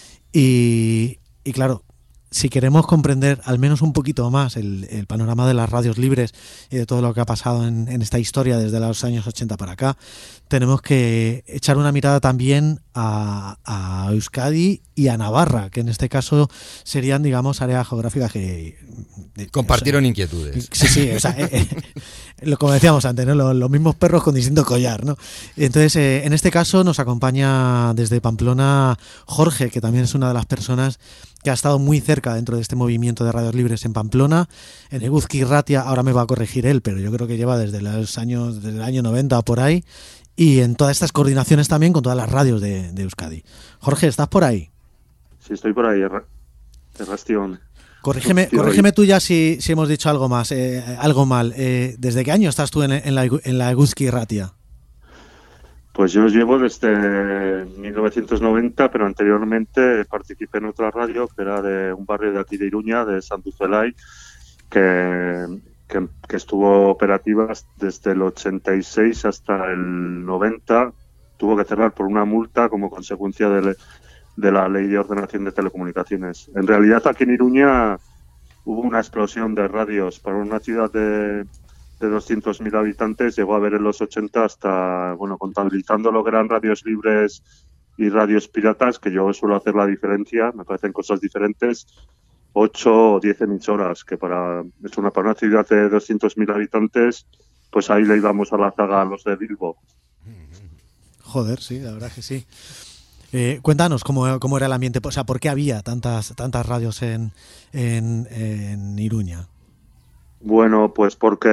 A: Y claro, si queremos comprender al menos un poquito más el panorama de las radios libres y de todo lo que ha pasado en esta historia desde los años 80 para acá, tenemos que echar una mirada también a Euskadi y a Navarra, que en este caso serían, digamos, áreas geográficas que
B: compartieron inquietudes.
A: Sí, o sea, como decíamos antes, ¿no?, los mismos perros con distinto collar, ¿no? Entonces, en este caso nos acompaña desde Pamplona Jorge, que también es una de las personas que ha estado muy cerca dentro de este movimiento de radios libres en Pamplona, en Eguzki Irratia. Ahora me va a corregir él, pero yo creo que lleva desde el año 90 o por ahí, y en todas estas coordinaciones también con todas las radios de Euskadi. Jorge, ¿estás por ahí?
K: Sí, estoy por ahí, Rastión.
A: Corrígeme tú ya si hemos dicho algo más, algo mal. ¿Desde qué año estás tú en la Eguzki Ratia?
K: Pues yo llevo desde 1990, pero anteriormente participé en otra radio que era de un barrio de aquí de Iruña, de Santuzelay, que estuvo operativa desde el 86 hasta el 90. Tuvo que cerrar por una multa como consecuencia de la Ley de Ordenación de Telecomunicaciones. En realidad aquí en Iruña hubo una explosión de radios. Para una ciudad de 200.000 habitantes llegó a haber en los 80 hasta, bueno, contabilizando lo que eran radios libres y radios piratas, que yo suelo hacer la diferencia, me parecen cosas diferentes, 8 o 10 emisoras, que para una ciudad de 200.000 habitantes, pues ahí le íbamos a la zaga a los de Bilbo.
A: Joder, sí, la verdad que sí. Cuéntanos cómo era el ambiente, o sea, ¿por qué había tantas radios en Iruña?
K: Bueno, pues porque,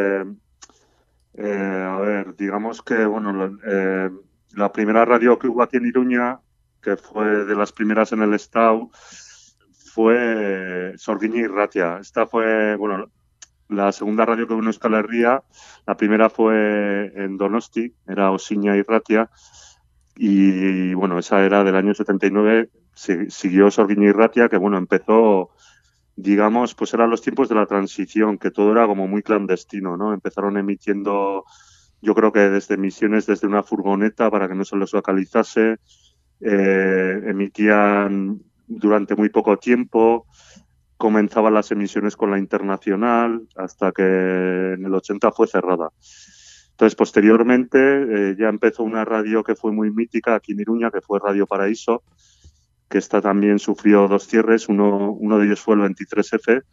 K: a ver, digamos que, bueno, la primera radio que hubo aquí en Iruña, que fue de las primeras en el Estado, fue Sorguiña y Ratia. Esta fue, bueno, la segunda radio que hubo en Euskal Herria. La primera fue en Donosti, era Osiña y Ratia. Y, bueno, esa era del año 79. Siguió Sorguiña y Ratia, que, bueno, empezó, digamos, pues eran los tiempos de la transición, que todo era como muy clandestino, ¿no? Empezaron emitiendo, yo creo que desde emisiones desde una furgoneta para que no se los localizase, emitían durante muy poco tiempo, comenzaban las emisiones con la Internacional hasta que en el 80 fue cerrada. Entonces, posteriormente, ya empezó una radio que fue muy mítica aquí en Iruña, que fue Radio Paraíso, que esta también sufrió 2 cierres, uno de ellos fue el 23F,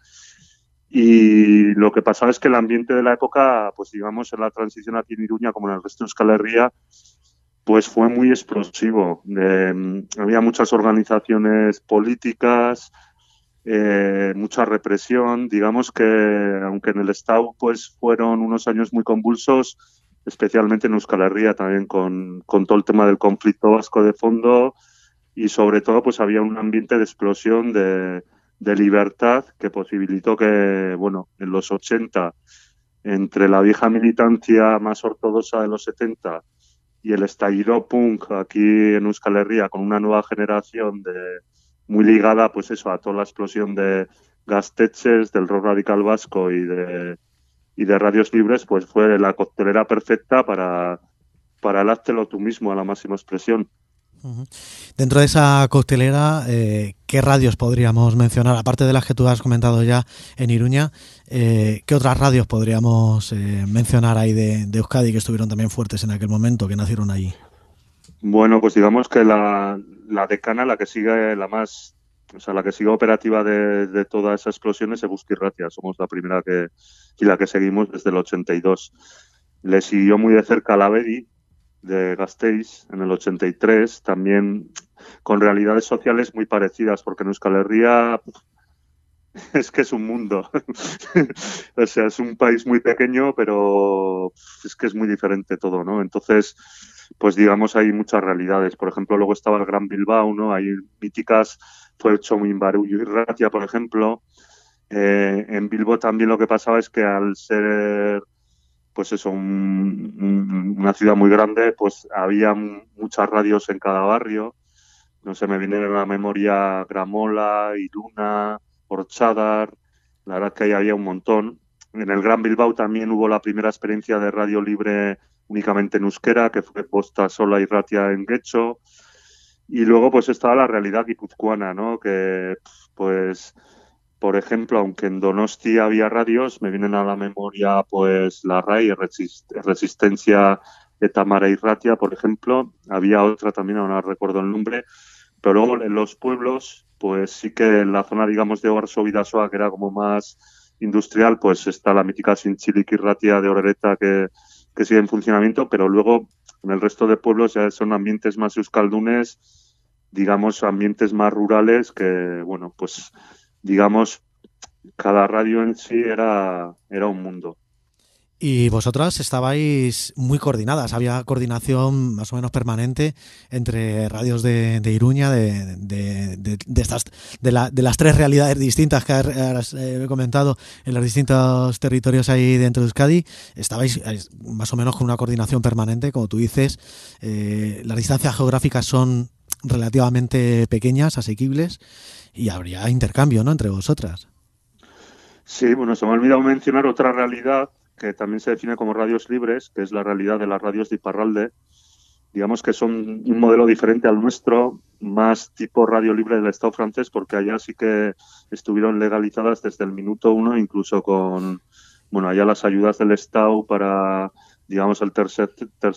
K: y lo que pasaba es que el ambiente de la época, pues digamos, en la transición aquí en Iruña, como en el resto de Euskal Herria, pues fue muy explosivo. Había muchas organizaciones políticas, mucha represión, digamos que, aunque en el Estado pues fueron unos años muy convulsos, especialmente en Euskal Herria también con todo el tema del conflicto vasco de fondo, y sobre todo pues había un ambiente de explosión de libertad que posibilitó que, bueno, en los 80, entre la vieja militancia más ortodoxa de los 70 y el estallido punk aquí en Euskal Herria, con una nueva generación muy ligada pues eso, a toda la explosión de gaztetxes, del rock radical vasco y de radios libres, pues fue la coctelera perfecta para el háztelo tú mismo a la máxima expresión.
A: Uh-huh. Dentro de esa coctelera, ¿qué radios podríamos mencionar? Aparte de las que tú has comentado ya en Iruña, ¿qué otras radios podríamos mencionar ahí de Euskadi que estuvieron también fuertes en aquel momento, que nacieron allí?
K: Bueno, pues digamos que la decana, la que sigue la que sigue operativa de todas esas explosiones es Eguzki Ratia. Somos la primera y la que seguimos desde el 82. Le siguió muy de cerca la Bedi, de Gasteiz, en el 83, también con realidades sociales muy parecidas, porque en Euskal Herria es que es un mundo. O sea, es un país muy pequeño, pero es que es muy diferente todo, ¿no? Entonces, pues digamos, hay muchas realidades. Por ejemplo, luego estaba el Gran Bilbao, ¿no? Hay míticas, fue Txomin Barullo y Ratia, por ejemplo. En Bilbo también lo que pasaba es que al ser, pues eso, una ciudad muy grande, pues había muchas radios en cada barrio. No sé, me viene a la memoria Gramola, Iruna, Orchadar, la verdad que ahí había un montón. En el Gran Bilbao también hubo la primera experiencia de radio libre únicamente en euskera, que fue Posta Sola y Ratia en Getxo. Y luego pues estaba la realidad guipuzcoana, ¿no? Que pues, por ejemplo, aunque en Donosti había radios, me vienen a la memoria pues la RAI, Resistencia de Tamara y Ratia, por ejemplo. Había otra también, ahora no recuerdo el nombre. Pero luego en los pueblos, pues sí que en la zona, digamos, de Oarso Bidasoa, que era como más industrial, pues está la mítica Zintzilik y Ratia de Orereta que sigue en funcionamiento, pero luego en el resto de pueblos ya son ambientes más euskaldunes, digamos, ambientes más rurales que, bueno, pues digamos, cada radio en sí era un mundo.
A: Y vosotras estabais muy coordinadas, había coordinación más o menos permanente entre radios de Iruña, de las tres realidades distintas que has comentado en los distintos territorios ahí dentro de Euskadi. Estabais más o menos con una coordinación permanente, como tú dices. Las distancias geográficas son relativamente pequeñas, asequibles, y habría intercambio, ¿no?, entre vosotras.
K: Sí, bueno, se me ha olvidado mencionar otra realidad que también se define como radios libres, que es la realidad de las radios de Iparralde. Digamos que son un modelo diferente al nuestro, más tipo radio libre del Estado francés, porque allá sí que estuvieron legalizadas desde el minuto uno, incluso con, bueno, allá las ayudas del Estado para, digamos, el tercer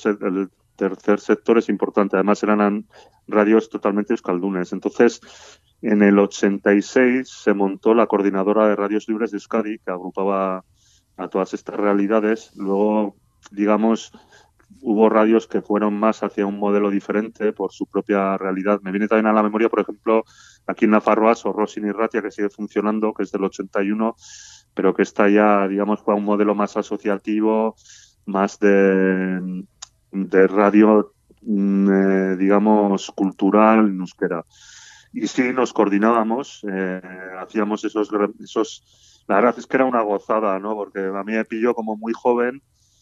K: sector es importante. Además eran radios totalmente euskaldunes. Entonces, en el 86 se montó la Coordinadora de Radios Libres de Euskadi, que agrupaba a todas estas realidades. Luego, digamos, hubo radios que fueron más hacia un modelo diferente por su propia realidad. Me viene también a la memoria, por ejemplo, aquí en Nafarroa, Sorrosin y Ratia, que sigue funcionando, que es del 81, pero que está ya, digamos, fue un modelo más asociativo, más de radio, digamos, cultural, en euskera. Y sí, nos coordinábamos, hacíamos esos... La verdad es que era una gozada, ¿no? Porque a mí me pilló como muy joven,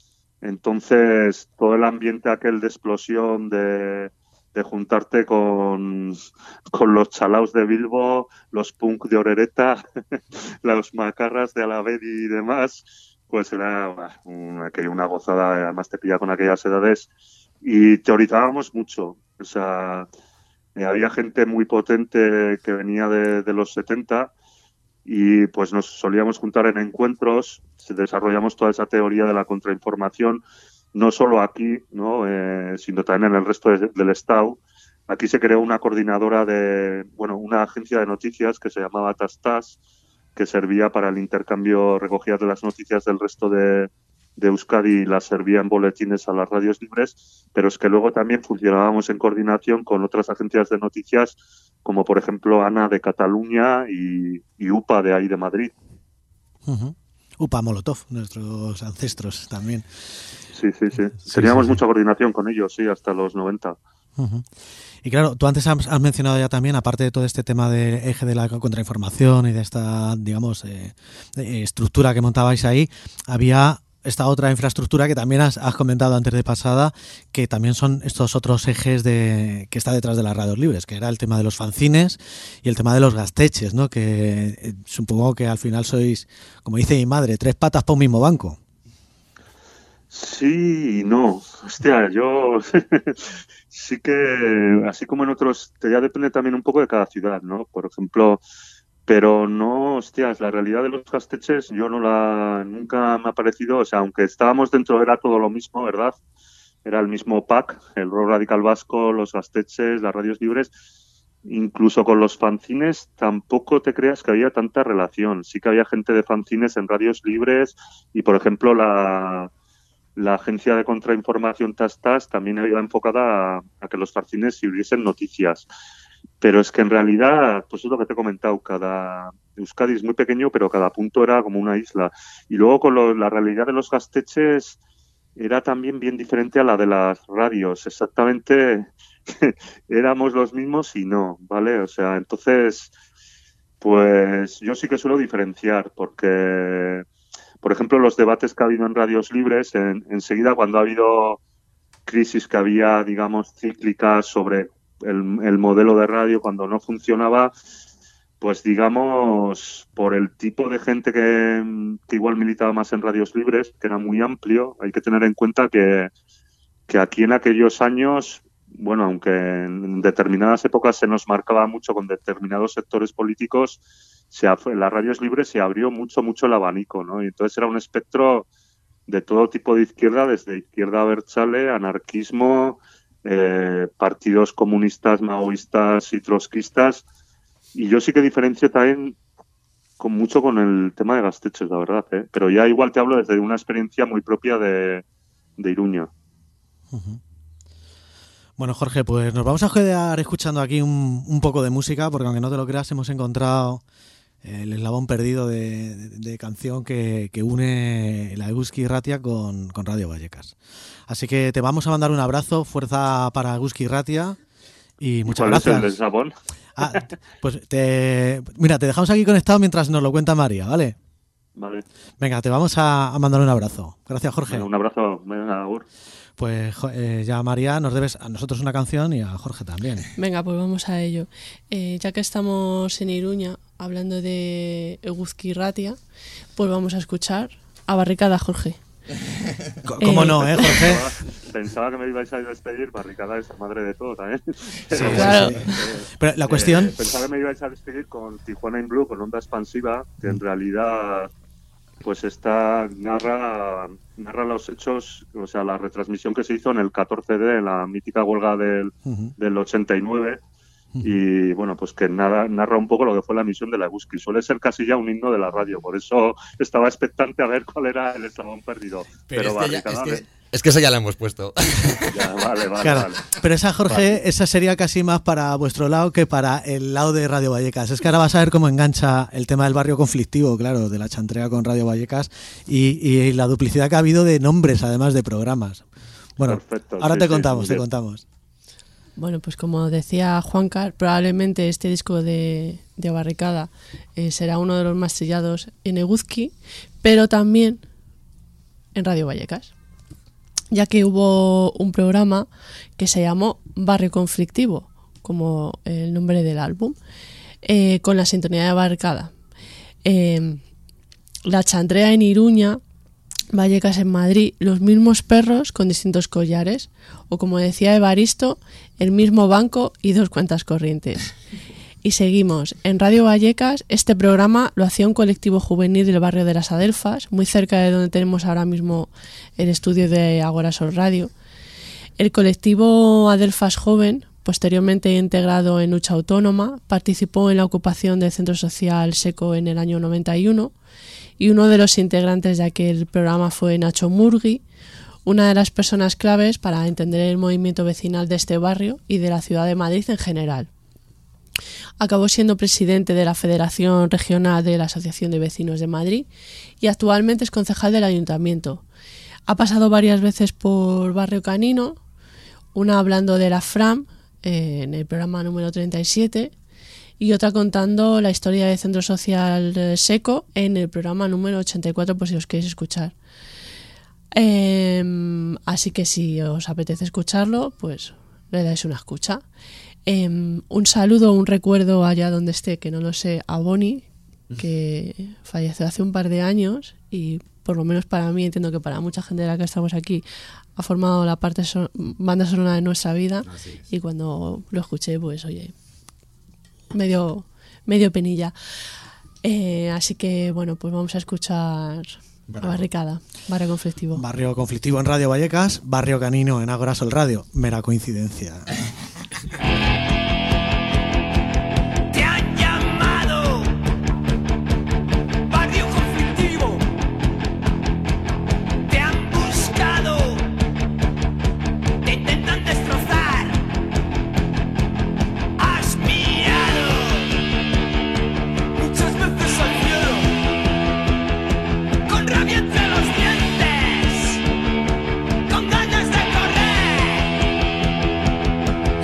K: entonces todo el ambiente aquel de explosión, de juntarte con los chalaos de Bilbo, los punk de Orereta, los macarras de Alavedi y demás, pues era una gozada. Además te pilla con aquellas edades y teorizábamos mucho. O sea, había gente muy potente que venía de los 70 y pues nos solíamos juntar en encuentros, desarrollamos toda esa teoría de la contrainformación, no solo aquí, ¿no? Sino también en el resto del Estado. Aquí se creó una coordinadora una agencia de noticias que se llamaba TAS, que servía para el intercambio, recogida de las noticias del resto de Euskadi y las servía en boletines a las radios libres, pero es que luego también funcionábamos en coordinación con otras agencias de noticias, como por ejemplo ANA de Cataluña y UPA de ahí de Madrid.
A: Uh-huh. UPA Molotov, nuestros ancestros también.
K: Sí. Teníamos mucha coordinación con ellos, sí, hasta los 90.
A: Uh-huh. Y claro, tú antes has mencionado ya también, aparte de todo este tema del eje de la contrainformación y de esta, digamos, estructura que montabais ahí, había esta otra infraestructura que también has comentado antes de pasada, que también son estos otros ejes que está detrás de las radios libres, que era el tema de los fanzines y el tema de los gasteches, ¿no? Que supongo que al final sois, como dice mi madre, tres patas para un mismo banco.
K: Sí y no. Hostia, yo sí que, así como en otros, ya depende también un poco de cada ciudad, ¿no? Por ejemplo, pero no, hostias, la realidad de los gasteches nunca me ha parecido, o sea, aunque estábamos dentro, era todo lo mismo, ¿verdad? Era el mismo pack, el rock radical vasco, los gasteches, las radios libres, incluso con los fanzines tampoco te creas que había tanta relación. Sí que había gente de fanzines en radios libres y, por ejemplo, la agencia de contrainformación TAS también iba enfocada a que los fanzines sirviesen noticias. Pero es que en realidad, pues es lo que te he comentado, Euskadi es muy pequeño, pero cada punto era como una isla. Y luego con la realidad de los gasteches era también bien diferente a la de las radios. Exactamente éramos los mismos y no, ¿vale? O sea, entonces, pues yo sí que suelo diferenciar porque, por ejemplo, los debates que ha habido en radios libres, enseguida cuando ha habido crisis que había, digamos, cíclicas sobre el modelo de radio, cuando no funcionaba, pues digamos, por el tipo de gente que igual militaba más en radios libres, que era muy amplio, hay que tener en cuenta que aquí en aquellos años, bueno, aunque en determinadas épocas se nos marcaba mucho con determinados sectores políticos, en las radios libres se abrió mucho el abanico, ¿no? Y entonces era un espectro de todo tipo de izquierda, desde izquierda abertzale, anarquismo, partidos comunistas, maoístas y trotskistas. Y yo sí que diferencio también mucho con el tema de gasteches, la verdad, ¿eh? Pero ya igual te hablo desde una experiencia muy propia de Iruña.
A: Uh-huh. Bueno, Jorge, pues nos vamos a quedar escuchando aquí un poco de música, porque aunque no te lo creas, hemos encontrado el eslabón perdido de canción que une la Eguzki Irratia con Radio Vallecas. Así que te vamos a mandar un abrazo, fuerza para Eguzki Irratia y muchas
K: ¿Cuál
A: gracias.
K: es el eslabón?
A: Pues te dejamos aquí conectado mientras nos lo cuenta María, ¿vale?
K: Vale.
A: Venga, te vamos a mandar un abrazo. Gracias, Jorge.
K: Bueno, un abrazo. Venga, Agur.
A: Pues ya, María, nos debes a nosotros una canción y a Jorge también.
C: Venga, pues vamos a ello. Ya que estamos en Iruña hablando de Eguzki Irratia, pues vamos a escuchar a Barricada, Jorge.
A: ¿Cómo no, Jorge?
K: Pensaba que me ibais a despedir, Barricada es la madre de todo también.
A: Sí, claro. Pero la cuestión...
K: pensaba que me ibais a despedir con Tijuana in Blue, con Onda Expansiva, que en realidad pues narra los hechos, o sea, la retransmisión que se hizo en el 14D, en la mítica huelga del 89, y bueno, pues que narra un poco lo que fue la misión de la Eguzki. Suele ser casi ya un himno de la radio, por eso estaba expectante a ver cuál era el eslabón perdido. Pero
B: es que eso ya lo hemos puesto.
K: Ya, vale,
A: claro,
K: vale.
A: Pero esa, Jorge, esa sería casi más para vuestro lado que para el lado de Radio Vallecas. Es que ahora vas a ver cómo engancha el tema del barrio conflictivo, claro, de la chantrea con Radio Vallecas y la duplicidad que ha habido de nombres, además de programas. Bueno, perfecto, ahora te contamos.
C: Bueno, pues como decía Juancar, probablemente este disco de Barricada será uno de los más trillados en Eguzki, pero también en Radio Vallecas, ya que hubo un programa que se llamó Barrio Conflictivo, como el nombre del álbum, con la sintonía de Barricada. La chantrea en Iruña, Vallecas en Madrid, los mismos perros con distintos collares, o como decía Evaristo, el mismo banco y 2 cuentas corrientes. Y seguimos. En Radio Vallecas, este programa lo hacía un colectivo juvenil del barrio de las Adelfas, muy cerca de donde tenemos ahora mismo el estudio de Agora Sol Radio. El colectivo Adelfas Joven, posteriormente integrado en Lucha Autónoma, participó en la ocupación del Centro Social Seco en el año 91, y uno de los integrantes de aquel programa fue Nacho Murgui, una de las personas claves para entender el movimiento vecinal de este barrio y de la ciudad de Madrid en general. Acabó siendo presidente de la Federación Regional de la Asociación de Vecinos de Madrid y actualmente es concejal del Ayuntamiento. Ha pasado varias veces por Barrio Canino, una hablando de la FRAM en el programa número 37 y otra contando la historia del Centro Social Seco en el programa número 84, por si os queréis escuchar. Así que si os apetece escucharlo, pues le dais una escucha. Un saludo, un recuerdo allá donde esté, que no lo sé, a Bonnie, que falleció hace un par de años y por lo menos para mí, entiendo que para mucha gente de la que estamos aquí, ha formado la banda sonora de nuestra vida. Y cuando lo escuché, pues oye, medio penilla. Así que bueno, pues vamos a escuchar a Barricada, Barrio Conflictivo.
A: Barrio Conflictivo en Radio Vallecas, Barrio Canino en Agora Sol Radio. Mera coincidencia.
J: Te han llamado Barrio Conflictivo. Te han buscado. Te intentan destrozar. Has mirado muchas veces al cielo con rabia entre los dientes, con ganas de correr.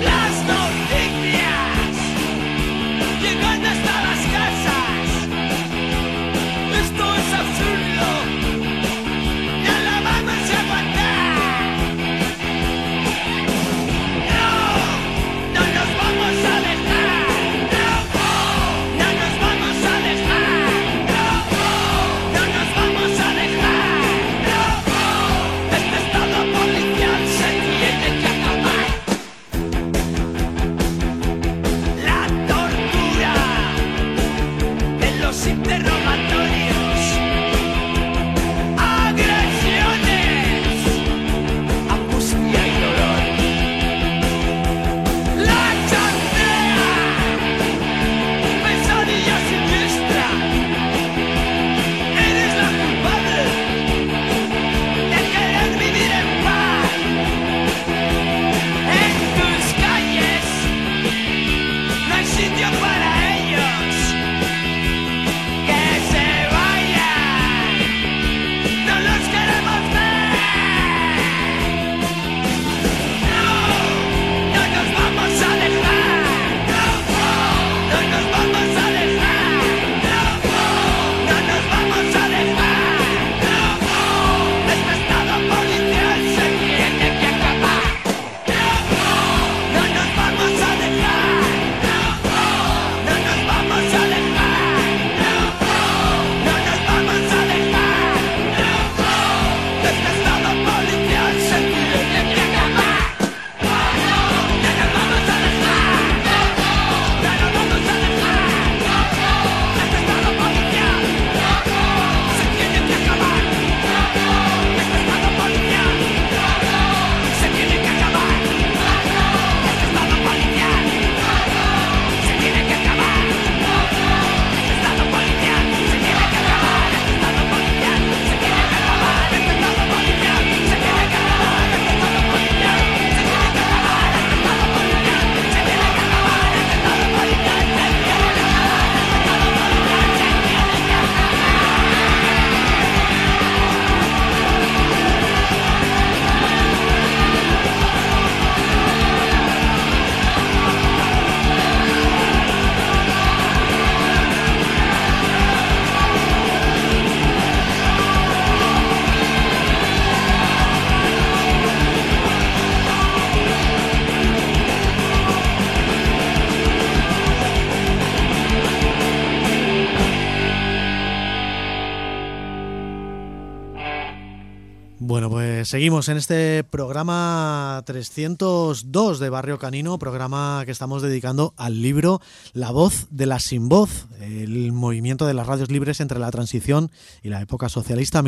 A: Pues seguimos en este programa 302 de Barrio Canino, programa que estamos dedicando al libro La voz de la sin voz, el movimiento de las radios libres entre la transición y la época socialista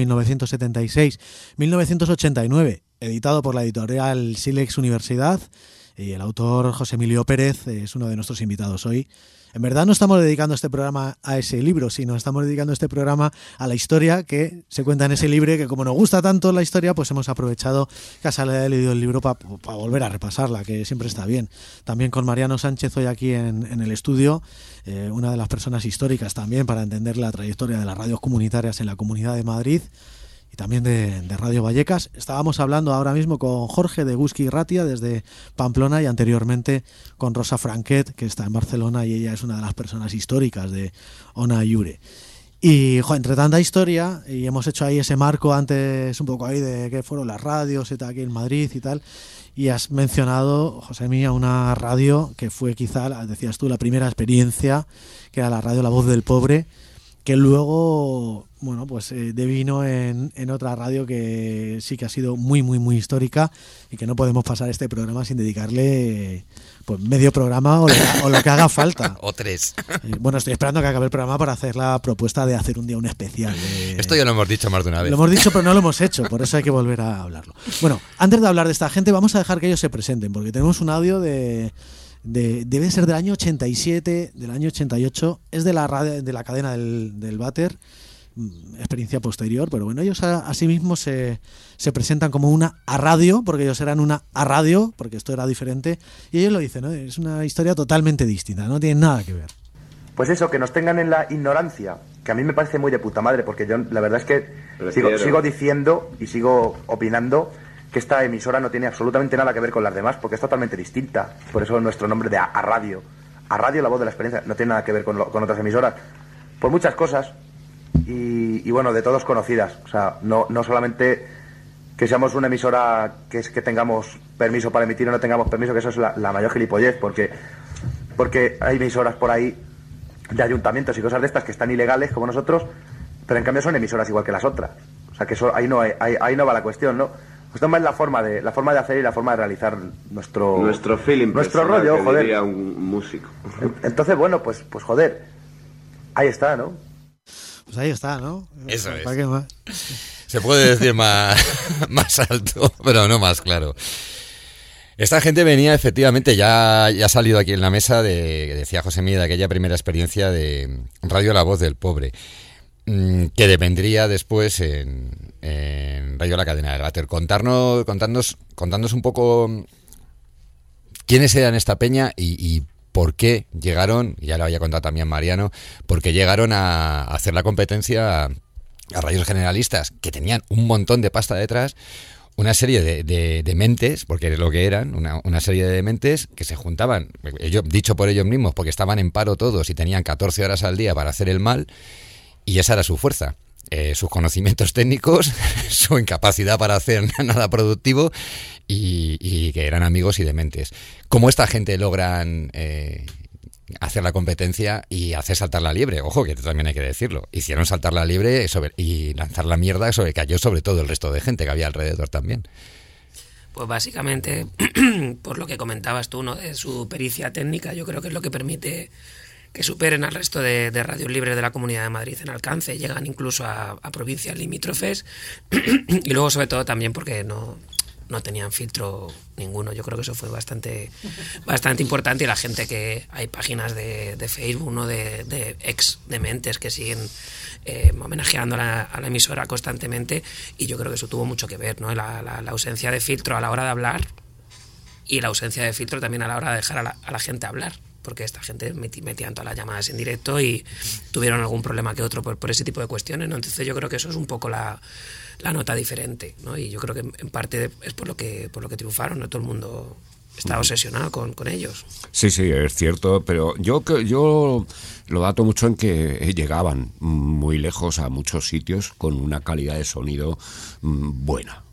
A: 1976-1989, editado por la editorial Silex Universidad, y el autor José Emilio Pérez es uno de nuestros invitados hoy. En verdad no estamos dedicando este programa a ese libro, sino estamos dedicando este programa a la historia que se cuenta en ese libro, que como nos gusta tanto la historia, pues hemos aprovechado que haya leído el libro para volver a repasarla, que siempre está bien. También con Mariano Sánchez hoy aquí en el estudio, una de las personas históricas también para entender la trayectoria de las radios comunitarias en la Comunidad de Madrid y también de Radio Vallecas. Estábamos hablando ahora mismo con Jorge de Eguzki Ratia desde Pamplona y anteriormente con Rosa Franquet, que está en Barcelona y ella es una de las personas históricas de Ona Iure. Y entre tanta historia, y hemos hecho ahí ese marco antes un poco ahí de qué fueron las radios y tal, aquí en Madrid y tal, y has mencionado, José Mía, una radio que fue quizá, decías tú, la primera experiencia, que era la radio La Voz del Pobre, que luego, bueno, pues devino en otra radio que sí que ha sido muy, muy, muy histórica y que no podemos pasar este programa sin dedicarle pues medio programa o lo que haga falta.
B: O 3.
A: Bueno, estoy esperando que acabe el programa para hacer la propuesta de hacer un día un especial.
B: Esto ya lo hemos dicho más de una vez.
A: Lo hemos dicho, pero no lo hemos hecho, por eso hay que volver a hablarlo. Bueno, antes de hablar de esta gente, vamos a dejar que ellos se presenten, porque tenemos un audio debe ser del año 87, del año 88, es de la radio, de la cadena del Váter, experiencia posterior, pero bueno, ellos así mismo se presentan como una a radio, porque ellos eran una a radio, porque esto era diferente, y ellos lo dicen, ¿no? Es una historia totalmente distinta, no tiene nada que ver.
L: Pues eso, que nos tengan en la ignorancia, que a mí me parece muy de puta madre, porque yo la verdad es que sigo diciendo y sigo opinando que esta emisora no tiene absolutamente nada que ver con las demás, porque es totalmente distinta. Por eso nuestro nombre de a radio. A radio, la voz de la experiencia, no tiene nada que ver con otras emisoras. Por muchas cosas, y bueno, de todos conocidas. O sea, no solamente que seamos una emisora que tengamos permiso para emitir o no tengamos permiso, que eso es la mayor gilipollez, porque hay emisoras por ahí de ayuntamientos y cosas de estas que están ilegales, como nosotros, pero en cambio son emisoras igual que las otras. O sea, que eso, ahí no va la cuestión, ¿no? Pues más la forma de hacer y la forma de realizar nuestro
M: feeling,
L: nuestro rollo,
M: que
L: joder.
M: diría un músico.
L: Entonces, bueno, pues joder, ahí está, ¿no?
A: Pues ahí está, ¿no?
B: Eso es.
A: ¿Para qué más?
B: Se puede decir más alto, pero no más claro. Esta gente venía, efectivamente, ya ha salido aquí en la mesa, decía José Mía, de aquella primera experiencia de Radio La Voz del Pobre, que devendría después en Radio La Cadena del Váter. Contándonos un poco quiénes eran esta peña y por qué llegaron, ya lo había contado también Mariano, por qué llegaron a hacer la competencia a radios generalistas, que tenían un montón de pasta detrás, una serie de mentes, porque es lo que eran, una serie de mentes que se juntaban, dicho por ellos mismos, porque estaban en paro todos y tenían 14 horas al día para hacer el mal, y esa era su fuerza. Sus conocimientos técnicos, su incapacidad para hacer nada productivo y que eran amigos y dementes. ¿Cómo esta gente logran hacer la competencia y hacer saltar la liebre? Ojo, que también hay que decirlo. Hicieron saltar la liebre y lanzar la mierda cayó sobre todo el resto de gente que había alrededor también.
D: Pues básicamente, por lo que comentabas tú, ¿no?, de su pericia técnica, yo creo que es lo que permite que superen al resto de radios libres de la Comunidad de Madrid en alcance, llegan incluso a provincias limítrofes y luego sobre todo también porque no tenían filtro ninguno. Yo creo que eso fue bastante importante, y la gente que hay páginas de Facebook, ¿no?, de ex dementes que siguen homenajeando a la emisora constantemente, y yo creo que eso tuvo mucho que ver, ¿no?, la ausencia de filtro a la hora de hablar y la ausencia de filtro también a la hora de dejar a la gente hablar, porque esta gente metían todas las llamadas en directo y tuvieron algún problema que otro por ese tipo de cuestiones, ¿no? Entonces yo creo que eso es un poco la nota diferente, ¿no? Y yo creo que en parte es por lo que triunfaron, ¿no? Todo el mundo está obsesionado con ellos.
E: Sí, es cierto, pero yo lo dato mucho en que llegaban muy lejos a muchos sitios con una calidad de sonido buena.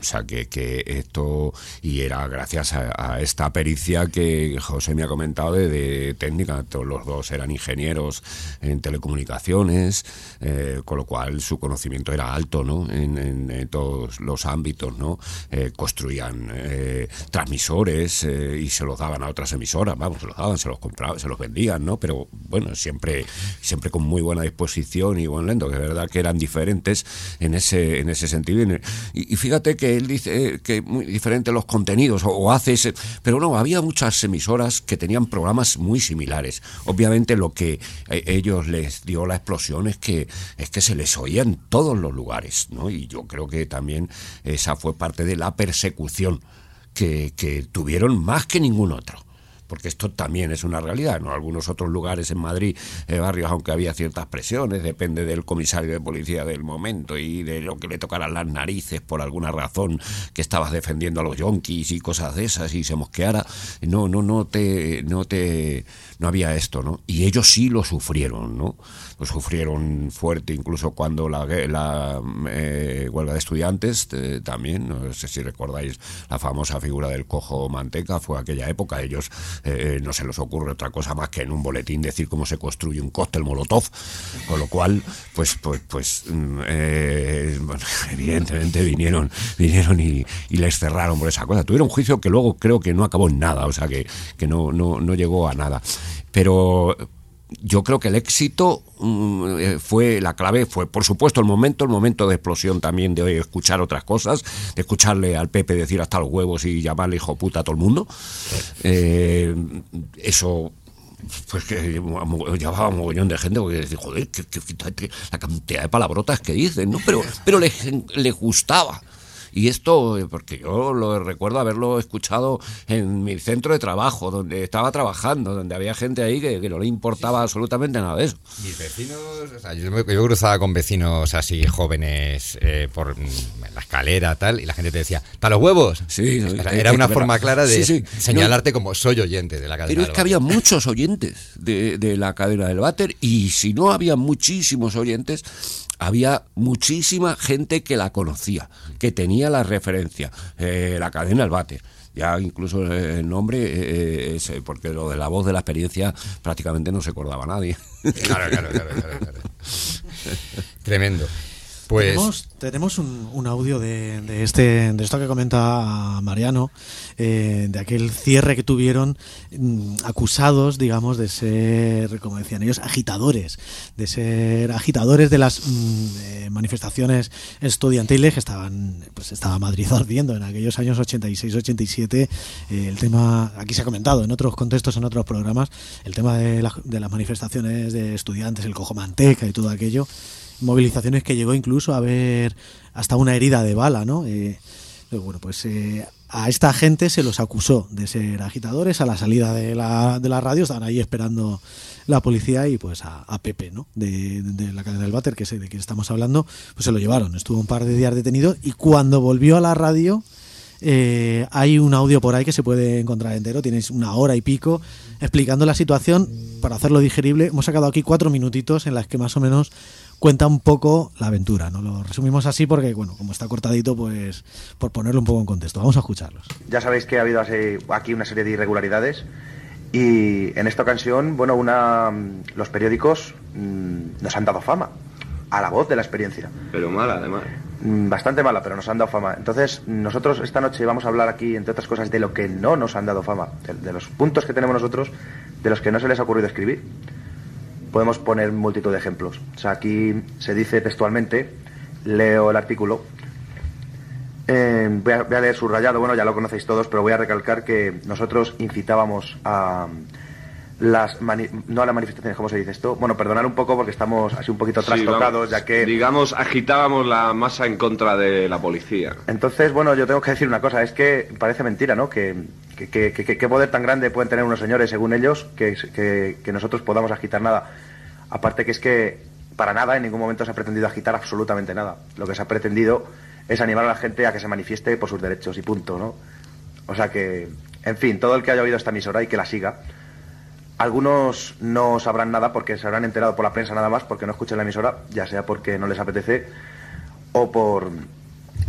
E: O sea, que esto, y era gracias a esta pericia que José me ha comentado de técnica. Todos los dos eran ingenieros en telecomunicaciones, con lo cual su conocimiento era alto, ¿no? En todos los ámbitos, ¿no? Construían transmisores y se los daban a otras emisoras, vamos, se los daban, se los compraban, se los vendían, ¿no? Pero bueno, siempre con muy buena disposición y buen lento, que es verdad que eran diferentes en ese sentido. Y fíjate que él dice que muy diferentes los contenidos, o hace ese, pero no, había muchas emisoras que tenían programas muy similares. Obviamente lo que ellos les dio la explosión es que se les oía en todos los lugares, ¿no? Y yo creo que también esa fue parte de la persecución que tuvieron más que ningún otro. Porque esto también es una realidad, ¿no? Algunos otros lugares en Madrid, barrios, aunque había ciertas presiones, depende del comisario de policía del momento y de lo que le tocaran las narices por alguna razón, que estabas defendiendo a los yonkis y cosas de esas y se mosqueara, no había esto, ¿no? Y ellos sí lo sufrieron, ¿no? Lo sufrieron fuerte, incluso cuando la huelga de estudiantes, también, no sé si recordáis la famosa figura del cojo manteca, fue aquella época. Ellos no se les ocurre otra cosa más que en un boletín decir cómo se construye un cóctel molotov, con lo cual bueno, evidentemente vinieron y les cerraron por esa cosa. Tuvieron un juicio que luego creo que no acabó en nada, o sea que no llegó a nada, pero yo creo que el éxito la clave fue, por supuesto, el momento de explosión también, de escuchar otras cosas, de escucharle al Pepe decir hasta los huevos y llamarle hijo puta a todo el mundo. Eso, pues que llevaba un mogollón de gente, porque decía, joder, que la cantidad de palabrotas que dicen, ¿no? Pero les gustaba. Y esto, porque yo lo recuerdo haberlo escuchado en mi centro de trabajo, donde estaba trabajando, donde había gente ahí que no le importaba absolutamente nada de eso.
B: Mis vecinos, o sea, yo cruzaba con vecinos así jóvenes por la escalera tal, y la gente te decía, ¿para los huevos?
E: Sí,
B: era una forma clara de señalarte como soy oyente de la cadena.
E: Pero es que había muchos oyentes de la cadena del váter, y si no había muchísimos oyentes, había muchísima gente que la conocía, que tenía la referencia, la cadena del váter. Ya incluso el nombre, porque lo de la voz de la experiencia prácticamente no se acordaba nadie.
B: Claro. Tremendo. Pues
A: tenemos un audio de esto que comenta Mariano, de aquel cierre que tuvieron, acusados, digamos, de ser, como decían ellos, agitadores de las manifestaciones estudiantiles que estaba Madrid ardiendo en aquellos años 86-87. El tema, aquí se ha comentado en otros contextos, en otros programas, el tema de las manifestaciones de estudiantes, el cojo manteca y todo aquello. Movilizaciones que llegó incluso a haber hasta una herida de bala, ¿no? Bueno, pues a esta gente se los acusó de ser agitadores. A la salida de la radio estaban ahí esperando la policía, y pues a Pepe, ¿no? De la cadena del váter, que es de quien estamos hablando, pues se lo llevaron. Estuvo un par de días detenido, y cuando volvió a la radio, hay un audio por ahí que se puede encontrar entero, tienes 1 hora y pico explicando la situación. Para hacerlo digerible, hemos sacado aquí 4 minutitos en las que más o menos cuenta un poco la aventura, ¿no? Lo resumimos así porque, bueno, como está cortadito, pues por ponerlo un poco en contexto. Vamos a escucharlos.
L: Ya sabéis que ha habido aquí una serie de irregularidades, y en esta ocasión, bueno, los periódicos nos han dado fama a la voz de la experiencia.
H: Pero mala, además.
L: Bastante mala, pero nos han dado fama. Entonces, nosotros esta noche vamos a hablar aquí, entre otras cosas, de lo que no nos han dado fama, de los puntos que tenemos nosotros, de los que no se les ha ocurrido escribir. Podemos poner multitud de ejemplos. O sea, aquí se dice textualmente, leo el artículo, voy a leer subrayado, bueno, ya lo conocéis todos, pero voy a recalcar que nosotros incitábamos a no a las manifestaciones, ¿cómo se dice esto? Bueno, perdonar un poco porque estamos así un poquito trastocados, ya que...
M: Digamos, agitábamos la masa en contra de la policía.
L: Entonces, bueno, yo tengo que decir una cosa, es que parece mentira, ¿no? ¿Qué poder tan grande pueden tener unos señores, según ellos, que nosotros podamos agitar nada? Aparte que es que para nada, en ningún momento se ha pretendido agitar absolutamente nada. Lo que se ha pretendido es animar a la gente a que se manifieste por sus derechos y punto, ¿no? O sea que, en fin, todo el que haya oído esta emisora y que la siga, algunos no sabrán nada porque se habrán enterado por la prensa nada más, porque no escuchan la emisora, ya sea porque no les apetece o por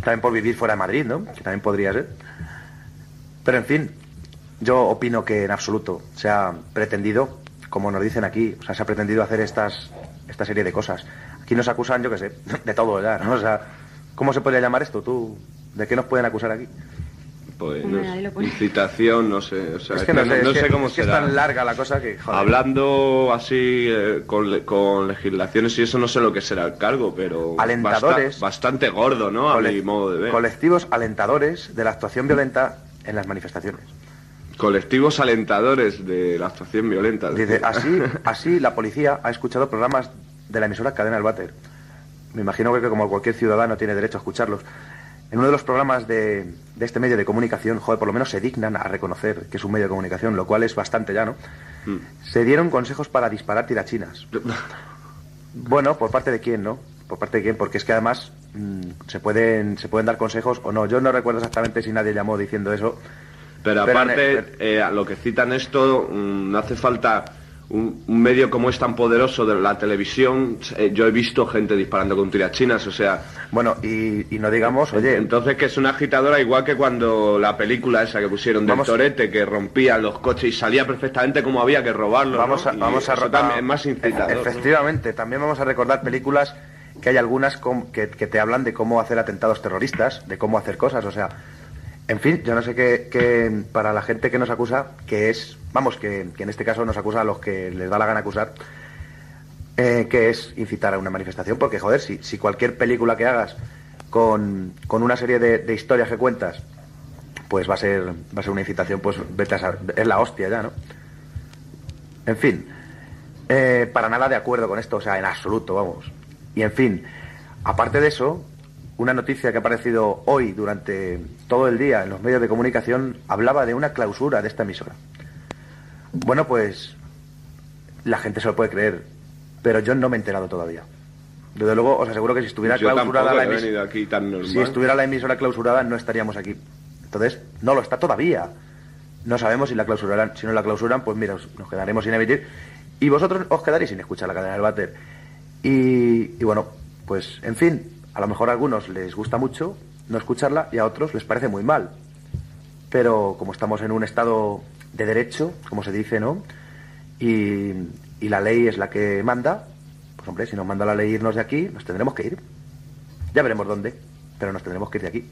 L: también por vivir fuera de Madrid, ¿no? Que también podría ser. Pero en fin, yo opino que en absoluto se ha pretendido, como nos dicen aquí, o sea, se ha pretendido hacer esta serie de cosas. Aquí nos acusan, yo qué sé, de todo ya, ¿no? O sea, ¿cómo se podría llamar esto? ¿Tú de qué nos pueden acusar aquí?
M: Pues no sé, incitación, no sé, o sea,
L: es que no sé cómo
M: será.
L: Es tan larga la cosa que, joder.
M: Hablando así con legislaciones y eso, no sé lo que será el cargo, pero
L: alentadores,
M: bastante gordo, ¿no? A mi modo de ver.
L: Colectivos alentadores de la actuación violenta en las manifestaciones.
M: Colectivos alentadores de la actuación violenta.
L: Dice, así la policía ha escuchado programas de la emisora Cadena del Váter. Me imagino que como cualquier ciudadano tiene derecho a escucharlos. En uno de los programas de este medio de comunicación, joder, por lo menos se dignan a reconocer que es un medio de comunicación, lo cual es bastante ya, ¿no? Se dieron consejos para disparar tirachinas. Bueno, ¿por parte de quién, no? ¿Por parte de quién? Porque es que además se pueden dar consejos o no. Yo no recuerdo exactamente si nadie llamó diciendo eso.
M: Pero aparte, a lo que citan esto, no hace falta un medio como es tan poderoso de la televisión. Yo he visto gente disparando con tirachinas, o sea...
L: Bueno, y no digamos, oye...
M: Entonces que es una agitadora igual que cuando la película esa que pusieron del Torete, que rompía los coches y salía perfectamente como había que robarlos.
L: Vamos a
M: también es más incitador.
L: Efectivamente, ¿no? También vamos a recordar películas que hay algunas que te hablan de cómo hacer atentados terroristas, de cómo hacer cosas, o sea... En fin, yo no sé qué para la gente que nos acusa, que en este caso nos acusa a los que les da la gana acusar, que es incitar a una manifestación, porque joder, si cualquier película que hagas con una serie de historias que cuentas, pues va a ser una incitación, pues vete a saber, es la hostia ya, ¿no? En fin, para nada de acuerdo con esto, o sea, en absoluto, vamos. Y en fin, aparte de eso, una noticia que ha aparecido hoy durante todo el día en los medios de comunicación hablaba de una clausura de esta emisora. Bueno, pues la gente se lo puede creer, pero yo no me he enterado todavía. Desde luego, os aseguro que si estuviera clausurada la emisora clausurada, no estaríamos aquí. Entonces, no lo está todavía. No sabemos si la clausurarán. Si no la clausuran, pues mira, nos quedaremos sin emitir y vosotros os quedaréis sin escuchar la Cadena del Váter. Y bueno, pues en fin, a lo mejor a algunos les gusta mucho no escucharla y a otros les parece muy mal. Pero como estamos en un estado de derecho, como se dice, ¿no? Y la ley es la que manda, pues hombre, si nos manda la ley irnos de aquí, nos tendremos que ir. Ya veremos dónde, pero nos tendremos que ir de aquí.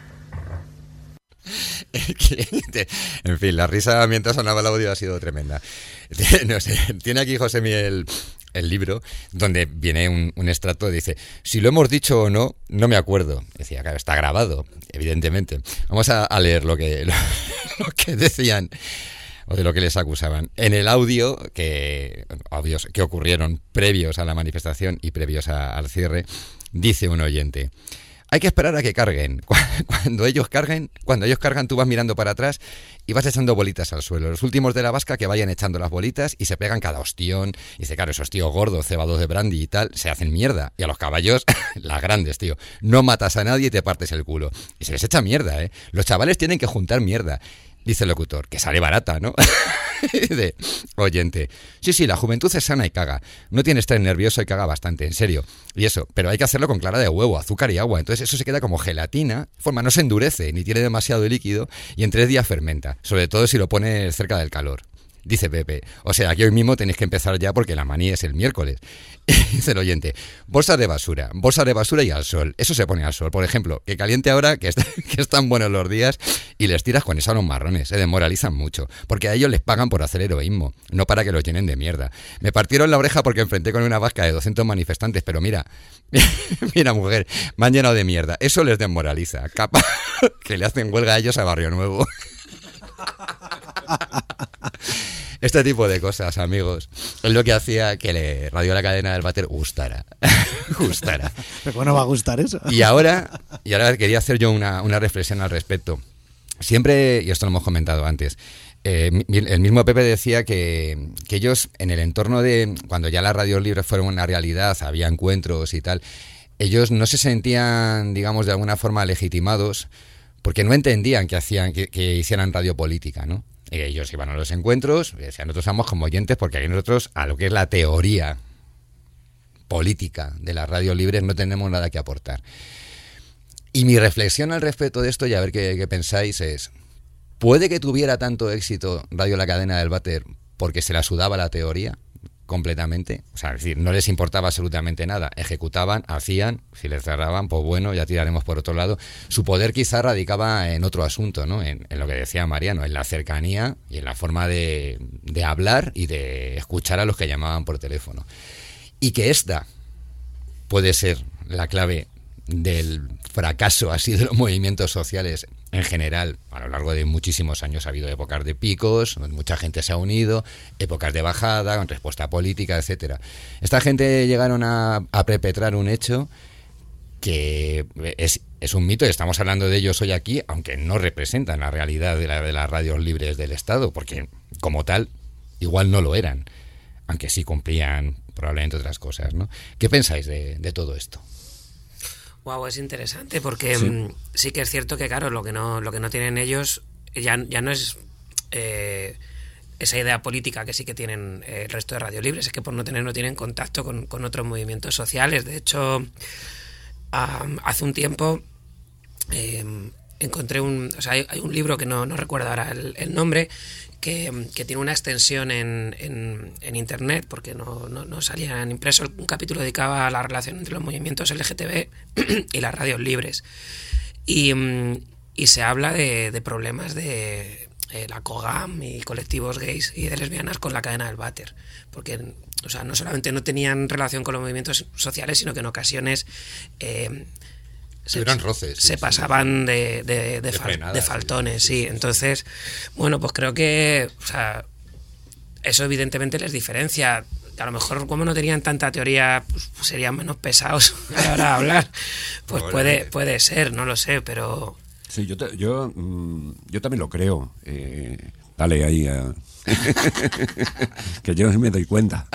B: En fin, la risa mientras sonaba el audio ha sido tremenda. No sé, tiene aquí José Miguel el libro donde viene un extracto, dice, si lo hemos dicho o no, no me acuerdo. Decía, claro, está grabado, evidentemente. Vamos a leer lo que decían o de lo que les acusaban. En el audios que ocurrieron previos a la manifestación y previos al cierre, dice un oyente: hay que esperar a que carguen. Cuando ellos cargan, tú vas mirando para atrás y vas echando bolitas al suelo. Los últimos de la vasca que vayan echando las bolitas y se pegan cada ostión. Y dice, claro, esos tíos gordos, cebados de brandy y tal, se hacen mierda. Y a los caballos, las grandes, tío. No matas a nadie y te partes el culo. Y se les echa mierda, ¿eh? Los chavales tienen que juntar mierda. Dice el locutor, que sale barata, ¿no? Dice, oyente, sí, la juventud es sana y caga. No tiene estrés nervioso y caga bastante, en serio. Y eso, pero hay que hacerlo con clara de huevo, azúcar y agua. Entonces eso se queda como gelatina, forma, no se endurece, ni tiene demasiado líquido, y en 3 días fermenta, sobre todo si lo pones cerca del calor. Dice Pepe, o sea, que hoy mismo tenéis que empezar ya porque la manía es el miércoles. Dice el oyente, bolsas de basura y al sol. Eso se pone al sol. Por ejemplo, que caliente ahora, que están buenos los días, y les tiras con eso a los marrones. Se desmoralizan mucho, porque a ellos les pagan por hacer heroísmo, no para que los llenen de mierda. Me partieron la oreja porque enfrenté con una vasca de 200 manifestantes, pero mira, mujer, me han llenado de mierda. Eso les desmoraliza. Capaz que le hacen huelga a ellos a Barrio Nuevo. Este tipo de cosas, amigos, es lo que hacía que Radio La Cadena del Váter gustara.
A: ¿Pero cómo no va a gustar eso?
B: Y ahora quería hacer yo una reflexión al respecto. Siempre, y esto lo hemos comentado antes, el mismo Pepe decía que ellos, en el entorno de cuando ya las radios libres fueron una realidad, había encuentros y tal, ellos no se sentían, digamos, de alguna forma legitimados porque no entendían que hicieran radio política, ¿no? Ellos iban a los encuentros, decían, nosotros somos como oyentes porque aquí nosotros, a lo que es la teoría política de las radios libres, no tenemos nada que aportar. Y mi reflexión al respecto de esto, y a ver qué pensáis, es: ¿puede que tuviera tanto éxito Radio La Cadena del Váter porque se la sudaba la teoría completamente? O sea, es decir, no les importaba absolutamente nada. Ejecutaban, hacían, si les cerraban, pues bueno, ya tiraremos por otro lado. Su poder quizá radicaba en otro asunto, ¿no? En lo que decía Mariano, en la cercanía y en la forma de hablar y de escuchar a los que llamaban por teléfono. Y que esta puede ser la clave del fracaso así de los movimientos sociales en general. A lo largo de muchísimos años ha habido épocas de picos, mucha gente se ha unido, épocas de bajada, con respuesta política, etcétera. Esta gente llegaron a perpetrar un hecho que es un mito, y estamos hablando de ellos hoy aquí, aunque no representan la realidad de las radios libres del Estado, porque como tal igual no lo eran, aunque sí cumplían probablemente otras cosas, ¿no? ¿Qué pensáis de todo esto?
D: Wow, es interesante porque sí que es cierto que, claro, lo que no tienen ellos ya no es esa idea política que sí que tienen el resto de radios libres, es que no tienen contacto con otros movimientos sociales. De hecho, hace un tiempo encontré hay un libro que no recuerdo ahora el nombre, que tiene una extensión en internet, porque no salía en impreso, un capítulo dedicado a la relación entre los movimientos LGTB y las radios libres. Y se habla de problemas de la COGAM y colectivos gays y de lesbianas con la cadena del váter, porque no solamente no tenían relación con los movimientos sociales, sino que en ocasiones
B: eran roces,
D: se pasaban de faltones, sí. Entonces, bueno, pues creo que eso evidentemente les diferencia. A lo mejor, como no tenían tanta teoría, pues serían menos pesados a la hora de hablar. Pues puede ser, no lo sé, pero...
E: Sí, yo también lo creo. Dale ahí que yo me doy cuenta.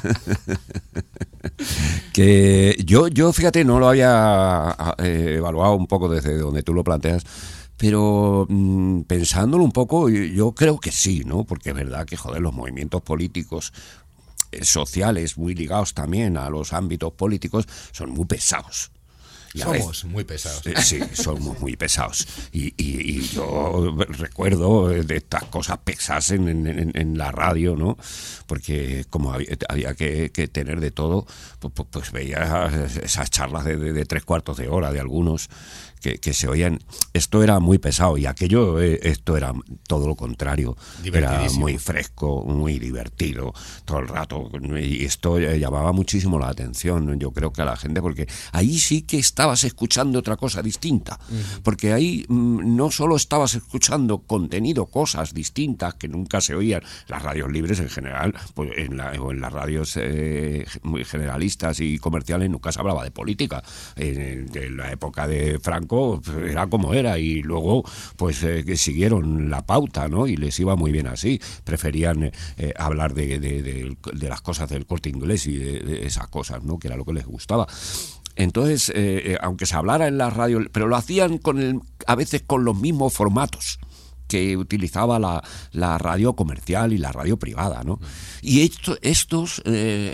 E: Que yo fíjate, no lo había evaluado un poco desde donde tú lo planteas, pero pensándolo un poco, yo creo que sí, ¿no? Porque es verdad que, joder, los movimientos políticos sociales muy ligados también a los ámbitos políticos son muy pesados.
B: Somos muy pesados.
E: Sí, somos muy pesados. Y yo recuerdo de estas cosas pesadas en la radio, ¿no? Porque como había que tener de todo, pues veía esas charlas de 3/4 de hora de algunos que se oían. Esto era muy pesado, y esto era todo lo contrario. Era muy fresco, muy divertido todo el rato, y esto llamaba muchísimo la atención, yo creo que a la gente, porque ahí sí que estabas escuchando otra cosa distinta, porque ahí no solo estabas escuchando contenido, cosas distintas que nunca se oían. Las radios libres en general, pues en las radios muy generalistas y comerciales nunca se hablaba de política. En la época de Franco era como era, y luego pues que siguieron la pauta, ¿no? Y les iba muy bien así. Preferían hablar de las cosas del Corte Inglés y de esas cosas, ¿no? Que era lo que les gustaba. Entonces, aunque se hablara en la radio, pero lo hacían a veces con los mismos formatos que utilizaba la radio comercial y la radio privada, ¿no? Y estos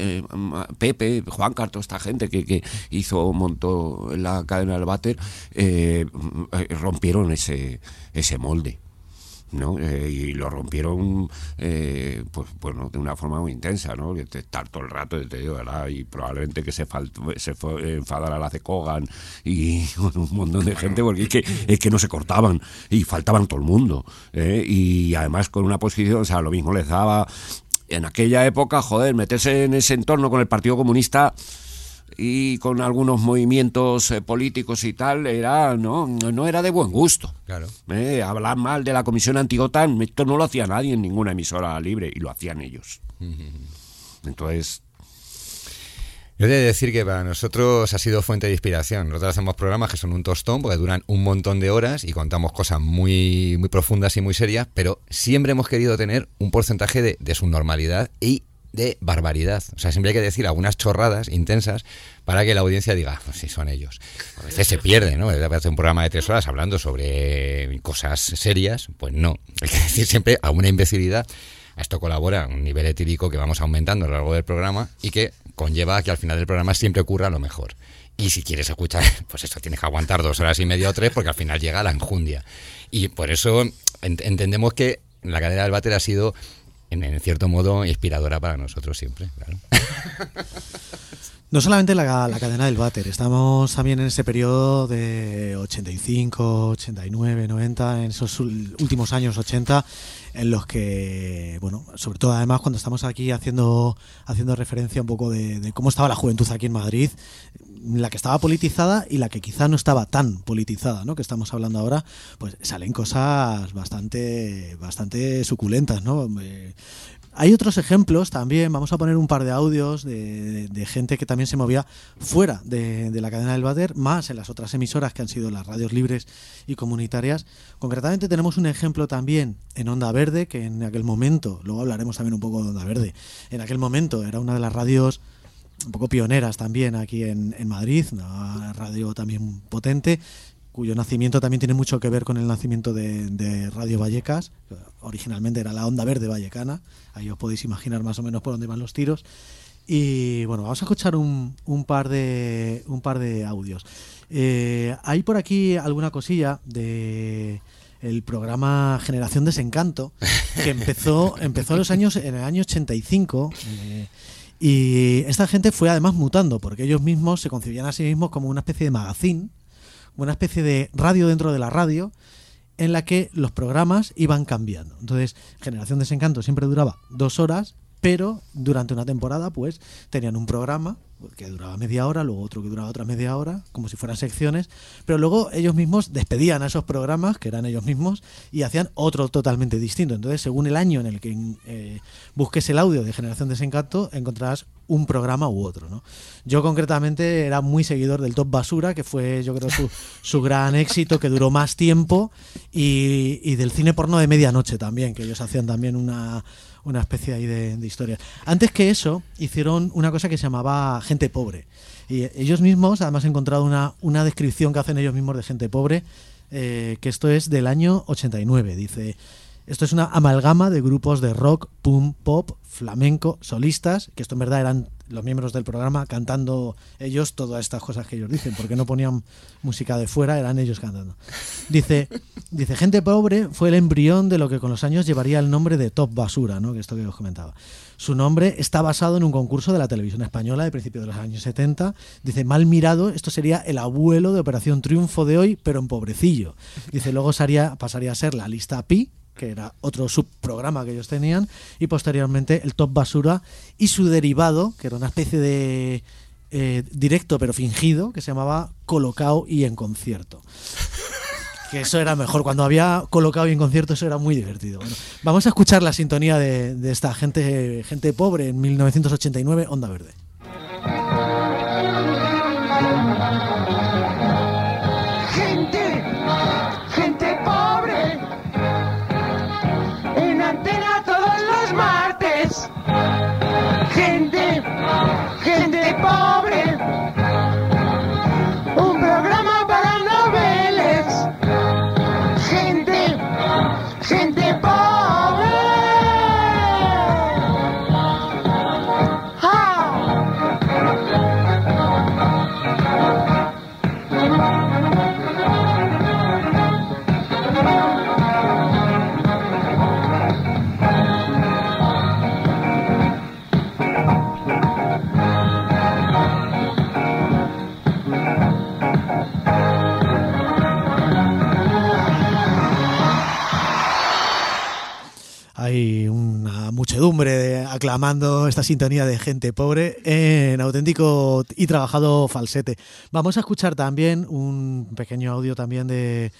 E: Pepe, Juan Carto, esta gente que montó la cadena del váter, rompieron ese molde, ¿no? Y lo rompieron pues bueno, de una forma muy intensa, ¿no? De estar todo el rato, te digo, ¿verdad? Y probablemente que se enfadara la de Kogan y un montón de gente, porque es que no se cortaban y faltaban todo el mundo, y además con una posición, o sea, lo mismo les daba en aquella época, joder, meterse en ese entorno con el Partido Comunista y con algunos movimientos políticos y tal, no era de buen gusto.
B: Claro.
E: Hablar mal de la Comisión Anti-OTAN, esto no lo hacía nadie en ninguna emisora libre, y lo hacían ellos. Entonces...
B: Yo he de decir que para nosotros ha sido fuente de inspiración. Nosotros hacemos programas que son un tostón, porque duran un montón de horas y contamos cosas muy, muy profundas y muy serias, pero siempre hemos querido tener un porcentaje de subnormalidad y de barbaridad. O sea, siempre hay que decir algunas chorradas intensas para que la audiencia diga, pues sí, son ellos. A veces se pierde, ¿no? Hacer un programa de 3 horas hablando sobre cosas serias, pues no. Hay que decir siempre alguna imbecilidad A esto colabora un nivel etílico que vamos aumentando a lo largo del programa y que conlleva a que al final del programa siempre ocurra lo mejor. Y si quieres escuchar, pues eso, tienes que aguantar 2 horas y media o 3 porque al final llega la enjundia. Y por eso entendemos que la cadena del váter ha sido, en cierto modo, inspiradora para nosotros siempre, claro.
A: No solamente la cadena del váter, estamos también en ese periodo de 85, 89, 90, en esos últimos años 80, en los que, bueno, sobre todo además cuando estamos aquí haciendo referencia un poco de cómo estaba la juventud aquí en Madrid, la que estaba politizada y la que quizá no estaba tan politizada, ¿no? Que estamos hablando ahora, pues salen cosas bastante suculentas, ¿no? Hay otros ejemplos también, vamos a poner un par de audios de gente que también se movía fuera de la cadena del váter, más en las otras emisoras que han sido las radios libres y comunitarias. Concretamente tenemos un ejemplo también en Onda Verde, que en aquel momento, luego hablaremos también un poco de Onda Verde, en aquel momento era una de las radios un poco pioneras también aquí en Madrid, una radio también potente, cuyo nacimiento también tiene mucho que ver con el nacimiento de Radio Vallecas. Originalmente era la Onda Verde vallecana, ahí os podéis imaginar más o menos por dónde van los tiros. Y bueno, vamos a escuchar un par de audios. Hay por aquí alguna cosilla de el programa Generación Desencanto, que empezó en el año 85. Y esta gente fue además mutando, porque ellos mismos se concebían a sí mismos como una especie de magazine, una especie de radio dentro de la radio, en la que los programas iban cambiando. Entonces, Generación Desencanto siempre duraba 2 horas, pero durante una temporada pues tenían un programa que duraba media hora, luego otro que duraba otra media hora, como si fueran secciones, pero luego ellos mismos despedían a esos programas, que eran ellos mismos, y hacían otro totalmente distinto. Entonces, según el año en el que busques el audio de Generación Desencanto, encontrarás un programa u otro, ¿no? Yo concretamente era muy seguidor del Top Basura, que fue, yo creo, su gran éxito, que duró más tiempo, y del cine porno de medianoche también, que ellos hacían también una especie ahí de historia. Antes que eso, hicieron una cosa que se llamaba Gente Pobre. Y ellos mismos, además he encontrado una descripción que hacen ellos mismos de Gente Pobre, que esto es del año 89. Dice, esto es una amalgama de grupos de rock, punk, pop, flamenco, solistas, que esto en verdad eran los miembros del programa cantando ellos todas estas cosas que ellos dicen, porque no ponían música de fuera, eran ellos cantando. Dice Gente Pobre fue el embrión de lo que con los años llevaría el nombre de Top Basura, ¿no? Que esto que os comentaba. Su nombre está basado en un concurso de la televisión española de principios de los años 70. Dice, mal mirado, esto sería el abuelo de Operación Triunfo de hoy, pero en pobrecillo. Dice, luego pasaría a ser la lista Pi, que era otro subprograma que ellos tenían, y posteriormente el Top Basura y su derivado, que era una especie de directo pero fingido, que se llamaba Colocao y en concierto. Que eso era mejor, cuando había Colocao y en concierto eso era muy divertido. Bueno, vamos a escuchar la sintonía de esta gente pobre en 1989, Onda Verde.
J: Gente pobre, en antena todos los martes. Gente pobre, un programa para noveles. Gente pobre.
A: Hay una muchedumbre aclamando esta sintonía de Gente Pobre en auténtico y trabajado falsete. Vamos a escuchar también un pequeño audio también de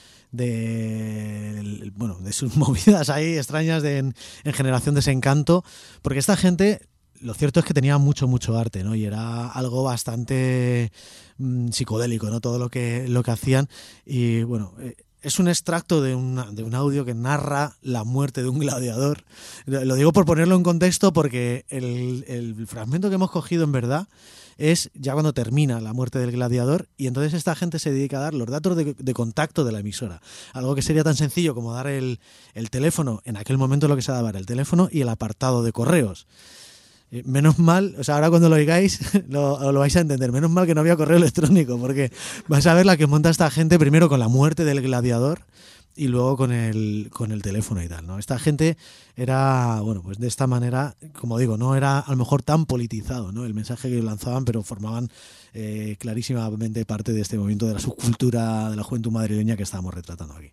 A: sus movidas ahí extrañas en Generación Desencanto, porque esta gente, lo cierto es que tenía mucho arte, ¿no? Y era algo bastante psicodélico, ¿no? Todo lo que hacían. Y bueno, es un extracto de un audio que narra la muerte de un gladiador. Lo digo por ponerlo en contexto porque el fragmento que hemos cogido en verdad es ya cuando termina la muerte del gladiador, y entonces esta gente se dedica a dar los datos de contacto de la emisora. Algo que sería tan sencillo como dar el teléfono. En aquel momento lo que se daba era el teléfono y el apartado de correos. Menos mal, o sea, ahora cuando lo oigáis lo vais a entender, menos mal que no había correo electrónico, porque vais a ver la que monta esta gente primero con la muerte del gladiador y luego con el teléfono y tal, ¿no? Esta gente era, bueno, pues de esta manera, como digo, no era a lo mejor tan politizado, ¿no?, el mensaje que lanzaban, pero formaban clarísimamente parte de este movimiento de la subcultura de la juventud madrileña que estábamos retratando aquí.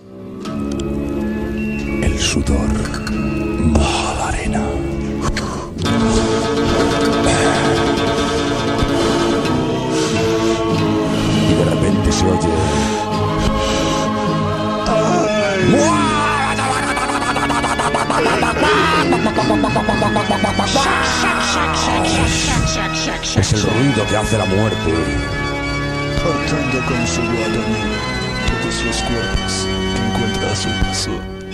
N: El sudor moja la arena. Y de repente se oye... Es el ruido que hace la muerte.
O: Cortando con su guadaña todos los cuerpos que encuentra a su paso.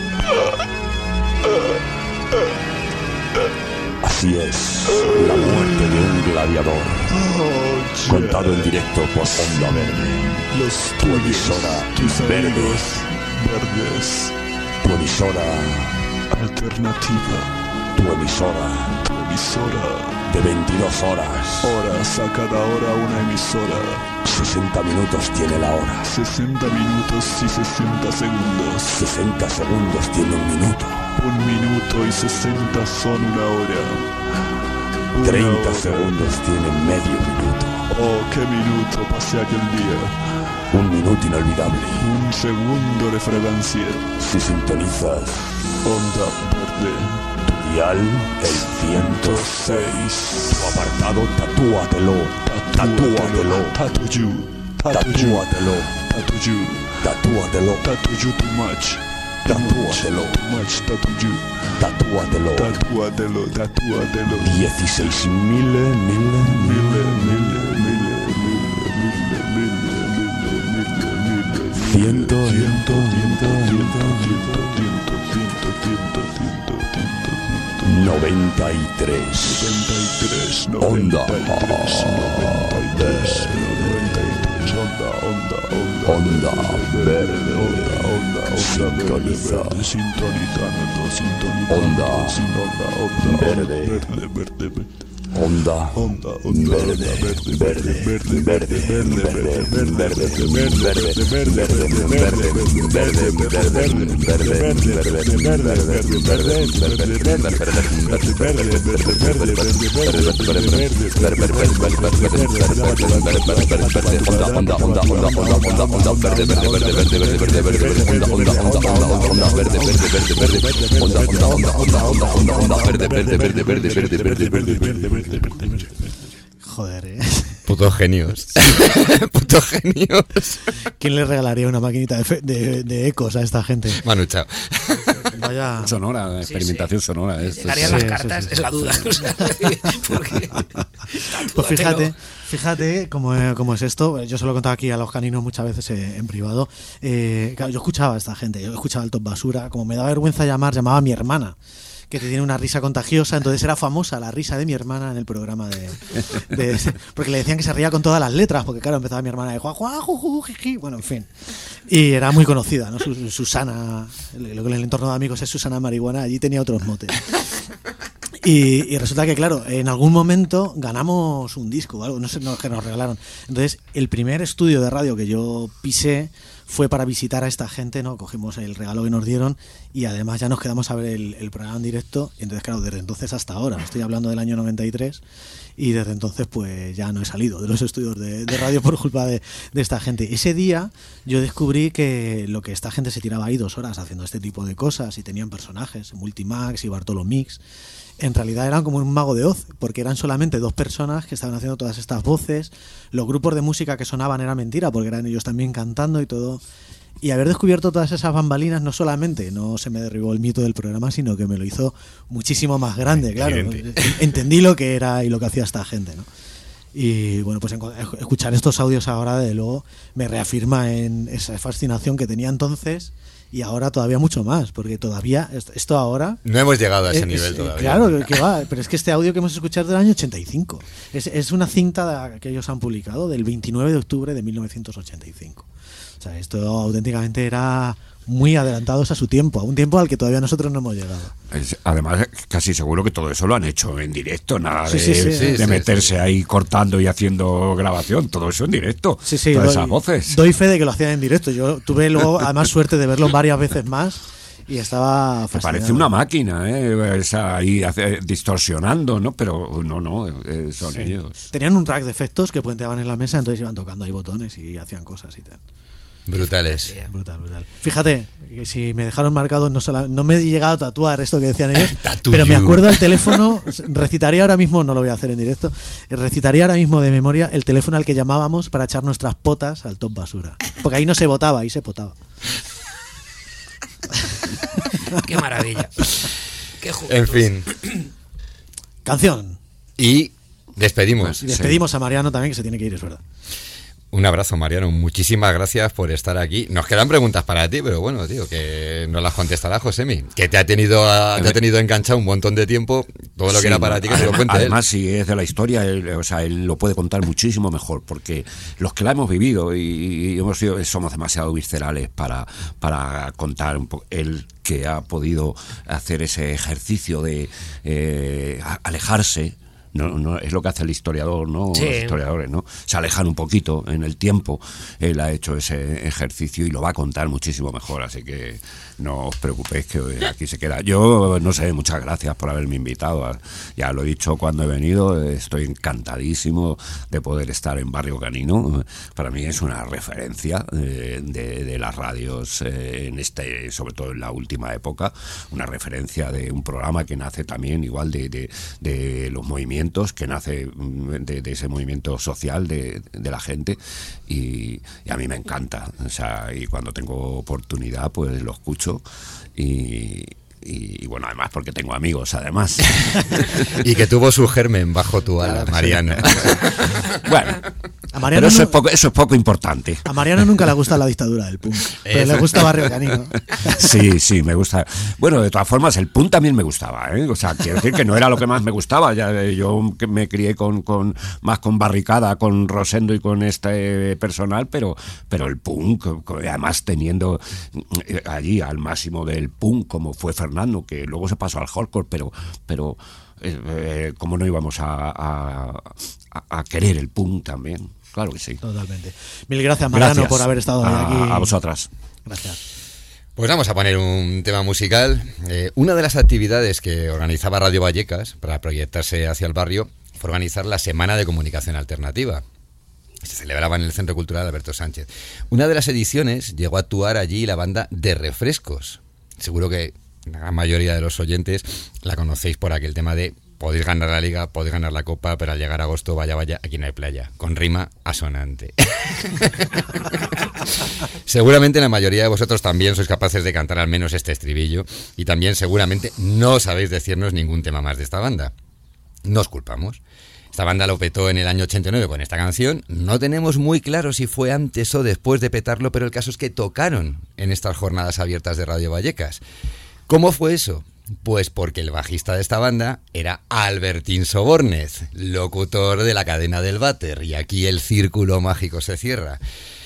N: Así es, la muerte de un gladiador. Contado en directo por Onda Verde. Tu emisora verde.
O: Verdes.
N: Tu emisora
O: alternativa.
N: Tu emisora.
O: Tu emisora.
N: De 22 horas.
O: Horas a cada hora una emisora.
N: 60 minutos tiene la hora.
O: 60 minutos y 60 segundos.
N: 60 segundos tiene un minuto.
O: 1 minuto y 60 son una hora.
N: 30
O: hora.
N: segundos tiene medio minuto.
O: Oh, qué minuto pasé aquel día.
N: Un minuto inolvidable.
O: Un segundo de fragancia.
N: Si sintonizas
O: Onda Verde.
N: Tu dial, el 106. Tu apartado, tatúatelo. Tatúatelo.
O: Tatuyu.
N: Tatúatelo.
O: Tatuyu.
N: Tatúatelo.
O: Tatuyu too much.
N: Tatúatelo.
O: Too much tatuyu.
N: Tatúatelo.
O: Tatúatelo. Tatúatelo.
N: 16 93 Onda Verde. Sintoniza. Onda Verde. Onda Verde.
A: Joder,
B: Putos genios. Putos genios.
A: ¿Quién le regalaría una maquinita de ecos a esta gente?
B: Manu Chao.
A: Vaya
E: sonora, experimentación sonora.
D: Llegarían las cartas, es la duda. O sea, porque...
A: Pues fíjate cómo es esto. Yo se lo he contado aquí a los caninos muchas veces en privado. Claro, yo escuchaba a esta gente, yo escuchaba el Top Basura. Como me daba vergüenza llamaba a mi hermana, que te tiene una risa contagiosa, entonces era famosa la risa de mi hermana en el programa porque le decían que se reía con todas las letras, porque claro, empezaba mi hermana de bueno, en fin, y era muy conocida, ¿no? Susana, lo que en el entorno de amigos es Susana Marihuana, allí tenía otros motes. Y resulta que, claro, en algún momento ganamos un disco o algo, no sé, que nos regalaron. Entonces, el primer estudio de radio que yo pisé fue para visitar a esta gente, ¿no? Cogimos el regalo que nos dieron y además ya nos quedamos a ver el programa en directo. Y entonces, claro, desde entonces hasta ahora, estoy hablando del año 93, y desde entonces pues ya no he salido de los estudios de radio por culpa de esta gente. Ese día yo descubrí que lo que esta gente se tiraba ahí 2 horas haciendo este tipo de cosas y tenían personajes, Multimax y Bartolo Mix, en realidad eran como un mago de Oz, porque eran solamente 2 personas que estaban haciendo todas estas voces. Los grupos de música que sonaban era mentira, porque eran ellos también cantando y todo. Y haber descubierto todas esas bambalinas no solamente no se me derribó el mito del programa, sino que me lo hizo muchísimo más grande, claro. Entendí lo que era y lo que hacía esta gente, ¿no? Y bueno, pues escuchar estos audios ahora, de luego, me reafirma en esa fascinación que tenía entonces y ahora todavía mucho más, porque todavía esto ahora...
B: No hemos llegado a ese nivel todavía.
A: Claro, que va, pero es que este audio que hemos escuchado es del año 85. Es una cinta que ellos han publicado del 29 de octubre de 1985. O sea, esto auténticamente era muy adelantados a su tiempo, a un tiempo al que todavía nosotros no hemos llegado.
E: Además, casi seguro que todo eso lo han hecho en directo, nada de meterse ahí cortando y haciendo grabación, todo eso en directo, todas esas voces.
A: Doy fe de que lo hacían en directo. Yo tuve luego, además, suerte de verlo varias veces más y estaba fascinado.
E: Parece una máquina, ahí distorsionando, ¿no? Pero no, son ellos.
A: Tenían un rack de efectos que puenteaban en la mesa, entonces iban tocando ahí botones y hacían cosas y tal.
B: Brutales.
A: Brutal. Fíjate, que si me dejaron marcado, no me he llegado a tatuar esto que decían ellos, pero me acuerdo el teléfono, recitaría ahora mismo, no lo voy a hacer en directo, recitaría ahora mismo de memoria el teléfono al que llamábamos para echar nuestras potas al top basura. Porque ahí no se votaba, ahí se potaba.
D: Qué maravilla. Qué juventud.
B: En fin.
A: Canción.
B: Y despedimos.
A: Y despedimos a Mariano también, que se tiene que ir, es verdad.
B: Un abrazo, Mariano. Muchísimas gracias por estar aquí. Nos quedan preguntas para ti, pero bueno, tío, que nos las contestará Josemi, que te ha tenido enganchado un montón de tiempo. Todo lo que era para ti, que te lo cuente
E: además, si es de la historia, él lo puede contar muchísimo mejor, porque los que la hemos vivido y somos demasiado viscerales para contar un poco. Él, que ha podido hacer ese ejercicio de alejarse. No es lo que hace el historiador, ¿no?
D: Sí.
E: Los historiadores, ¿no? Se alejan un poquito en el tiempo. Él ha hecho ese ejercicio y lo va a contar muchísimo mejor, así que no os preocupéis, que aquí se queda. Yo no sé, muchas gracias por haberme invitado. Ya lo he dicho cuando he venido, estoy encantadísimo de poder estar en Barrio Canino. Para mí es una referencia de las radios sobre todo en la última época, una referencia de un programa que nace también igual de los movimientos, que nace de ese movimiento social de la gente, y a mí me encanta, y cuando tengo oportunidad pues lo escucho y bueno, además porque tengo amigos, además.
B: Y que tuvo su germen bajo tu ala, Mariano.
E: Bueno, a Mariano pero eso es poco importante.
A: A Mariano nunca le gusta la dictadura del punk, pero le gusta Barrio Canino.
E: Sí, me gusta. Bueno, de todas formas, el punk también me gustaba, ¿eh? O sea, quiero decir que no era lo que más me gustaba. Yo me crié más con Barricada, con Rosendo y con este personal, pero el punk, además teniendo allí al máximo del punk, como fue Fernando, que luego se pasó al hardcore, pero ¿cómo no íbamos a querer el punk también? Claro que sí.
A: Totalmente. Mil gracias, Mariano, por haber estado aquí.
E: A vosotras.
A: Gracias.
B: Pues vamos a poner un tema musical. Una de las actividades que organizaba Radio Vallecas para proyectarse hacia el barrio fue organizar la Semana de Comunicación Alternativa. Se celebraba en el Centro Cultural Alberto Sánchez. Una de las ediciones llegó a actuar allí la banda de Refrescos. Seguro que la gran mayoría de los oyentes la conocéis por aquel tema de podéis ganar la Liga, podéis ganar la Copa, pero al llegar a agosto, vaya, aquí no hay playa. Con rima asonante. Seguramente la mayoría de vosotros también sois capaces de cantar al menos este estribillo, y también seguramente no sabéis decirnos ningún tema más de esta banda. No os culpamos. Esta banda lo petó en el año 89 con esta canción. No tenemos muy claro si fue antes o después de petarlo, pero el caso es que tocaron en estas jornadas abiertas de Radio Vallecas. ¿Cómo fue eso? Pues porque el bajista de esta banda era Albertín Sobórnez, locutor de la cadena del Váter, y aquí el círculo mágico se cierra.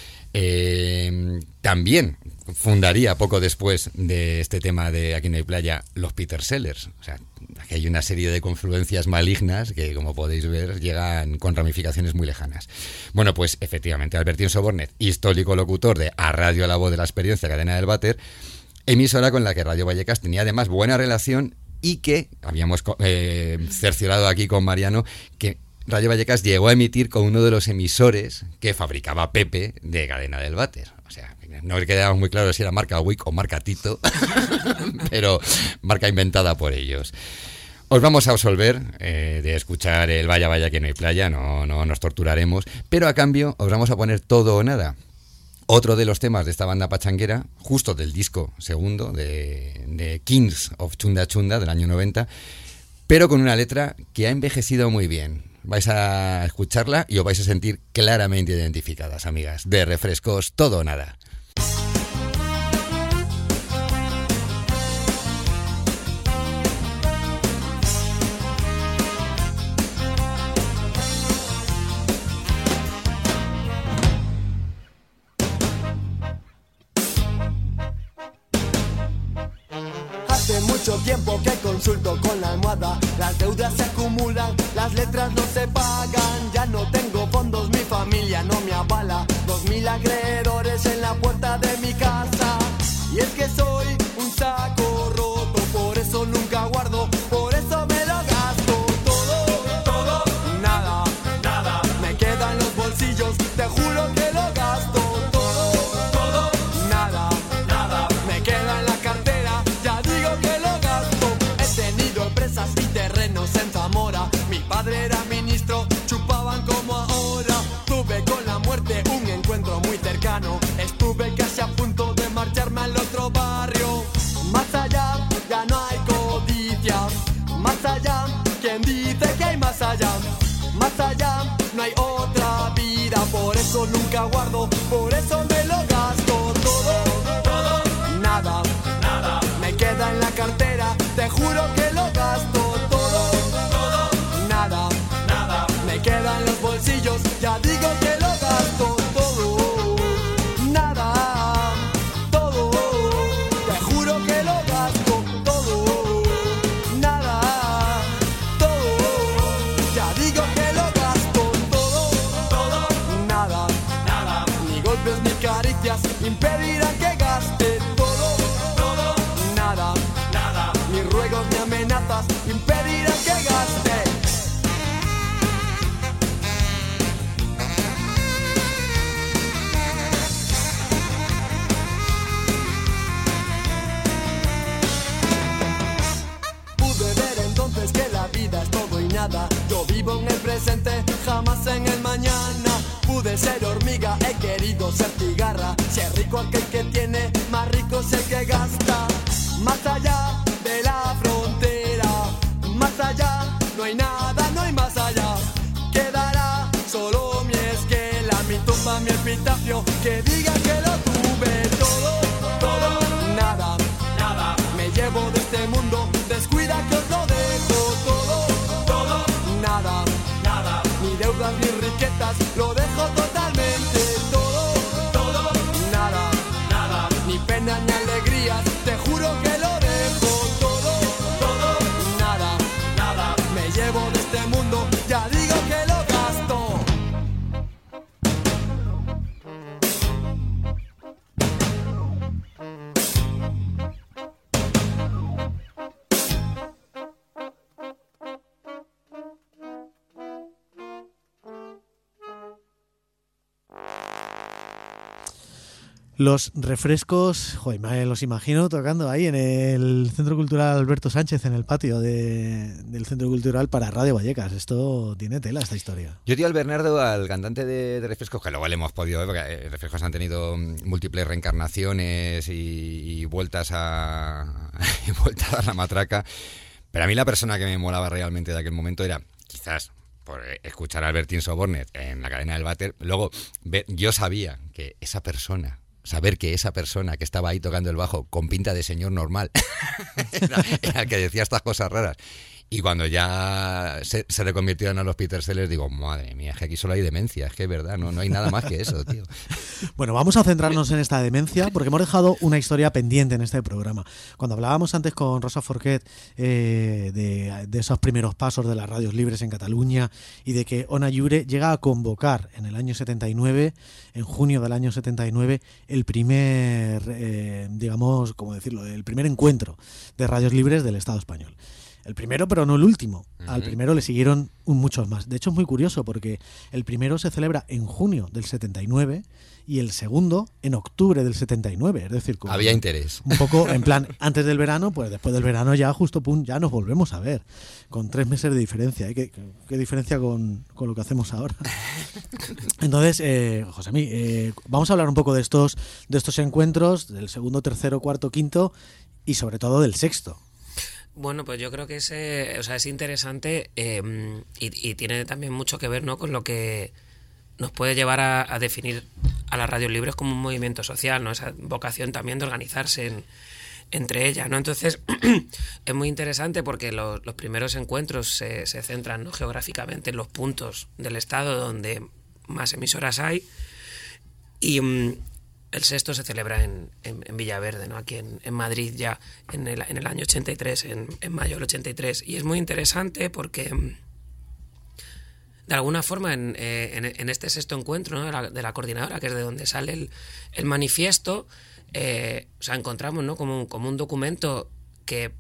B: También fundaría poco después de este tema de Aquí no hay playa los Peter Sellers. O sea, aquí hay una serie de confluencias malignas que, como podéis ver, llegan con ramificaciones muy lejanas. Bueno, pues efectivamente, Albertín Sobórnez, histórico locutor de A Radio La Voz de la Experiencia, cadena del Váter, emisora con la que Radio Vallecas tenía además buena relación, y que habíamos cerciorado aquí con Mariano que Radio Vallecas llegó a emitir con uno de los emisores que fabricaba Pepe de cadena del Váter. O sea, no quedaba muy claro si era marca Wick o marca Tito, pero marca inventada por ellos. Os vamos a absolver de escuchar el Vaya que no hay playa, no nos torturaremos, pero a cambio os vamos a poner Todo o Nada. Otro de los temas de esta banda pachanguera, justo del disco segundo de Kings of Chunda Chunda del año 90, pero con una letra que ha envejecido muy bien. vais a escucharla y os vais a sentir claramente identificadas, amigas. De Refrescos, Todo o Nada.
P: Hace mucho tiempo que consulto con la almohada, las deudas se acumulan, las letras no se pagan, ya no tengo fondos, mi familia no me avala, 2000 acreedores en la puerta de mi casa, y es que soy un saco roto, por eso nunca guardo, por eso me lo gasto todo, nada, me queda en los bolsillos, te juro que lo gasto todo, nada, me queda en la cartera, ya digo que lo gasto. He tenido empresas y terrenos en Zamora, mi padre era ministro, chupaban como ahora. Tuve con la muerte un encuentro muy cercano, estuve casi a punto de marcharme al otro barrio. Más allá ya no hay codicias, más allá, ¿quién dice que hay más allá? Más allá no hay otra vida, por eso nunca guardo, por eso me lo gasto todo, nada, me queda en la cartera, te juro que lo gasto todo, nada, me queda en los bolsillos, ya digo que lo gasto todo, nada, todo, te juro que lo gasto todo, nada, todo, ya digo que lo gasto todo, nada, ni golpes ni caricias impedirán que gaste todo, nada, ni ruegos ni amenazas impedirán que gaste. Pude ver entonces que la vida es todo y nada, yo vivo en el presente, jamás en el mañana. Pude ser hormiga, he querido ser cigarra, si es rico aquel que tiene, más rico es el que gasta. Más allá de la frontera, más allá, no hay nada, no hay más allá. Quedará solo mi esquela, mi tumba, mi epitafio, que diga que lo tuve todo, nada, me llevo de este mundo, descuida que os lo dejo todo, nada, ni deudas ni riquezas, lo dejo totalmente todo, nada, ni penas ni alegrías, te juro que lo dejo todo, nada, me llevo de este mundo, ya digo que lo gasto.
A: Los Refrescos, joder, me los imagino tocando ahí en el Centro Cultural Alberto Sánchez, en el patio del Centro Cultural para Radio Vallecas. Esto tiene tela, esta historia.
B: Yo, tío, al Bernardo, al cantante de Refrescos, que luego le hemos podido ver, porque Refrescos han tenido múltiples reencarnaciones y vueltas a dar la matraca. Pero a mí la persona que me molaba realmente de aquel momento era, quizás, por escuchar a Albertín Sobornet en la cadena del váter, luego yo sabía que saber que esa persona que estaba ahí tocando el bajo con pinta de señor normal era el que decía estas cosas raras. Y cuando ya se reconvirtieron a los Peter Sellers, digo, madre mía, es que aquí solo hay demencia, es que es verdad, no hay nada más que eso, tío.
A: Bueno, vamos a centrarnos en esta demencia, porque hemos dejado una historia pendiente en este programa. Cuando hablábamos antes con Rosa Forquet de esos primeros pasos de las radios libres en Cataluña y de que Ona Lliure llega a convocar en el año 79, en junio del año 79, el primer, digamos, ¿cómo decirlo?, el primer encuentro de radios libres del Estado español. El primero, pero no el último. Al primero le siguieron muchos más. De hecho, es muy curioso porque el primero se celebra en junio del 79 y el segundo en octubre del 79. Es decir, como
B: había interés.
A: Un poco en plan, antes del verano, pues después del verano ya justo, pum, ya nos volvemos a ver. Con 3 meses de diferencia. ¿Qué diferencia con lo que hacemos ahora? Entonces, Josemí, vamos a hablar un poco de estos encuentros, del segundo, tercero, cuarto, quinto y sobre todo del sexto.
D: Bueno, pues yo creo que es interesante y tiene también mucho que ver, ¿no?, con lo que nos puede llevar a definir a las radios libres como un movimiento social, ¿no? Esa vocación también de organizarse entre ellas, ¿no? Entonces es muy interesante porque los primeros encuentros se centran, ¿no?, geográficamente en los puntos del estado donde más emisoras hay, y el sexto se celebra en Villaverde, ¿no?, aquí en Madrid, ya en el año 83, en mayo del 83, y es muy interesante porque de alguna forma en este sexto encuentro, ¿no?, de la coordinadora, que es de donde sale el manifiesto, encontramos, ¿no?, como un documento que,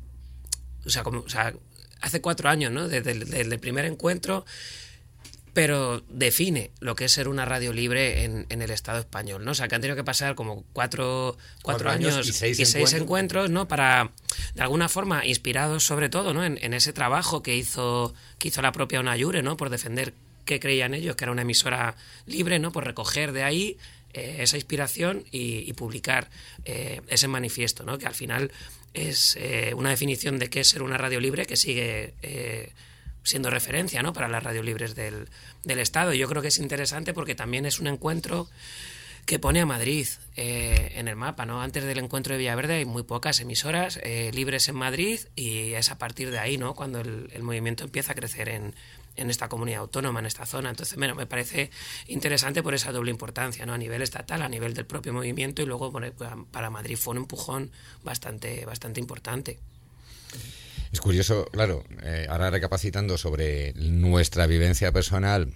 D: hace 4 años, ¿no?, desde el primer encuentro, pero define lo que es ser una radio libre en el Estado español, ¿no? O sea, que han tenido que pasar como cuatro años y 6 encuentros, ¿no?, para, de alguna forma, inspirados sobre todo, ¿no?, en ese trabajo que hizo la propia Onayure, ¿no?, por defender que creían ellos que era una emisora libre, ¿no?, por recoger de ahí esa inspiración y publicar ese manifiesto, ¿no?, que al final es una definición de qué es ser una radio libre que sigue siendo referencia, ¿no?, para las radios libres del Estado. Y yo creo que es interesante porque también es un encuentro que pone a Madrid en el mapa, ¿no? Antes del encuentro de Villaverde hay muy pocas emisoras libres en Madrid, y es a partir de ahí, ¿no?, cuando el movimiento empieza a crecer en esta comunidad autónoma, en esta zona. Entonces, bueno, me parece interesante por esa doble importancia, ¿no?, a nivel estatal, a nivel del propio movimiento, y luego para Madrid fue un empujón bastante importante.
B: Es curioso, claro, ahora recapacitando sobre nuestra vivencia personal,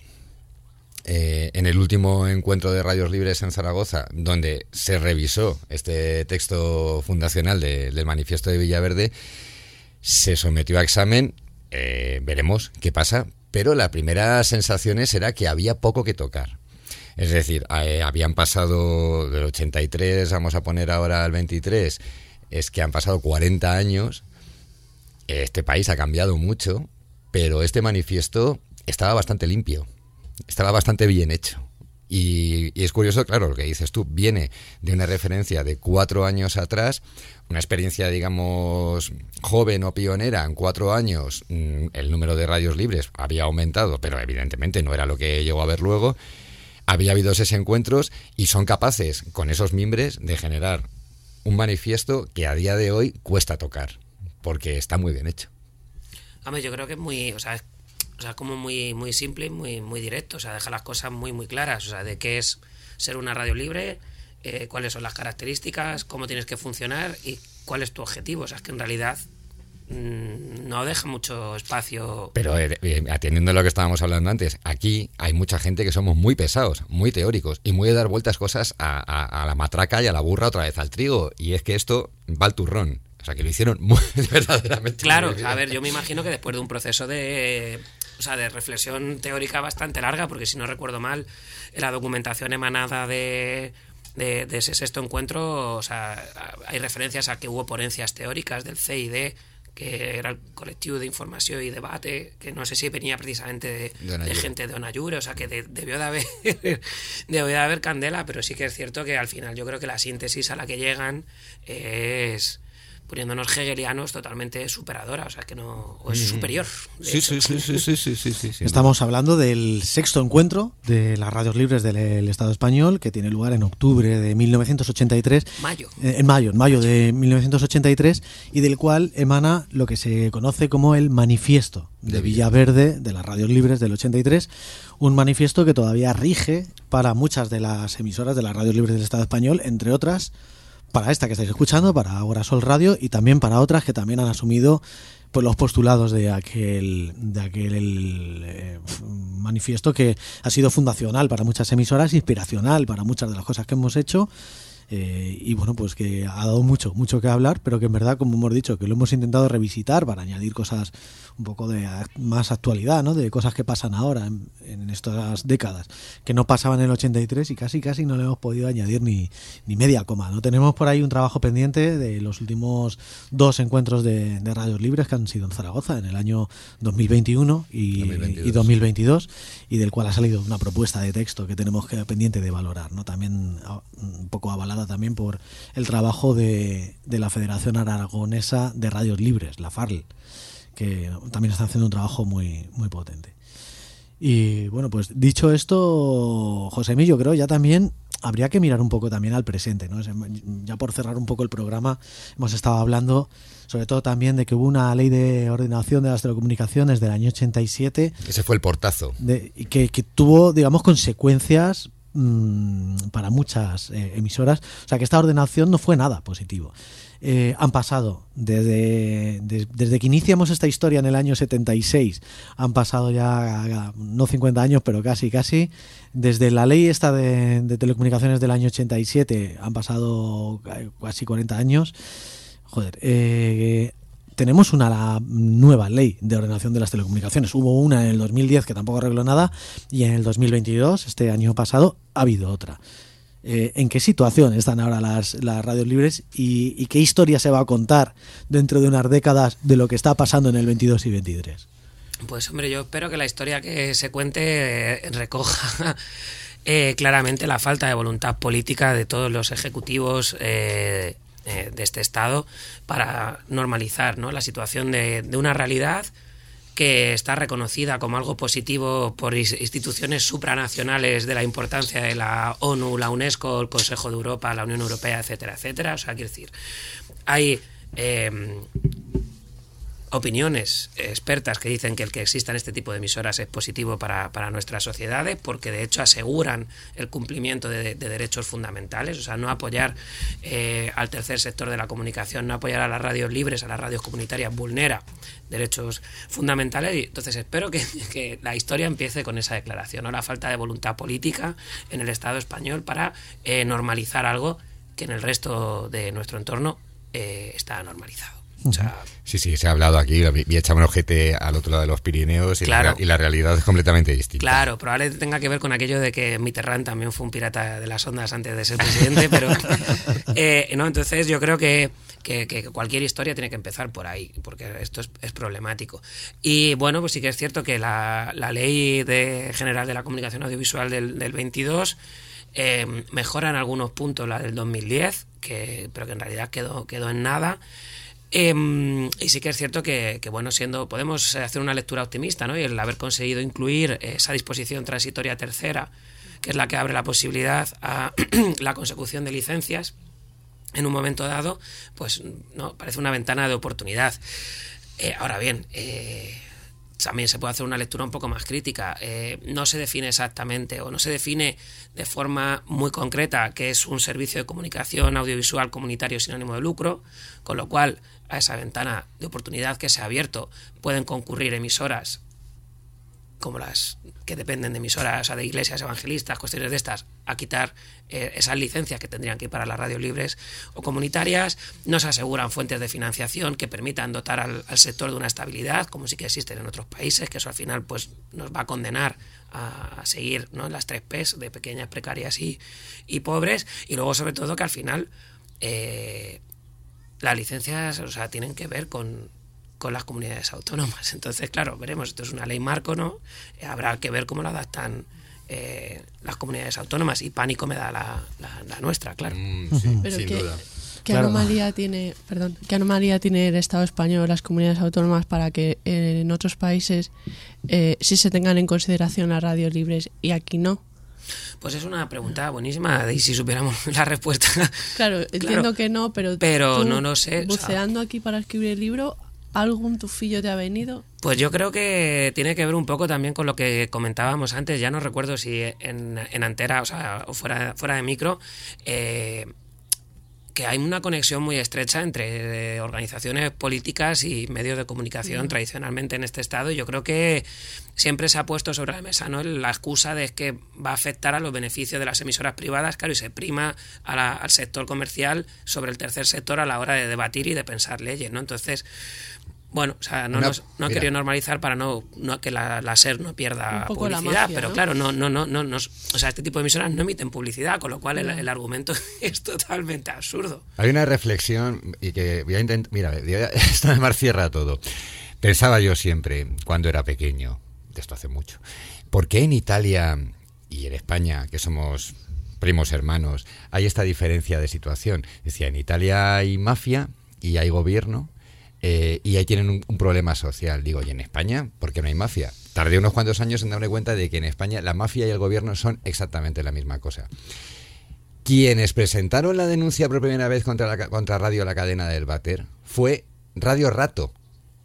B: en el último encuentro de radios libres en Zaragoza, donde se revisó este texto fundacional del manifiesto de Villaverde, se sometió a examen, veremos qué pasa, pero la primera sensación era que había poco que tocar. Es decir, habían pasado del 83, vamos a poner ahora al 23, es que han pasado 40 años. Este país ha cambiado mucho, pero este manifiesto estaba bastante limpio, estaba bastante bien hecho. Y es curioso, claro, lo que dices tú, viene de una referencia de 4 años atrás, una experiencia, digamos, joven o pionera. En 4 años el número de radios libres había aumentado, pero evidentemente no era lo que llegó a ver luego. Había habido 6 encuentros y son capaces, con esos mimbres, de generar un manifiesto que a día de hoy cuesta tocar, porque está muy bien hecho.
D: Yo creo que es muy, como muy simple y muy directo, deja las cosas muy claras, de qué es ser una radio libre, cuáles son las características, cómo tienes que funcionar y cuál es tu objetivo. Es que en realidad no deja mucho espacio.
B: Pero atendiendo a lo que estábamos hablando antes, aquí hay mucha gente que somos muy pesados, muy teóricos y muy de dar vueltas cosas a la matraca y a la burra otra vez al trigo, y es que esto va al turrón. O sea, que lo hicieron verdaderamente.
D: Claro, yo me imagino que después de un proceso de reflexión teórica bastante larga, porque si no recuerdo mal, la documentación emanada de ese sexto encuentro, hay referencias a que hubo ponencias teóricas del CID, que era el colectivo de información y debate, que no sé si venía precisamente de gente de Onayure, que debió de haber candela, pero sí que es cierto que al final yo creo que la síntesis a la que llegan es, poniéndonos hegelianos, totalmente superadora, o es superior.
A: Sí. Estamos hablando del sexto encuentro de las radios libres del Estado español, que tiene lugar en octubre de 1983. En mayo de 1983, y del cual emana lo que se conoce como el manifiesto de Villaverde de las radios libres del 83, un manifiesto que todavía rige para muchas de las emisoras de las radios libres del Estado español, entre otras para esta que estáis escuchando, para Agora Sol Radio, y también para otras que también han asumido pues los postulados de aquel manifiesto, que ha sido fundacional para muchas emisoras, inspiracional para muchas de las cosas que hemos hecho, y bueno, pues que ha dado mucho que hablar, pero que en verdad, como hemos dicho, que lo hemos intentado revisitar para añadir cosas un poco de más actualidad, ¿no?, de cosas que pasan ahora en estas décadas, que no pasaban en el 83, y casi no le hemos podido añadir ni media coma, ¿no? Tenemos por ahí un trabajo pendiente de los últimos 2 encuentros de radios libres que han sido en Zaragoza en el año 2021 y 2022, y del cual ha salido una propuesta de texto que tenemos pendiente de valorar, ¿no?, también un poco avalada apoyada también por el trabajo de la Federación Aragonesa de Radios Libres, la FARL, que también está haciendo un trabajo muy, muy potente. Y bueno, pues dicho esto, Josémi, yo creo ya también habría que mirar un poco también al presente, ¿no? Ya por cerrar un poco el programa, hemos estado hablando sobre todo también de que hubo una ley de ordenación de las telecomunicaciones del año 87.
B: Ese fue el portazo.
A: Que tuvo, digamos, consecuencias para muchas emisoras. O sea, que esta ordenación no fue nada positivo. Han pasado, desde que iniciamos esta historia en el año 76, han pasado ya no 50 años, pero casi. Desde la ley esta de telecomunicaciones del año 87 han pasado casi 40 años. Joder, tenemos una nueva ley de ordenación de las telecomunicaciones. Hubo una en el 2010 que tampoco arregló nada, y en el 2022, este año pasado, ha habido otra. ¿En qué situación están ahora las radios libres y qué historia se va a contar dentro de unas décadas de lo que está pasando en el 22 y 23?
D: Pues hombre, yo espero que la historia que se cuente recoja claramente la falta de voluntad política de todos los ejecutivos de este Estado para normalizar, ¿no?, la situación de una realidad que está reconocida como algo positivo por instituciones supranacionales de la importancia de la ONU, la UNESCO, el Consejo de Europa, la Unión Europea, etcétera, etcétera. O sea, quiero decir, hay opiniones expertas que dicen que el que existan este tipo de emisoras es positivo para nuestras sociedades, porque de hecho aseguran el cumplimiento de derechos fundamentales. O sea, no apoyar al tercer sector de la comunicación, no apoyar a las radios libres, a las radios comunitarias, vulnera derechos fundamentales. Y entonces espero que la historia empiece con esa declaración, ¿no? La falta de voluntad política en el Estado español para normalizar algo que en el resto de nuestro entorno está normalizado. O sea,
B: sí, se ha hablado aquí y echamos un ojete al otro lado de los Pirineos y,
D: claro,
B: y la realidad es completamente distinta.
D: Claro, probablemente tenga que ver con aquello de que Mitterrand también fue un pirata de las ondas antes de ser presidente, pero no, entonces yo creo que cualquier historia tiene que empezar por ahí, porque esto es problemático. Y bueno, pues sí que es cierto que la Ley General de la Comunicación Audiovisual del 22 mejora en algunos puntos la del 2010, pero que en realidad quedó en nada. Y sí que es cierto que bueno, podemos hacer una lectura optimista, ¿no? Y el haber conseguido incluir esa disposición transitoria tercera, que es la que abre la posibilidad a la consecución de licencias en un momento dado, pues no parece una ventana de oportunidad. Ahora bien, también se puede hacer una lectura un poco más crítica. No se define exactamente o no se define de forma muy concreta qué es un servicio de comunicación audiovisual comunitario sin ánimo de lucro, con lo cual a esa ventana de oportunidad que se ha abierto pueden concurrir emisoras como las que dependen de emisoras, o sea, de iglesias evangelistas, cuestiones de estas, a quitar esas licencias que tendrían que ir para las radios libres o comunitarias. No se aseguran fuentes de financiación que permitan dotar al sector de una estabilidad, como sí que existen en otros países, que eso al final pues nos va a condenar a seguir, ¿no?, las 3 P's de pequeñas, precarias y pobres. Y luego, sobre todo, que al final las licencias, o sea, tienen que ver con las comunidades autónomas. Entonces, claro, veremos, esto es una ley marco, ¿no? Habrá que ver cómo la adaptan las comunidades autónomas, y pánico me da la nuestra, claro.
B: Sí,
C: pero
B: sin duda.
C: ¿Qué anomalía tiene el Estado español, las comunidades autónomas, para que en otros países sí se tengan en consideración las radios libres y aquí no?
D: Pues es una pregunta buenísima, y si supiéramos la respuesta.
C: Claro, entiendo que no, pero
D: no lo sé.
C: Buceando aquí para escribir el libro, ¿algún tufillo te ha venido?
D: Pues yo creo que tiene que ver un poco también con lo que comentábamos antes. Ya no recuerdo si en antera, o sea, o fuera de micro, que hay una conexión muy estrecha entre organizaciones políticas y medios de comunicación tradicionalmente en este Estado, y yo creo que siempre se ha puesto sobre la mesa, ¿no?, la excusa de que va a afectar a los beneficios de las emisoras privadas, claro, y se prima al sector comercial sobre el tercer sector a la hora de debatir y de pensar leyes, ¿no? Entonces, bueno, o sea, no han querido normalizar para no que la SER no pierda publicidad, magia, pero ¿no? Claro, no, o sea, este tipo de emisoras no emiten publicidad, con lo cual el argumento es totalmente absurdo.
B: Hay una reflexión y que voy a intentar, mira, esto además cierra todo. Pensaba yo siempre cuando era pequeño, de esto hace mucho, ¿por qué en Italia y en España, que somos primos hermanos, hay esta diferencia de situación. Decía, en Italia hay mafia y hay gobierno, y ahí tienen un problema social. Digo, ¿y en España? ¿Por qué no hay mafia? Tardé unos cuantos años en darme cuenta de que en España la mafia y el gobierno son exactamente la misma cosa. Quienes presentaron la denuncia por primera vez contra Radio La Cadena del Váter fue Radio Rato,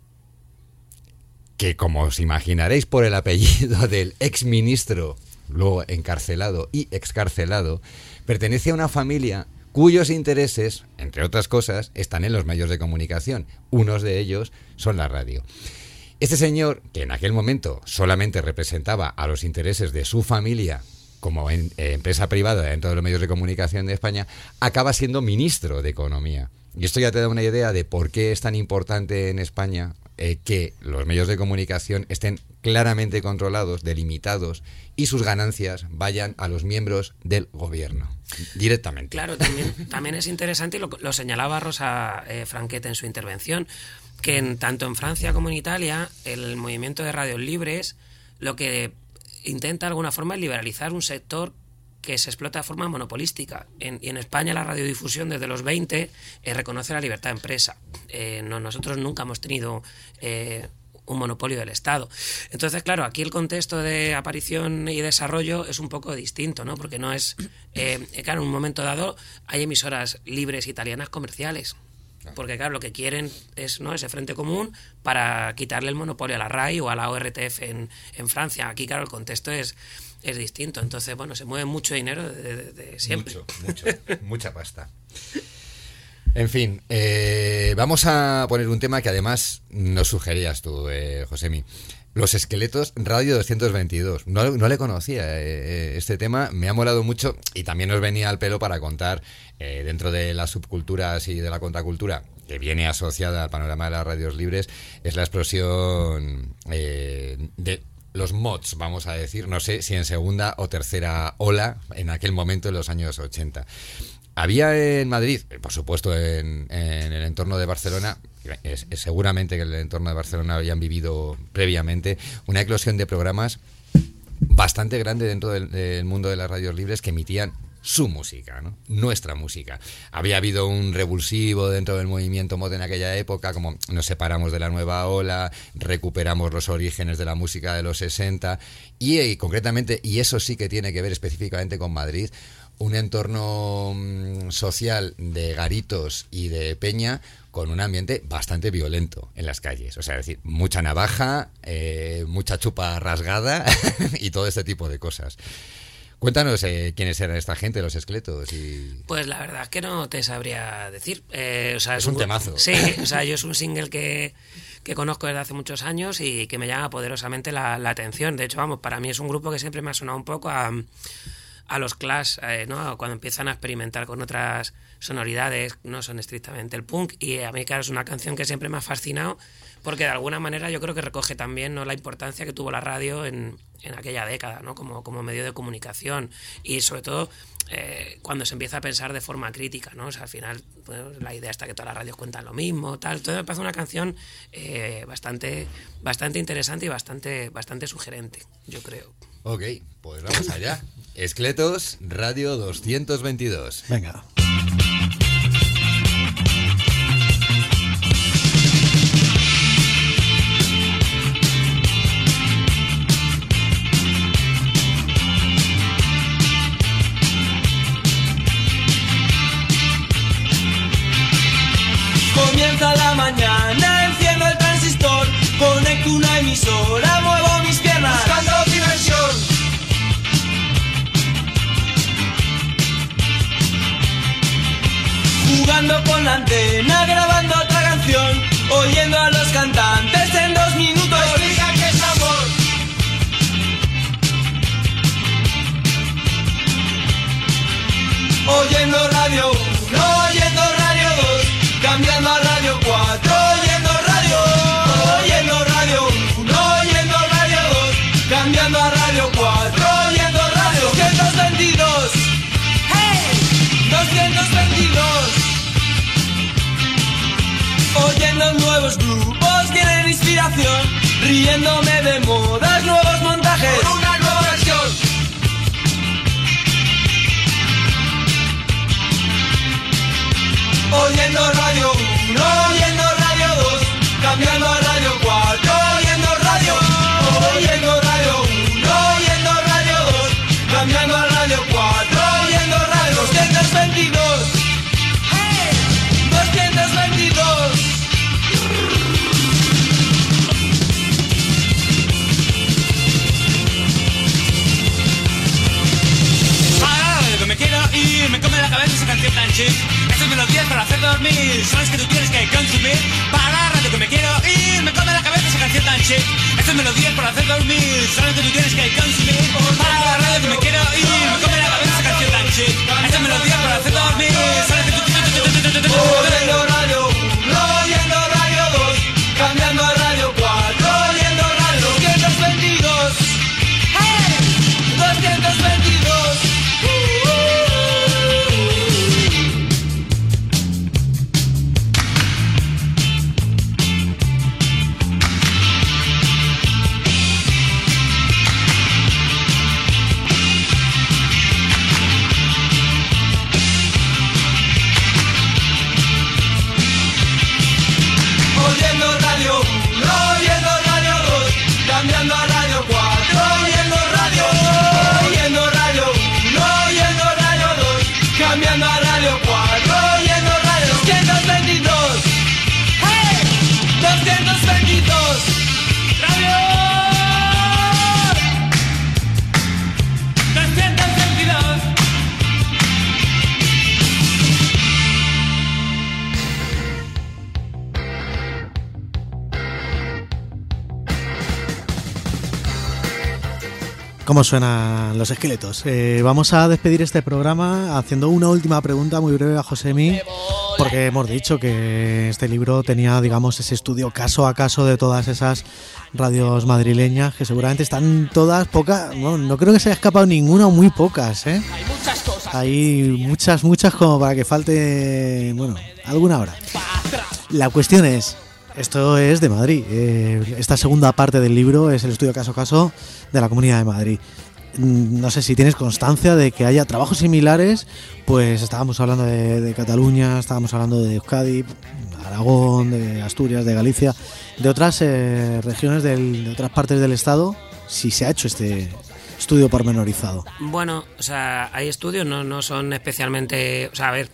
B: que, como os imaginaréis por el apellido del exministro, luego encarcelado y excarcelado, pertenece a una familia cuyos intereses, entre otras cosas, están en los medios de comunicación. Unos de ellos son la radio. Este señor, que en aquel momento solamente representaba a los intereses de su familia como empresa privada dentro de los medios de comunicación de España, acaba siendo ministro de Economía. Y esto ya te da una idea de por qué es tan importante en España que los medios de comunicación estén claramente controlados, delimitados, y sus ganancias vayan a los miembros del gobierno directamente.
D: Claro, también es interesante, y lo señalaba Rosa Franquet en su intervención, que tanto en Francia como en Italia el movimiento de radios libres lo que intenta de alguna forma es liberalizar un sector que se explota de forma monopolística. Y en España la radiodifusión desde los 20 reconoce la libertad de empresa. Nosotros nunca hemos tenido un monopolio del Estado. Entonces, claro, aquí el contexto de aparición y desarrollo es un poco distinto, ¿no? Porque no es... claro, en un momento dado hay emisoras libres italianas comerciales. Porque, claro, lo que quieren es, ¿no?, ese frente común para quitarle el monopolio a la RAI o a la ORTF en Francia. Aquí, claro, el contexto es distinto. Entonces, bueno, se mueve mucho dinero de siempre.
B: Mucha pasta. En fin, vamos a poner un tema que además nos sugerías tú, Josemi. Los Esqueletos, Radio 222. No le conocía este tema, me ha molado mucho y también nos venía al pelo para contar, dentro de las subculturas y de la contracultura que viene asociada al panorama de las radios libres, es la explosión de los mods, vamos a decir, no sé si en segunda o tercera ola en aquel momento, en los años 80. Había en Madrid, por supuesto en el entorno de Barcelona, seguramente que en el entorno de Barcelona habían vivido previamente una eclosión de programas bastante grande dentro del mundo de las radios libres que emitían su música, ¿no? Nuestra música. Había habido un revulsivo dentro del movimiento mod en aquella época, como nos separamos de la nueva ola, recuperamos los orígenes de la música de los 60 y concretamente, y eso sí que tiene que ver específicamente con Madrid, un entorno social de garitos y de peña con un ambiente bastante violento en las calles. O sea, es decir, mucha navaja, mucha chupa rasgada y todo este tipo de cosas. Cuéntanos quiénes eran esta gente, los Esqueletos.
D: Pues la verdad es que no te sabría decir.
B: Es un temazo.
D: Sí, o sea, yo es un single que conozco desde hace muchos años y que me llama poderosamente la atención. De hecho, vamos, para mí es un grupo que siempre me ha sonado un poco a los Clash, ¿no? Cuando empiezan a experimentar con otras sonoridades, no son estrictamente el punk, y a mí, claro, es una canción que siempre me ha fascinado porque de alguna manera yo creo que recoge también, ¿no?, la importancia que tuvo la radio en aquella década, ¿no?, como medio de comunicación, y sobre todo cuando se empieza a pensar de forma crítica, ¿no? O sea, al final, bueno, la idea está que todas las radios cuentan lo mismo, tal. Entonces me parece una canción bastante interesante y bastante sugerente, yo creo.
B: Ok, pues vamos allá. Esqueletos, Radio 222.
A: Venga.
P: Comienza la mañana, enciendo el transistor, conecto una emisora, muevo mis piernas, buscando diversión. Jugando con la antena, grabando otra canción, oyendo a los cantantes en 2 minutos. Explica que es amor. Oyendo Radio 1, oyendo Radio 2. Cambiando a Radio 4, oyendo Radio 1, oyendo Radio 2, cambiando a Radio 4, oyendo Radio 222, ¡hey! 222, oyendo nuevos grupos, tienen inspiración, riéndome de modas, nuevos montajes, con una nueva versión.
J: oyendo Radio 1, oyendo Radio 2, cambiando a Radio 4, oyendo Radio 1, oyendo Radio 2, cambiando a Radio 4, oyendo Radio 222, hey, 222.
Q: Me quiero ir, me come la cabeza esa canción tan chic. Estas melodías para hacer dormir, sabes que tú tienes que consumir. Para la radio que me quiero ir, me come la cabeza esa canción tan chic. Estas melodías para hacer dormir, sabes que tú tienes que consumir. Para la radio que me quiero ir, me come la cabeza esa canción tan chic. Estas melodías para hacer dormir, sabes que tú oyendo Radio 1, oyendo Radio 2, cambiando a Radio 4, oyendo Radio 222. ¡Hey! 222.
A: ¿Cómo suenan los esqueletos? Vamos a despedir este programa haciendo una última pregunta muy breve a Josemi, porque hemos dicho que este libro tenía, digamos, ese estudio caso a caso de todas esas radios madrileñas, que seguramente están todas, pocas, no creo que se haya escapado ninguna o muy pocas, ¿eh? Hay muchas como para que falte, alguna hora. La cuestión es... Esto es de Madrid. Esta segunda parte del libro es el estudio caso a caso de la Comunidad de Madrid. No sé si tienes constancia de que haya trabajos similares, pues estábamos hablando de Cataluña, estábamos hablando de Euskadi, Aragón, de Asturias, de Galicia, de otras regiones, de otras partes del Estado, si se ha hecho este estudio pormenorizado.
D: Bueno, o sea, hay estudios, no son especialmente... O sea, a ver...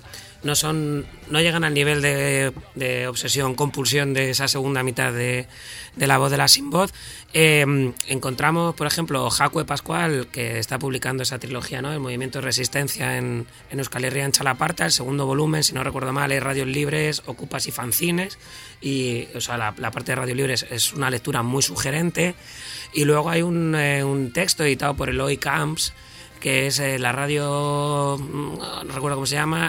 D: No llegan al nivel de obsesión, compulsión de esa segunda mitad de La voz de la sin voz. Encontramos, por ejemplo, Jacue Pascual, que está publicando esa trilogía, ¿no? El movimiento de resistencia en Euskal Herria, en Chalaparta, el segundo volumen, si no recuerdo mal, es Radios Libres, Ocupas y Fanzines, y o sea, la parte de Radios Libres es una lectura muy sugerente. Y luego hay un texto editado por Eloy Camps, que es la radio, no recuerdo cómo se llama,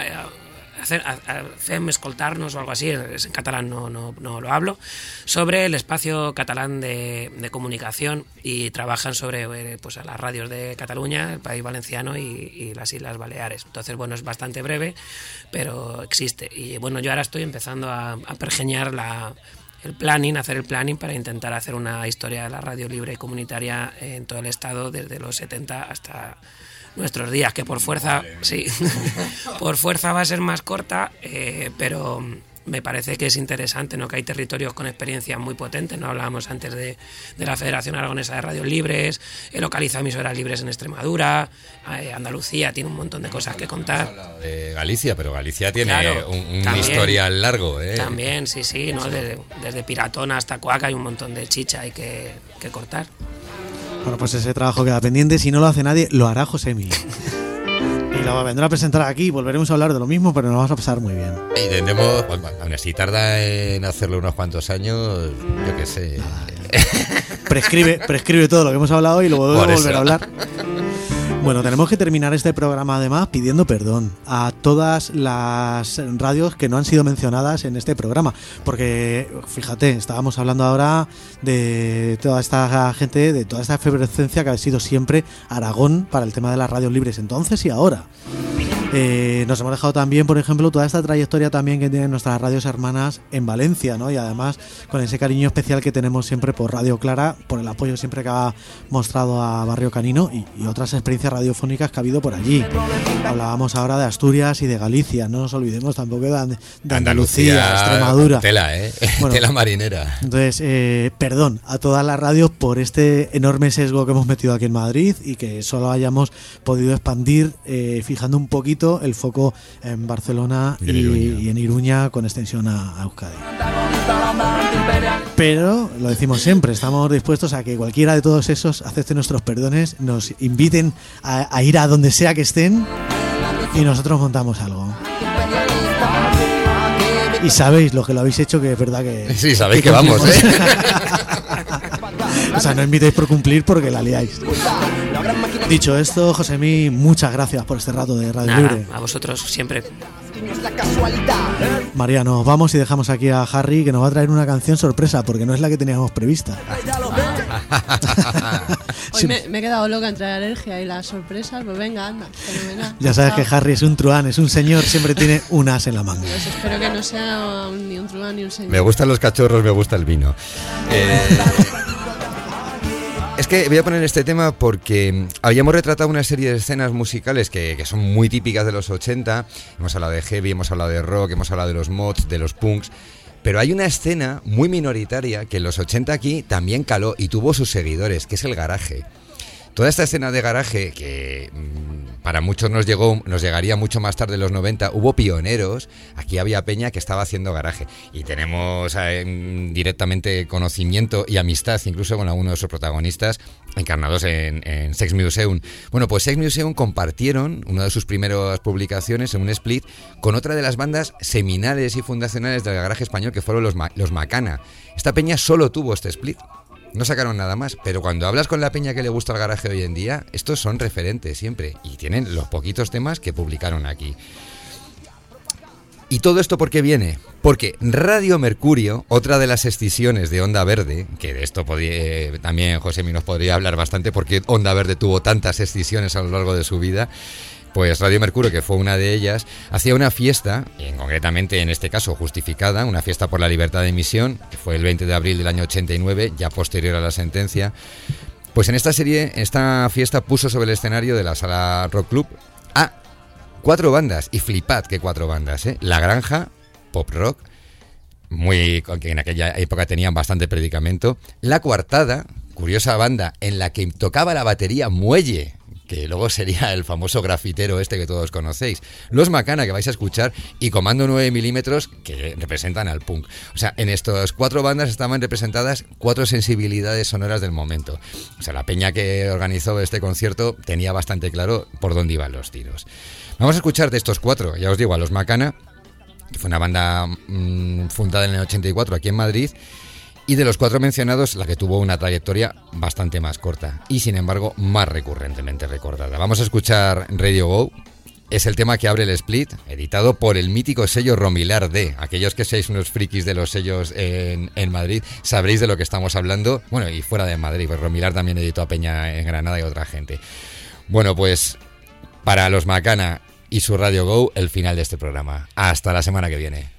D: Fem Escoltarnos o algo así, es en catalán, no lo hablo, sobre el espacio catalán de comunicación, y trabajan sobre pues, a las radios de Cataluña, el País Valenciano y las Islas Baleares. Entonces, bueno, es bastante breve, pero existe. Y bueno, yo ahora estoy empezando a pergeñar hacer el planning para intentar hacer una historia de la radio libre y comunitaria en todo el estado desde los 70 hasta nuestros días, que por fuerza, sí, por fuerza va a ser más corta, pero me parece que es interesante, ¿no? Que hay territorios con experiencias muy potentes, ¿no? Hablábamos antes de la Federación Aragonesa de Radios Libres, localiza emisoras libres en Extremadura, Andalucía tiene un montón de cosas que contar.
B: De Galicia, pero Galicia tiene
D: claro,
B: un historial largo, ¿eh?
D: También, sí, ¿no? Desde Piratona hasta Coaca hay un montón de chicha hay que cortar.
A: Bueno, pues ese trabajo queda pendiente. Si no lo hace nadie, lo hará Josemi. Y lo vendrá a presentar aquí. Volveremos a hablar de lo mismo, pero nos vamos a pasar muy bien.
B: Intentemos, aún así tarda en hacerlo unos cuantos años, yo qué sé.
A: Prescribe todo lo que hemos hablado y luego debemos volver a hablar. Bueno, tenemos que terminar este programa además pidiendo perdón a todas las radios que no han sido mencionadas en este programa, porque fíjate, estábamos hablando ahora de toda esta gente, de toda esta efervescencia que ha sido siempre Aragón para el tema de las radios libres entonces y ahora. Nos hemos dejado también, por ejemplo, toda esta trayectoria también que tienen nuestras radios hermanas en Valencia, ¿no? Y además con ese cariño especial que tenemos siempre por Radio Clara, por el apoyo siempre que ha mostrado a Barrio Canino y otras experiencias radiofónicas que ha habido por allí. Hablábamos ahora de Asturias y de Galicia, no nos olvidemos tampoco de Andalucía, Extremadura.
B: Tela, bueno, tela marinera.
A: Entonces, perdón a todas las radios por este enorme sesgo que hemos metido aquí en Madrid y que solo hayamos podido expandir, fijando un poquito el foco en Barcelona y en Iruña con extensión a Euskadi. Pero, lo decimos siempre, estamos dispuestos a que cualquiera de todos esos acepte nuestros perdones, nos inviten a ir a donde sea que estén y nosotros montamos algo. Y sabéis lo que lo habéis hecho, que es verdad que...
B: Sí, sabéis que vamos,
A: O sea, no invitéis por cumplir porque la liáis. Dicho esto, Josemi, muchas gracias por este rato de Radio Libre.
D: A vosotros siempre.
A: María, nos vamos y dejamos aquí a Harry, que nos va a traer una canción sorpresa, porque no es la que teníamos prevista.
C: Hoy me he quedado loca entre la alergia y las sorpresas, pues venga, anda, fenomenal.
A: Ya sabes que Harry es un truán, es un señor, siempre tiene un as en la manga.
C: Pues espero que no sea ni un truán ni un señor.
B: Me gustan los cachorros, me gusta el vino. Es que voy a poner este tema porque habíamos retratado una serie de escenas musicales que son muy típicas de los 80. Hemos hablado de heavy, hemos hablado de rock, hemos hablado de los mods, de los punks. Pero hay una escena muy minoritaria que en los 80 aquí también caló y tuvo sus seguidores, que es el garaje. Toda esta escena de garaje, que para muchos nos llegaría mucho más tarde en los 90, hubo pioneros. Aquí había peña que estaba haciendo garaje. Y tenemos directamente conocimiento y amistad, incluso con algunos de sus protagonistas, encarnados en Sex Museum. Bueno, pues Sex Museum compartieron una de sus primeras publicaciones en un split con otra de las bandas seminales y fundacionales del garaje español, que fueron los Macana. Esta peña solo tuvo este split. No sacaron nada más, pero cuando hablas con la peña que le gusta el garaje hoy en día, estos son referentes siempre y tienen los poquitos temas que publicaron aquí. ¿Y todo esto por qué viene? Porque Radio Mercurio, otra de las escisiones de Onda Verde, que de esto también Josemi nos podría hablar bastante, porque Onda Verde tuvo tantas escisiones a lo largo de su vida. Pues Radio Mercurio, que fue una de ellas, hacía una fiesta, concretamente en este caso justificada, una fiesta por la libertad de emisión, que fue el 20 de abril del año 89, ya posterior a la sentencia. Pues en esta fiesta puso sobre el escenario de la Sala Rock Club a 4 bandas, y flipad que 4 bandas, La Granja, pop rock, que en aquella época tenían bastante predicamento. La Coartada, curiosa banda en la que tocaba la batería Muelle, que luego sería el famoso grafitero que todos conocéis. Los Macana, que vais a escuchar, y Comando 9 milímetros, que representan al punk. O sea, en estas 4 bandas estaban representadas 4 sensibilidades sonoras del momento. O sea, la peña que organizó este concierto tenía bastante claro por dónde iban los tiros. Vamos a escuchar de estos 4, ya os digo, a Los Macana, que fue una banda fundada en el 84 aquí en Madrid. Y de los 4 mencionados, la que tuvo una trayectoria bastante más corta y, sin embargo, más recurrentemente recordada. Vamos a escuchar Radio Go. Es el tema que abre el split, editado por el mítico sello Romilar D. Aquellos que seáis unos frikis de los sellos en Madrid sabréis de lo que estamos hablando. Bueno, y fuera de Madrid, pues Romilar también editó a Peña en Granada y otra gente. Bueno, pues para Los Macana y su Radio Go, el final de este programa. Hasta la semana que viene.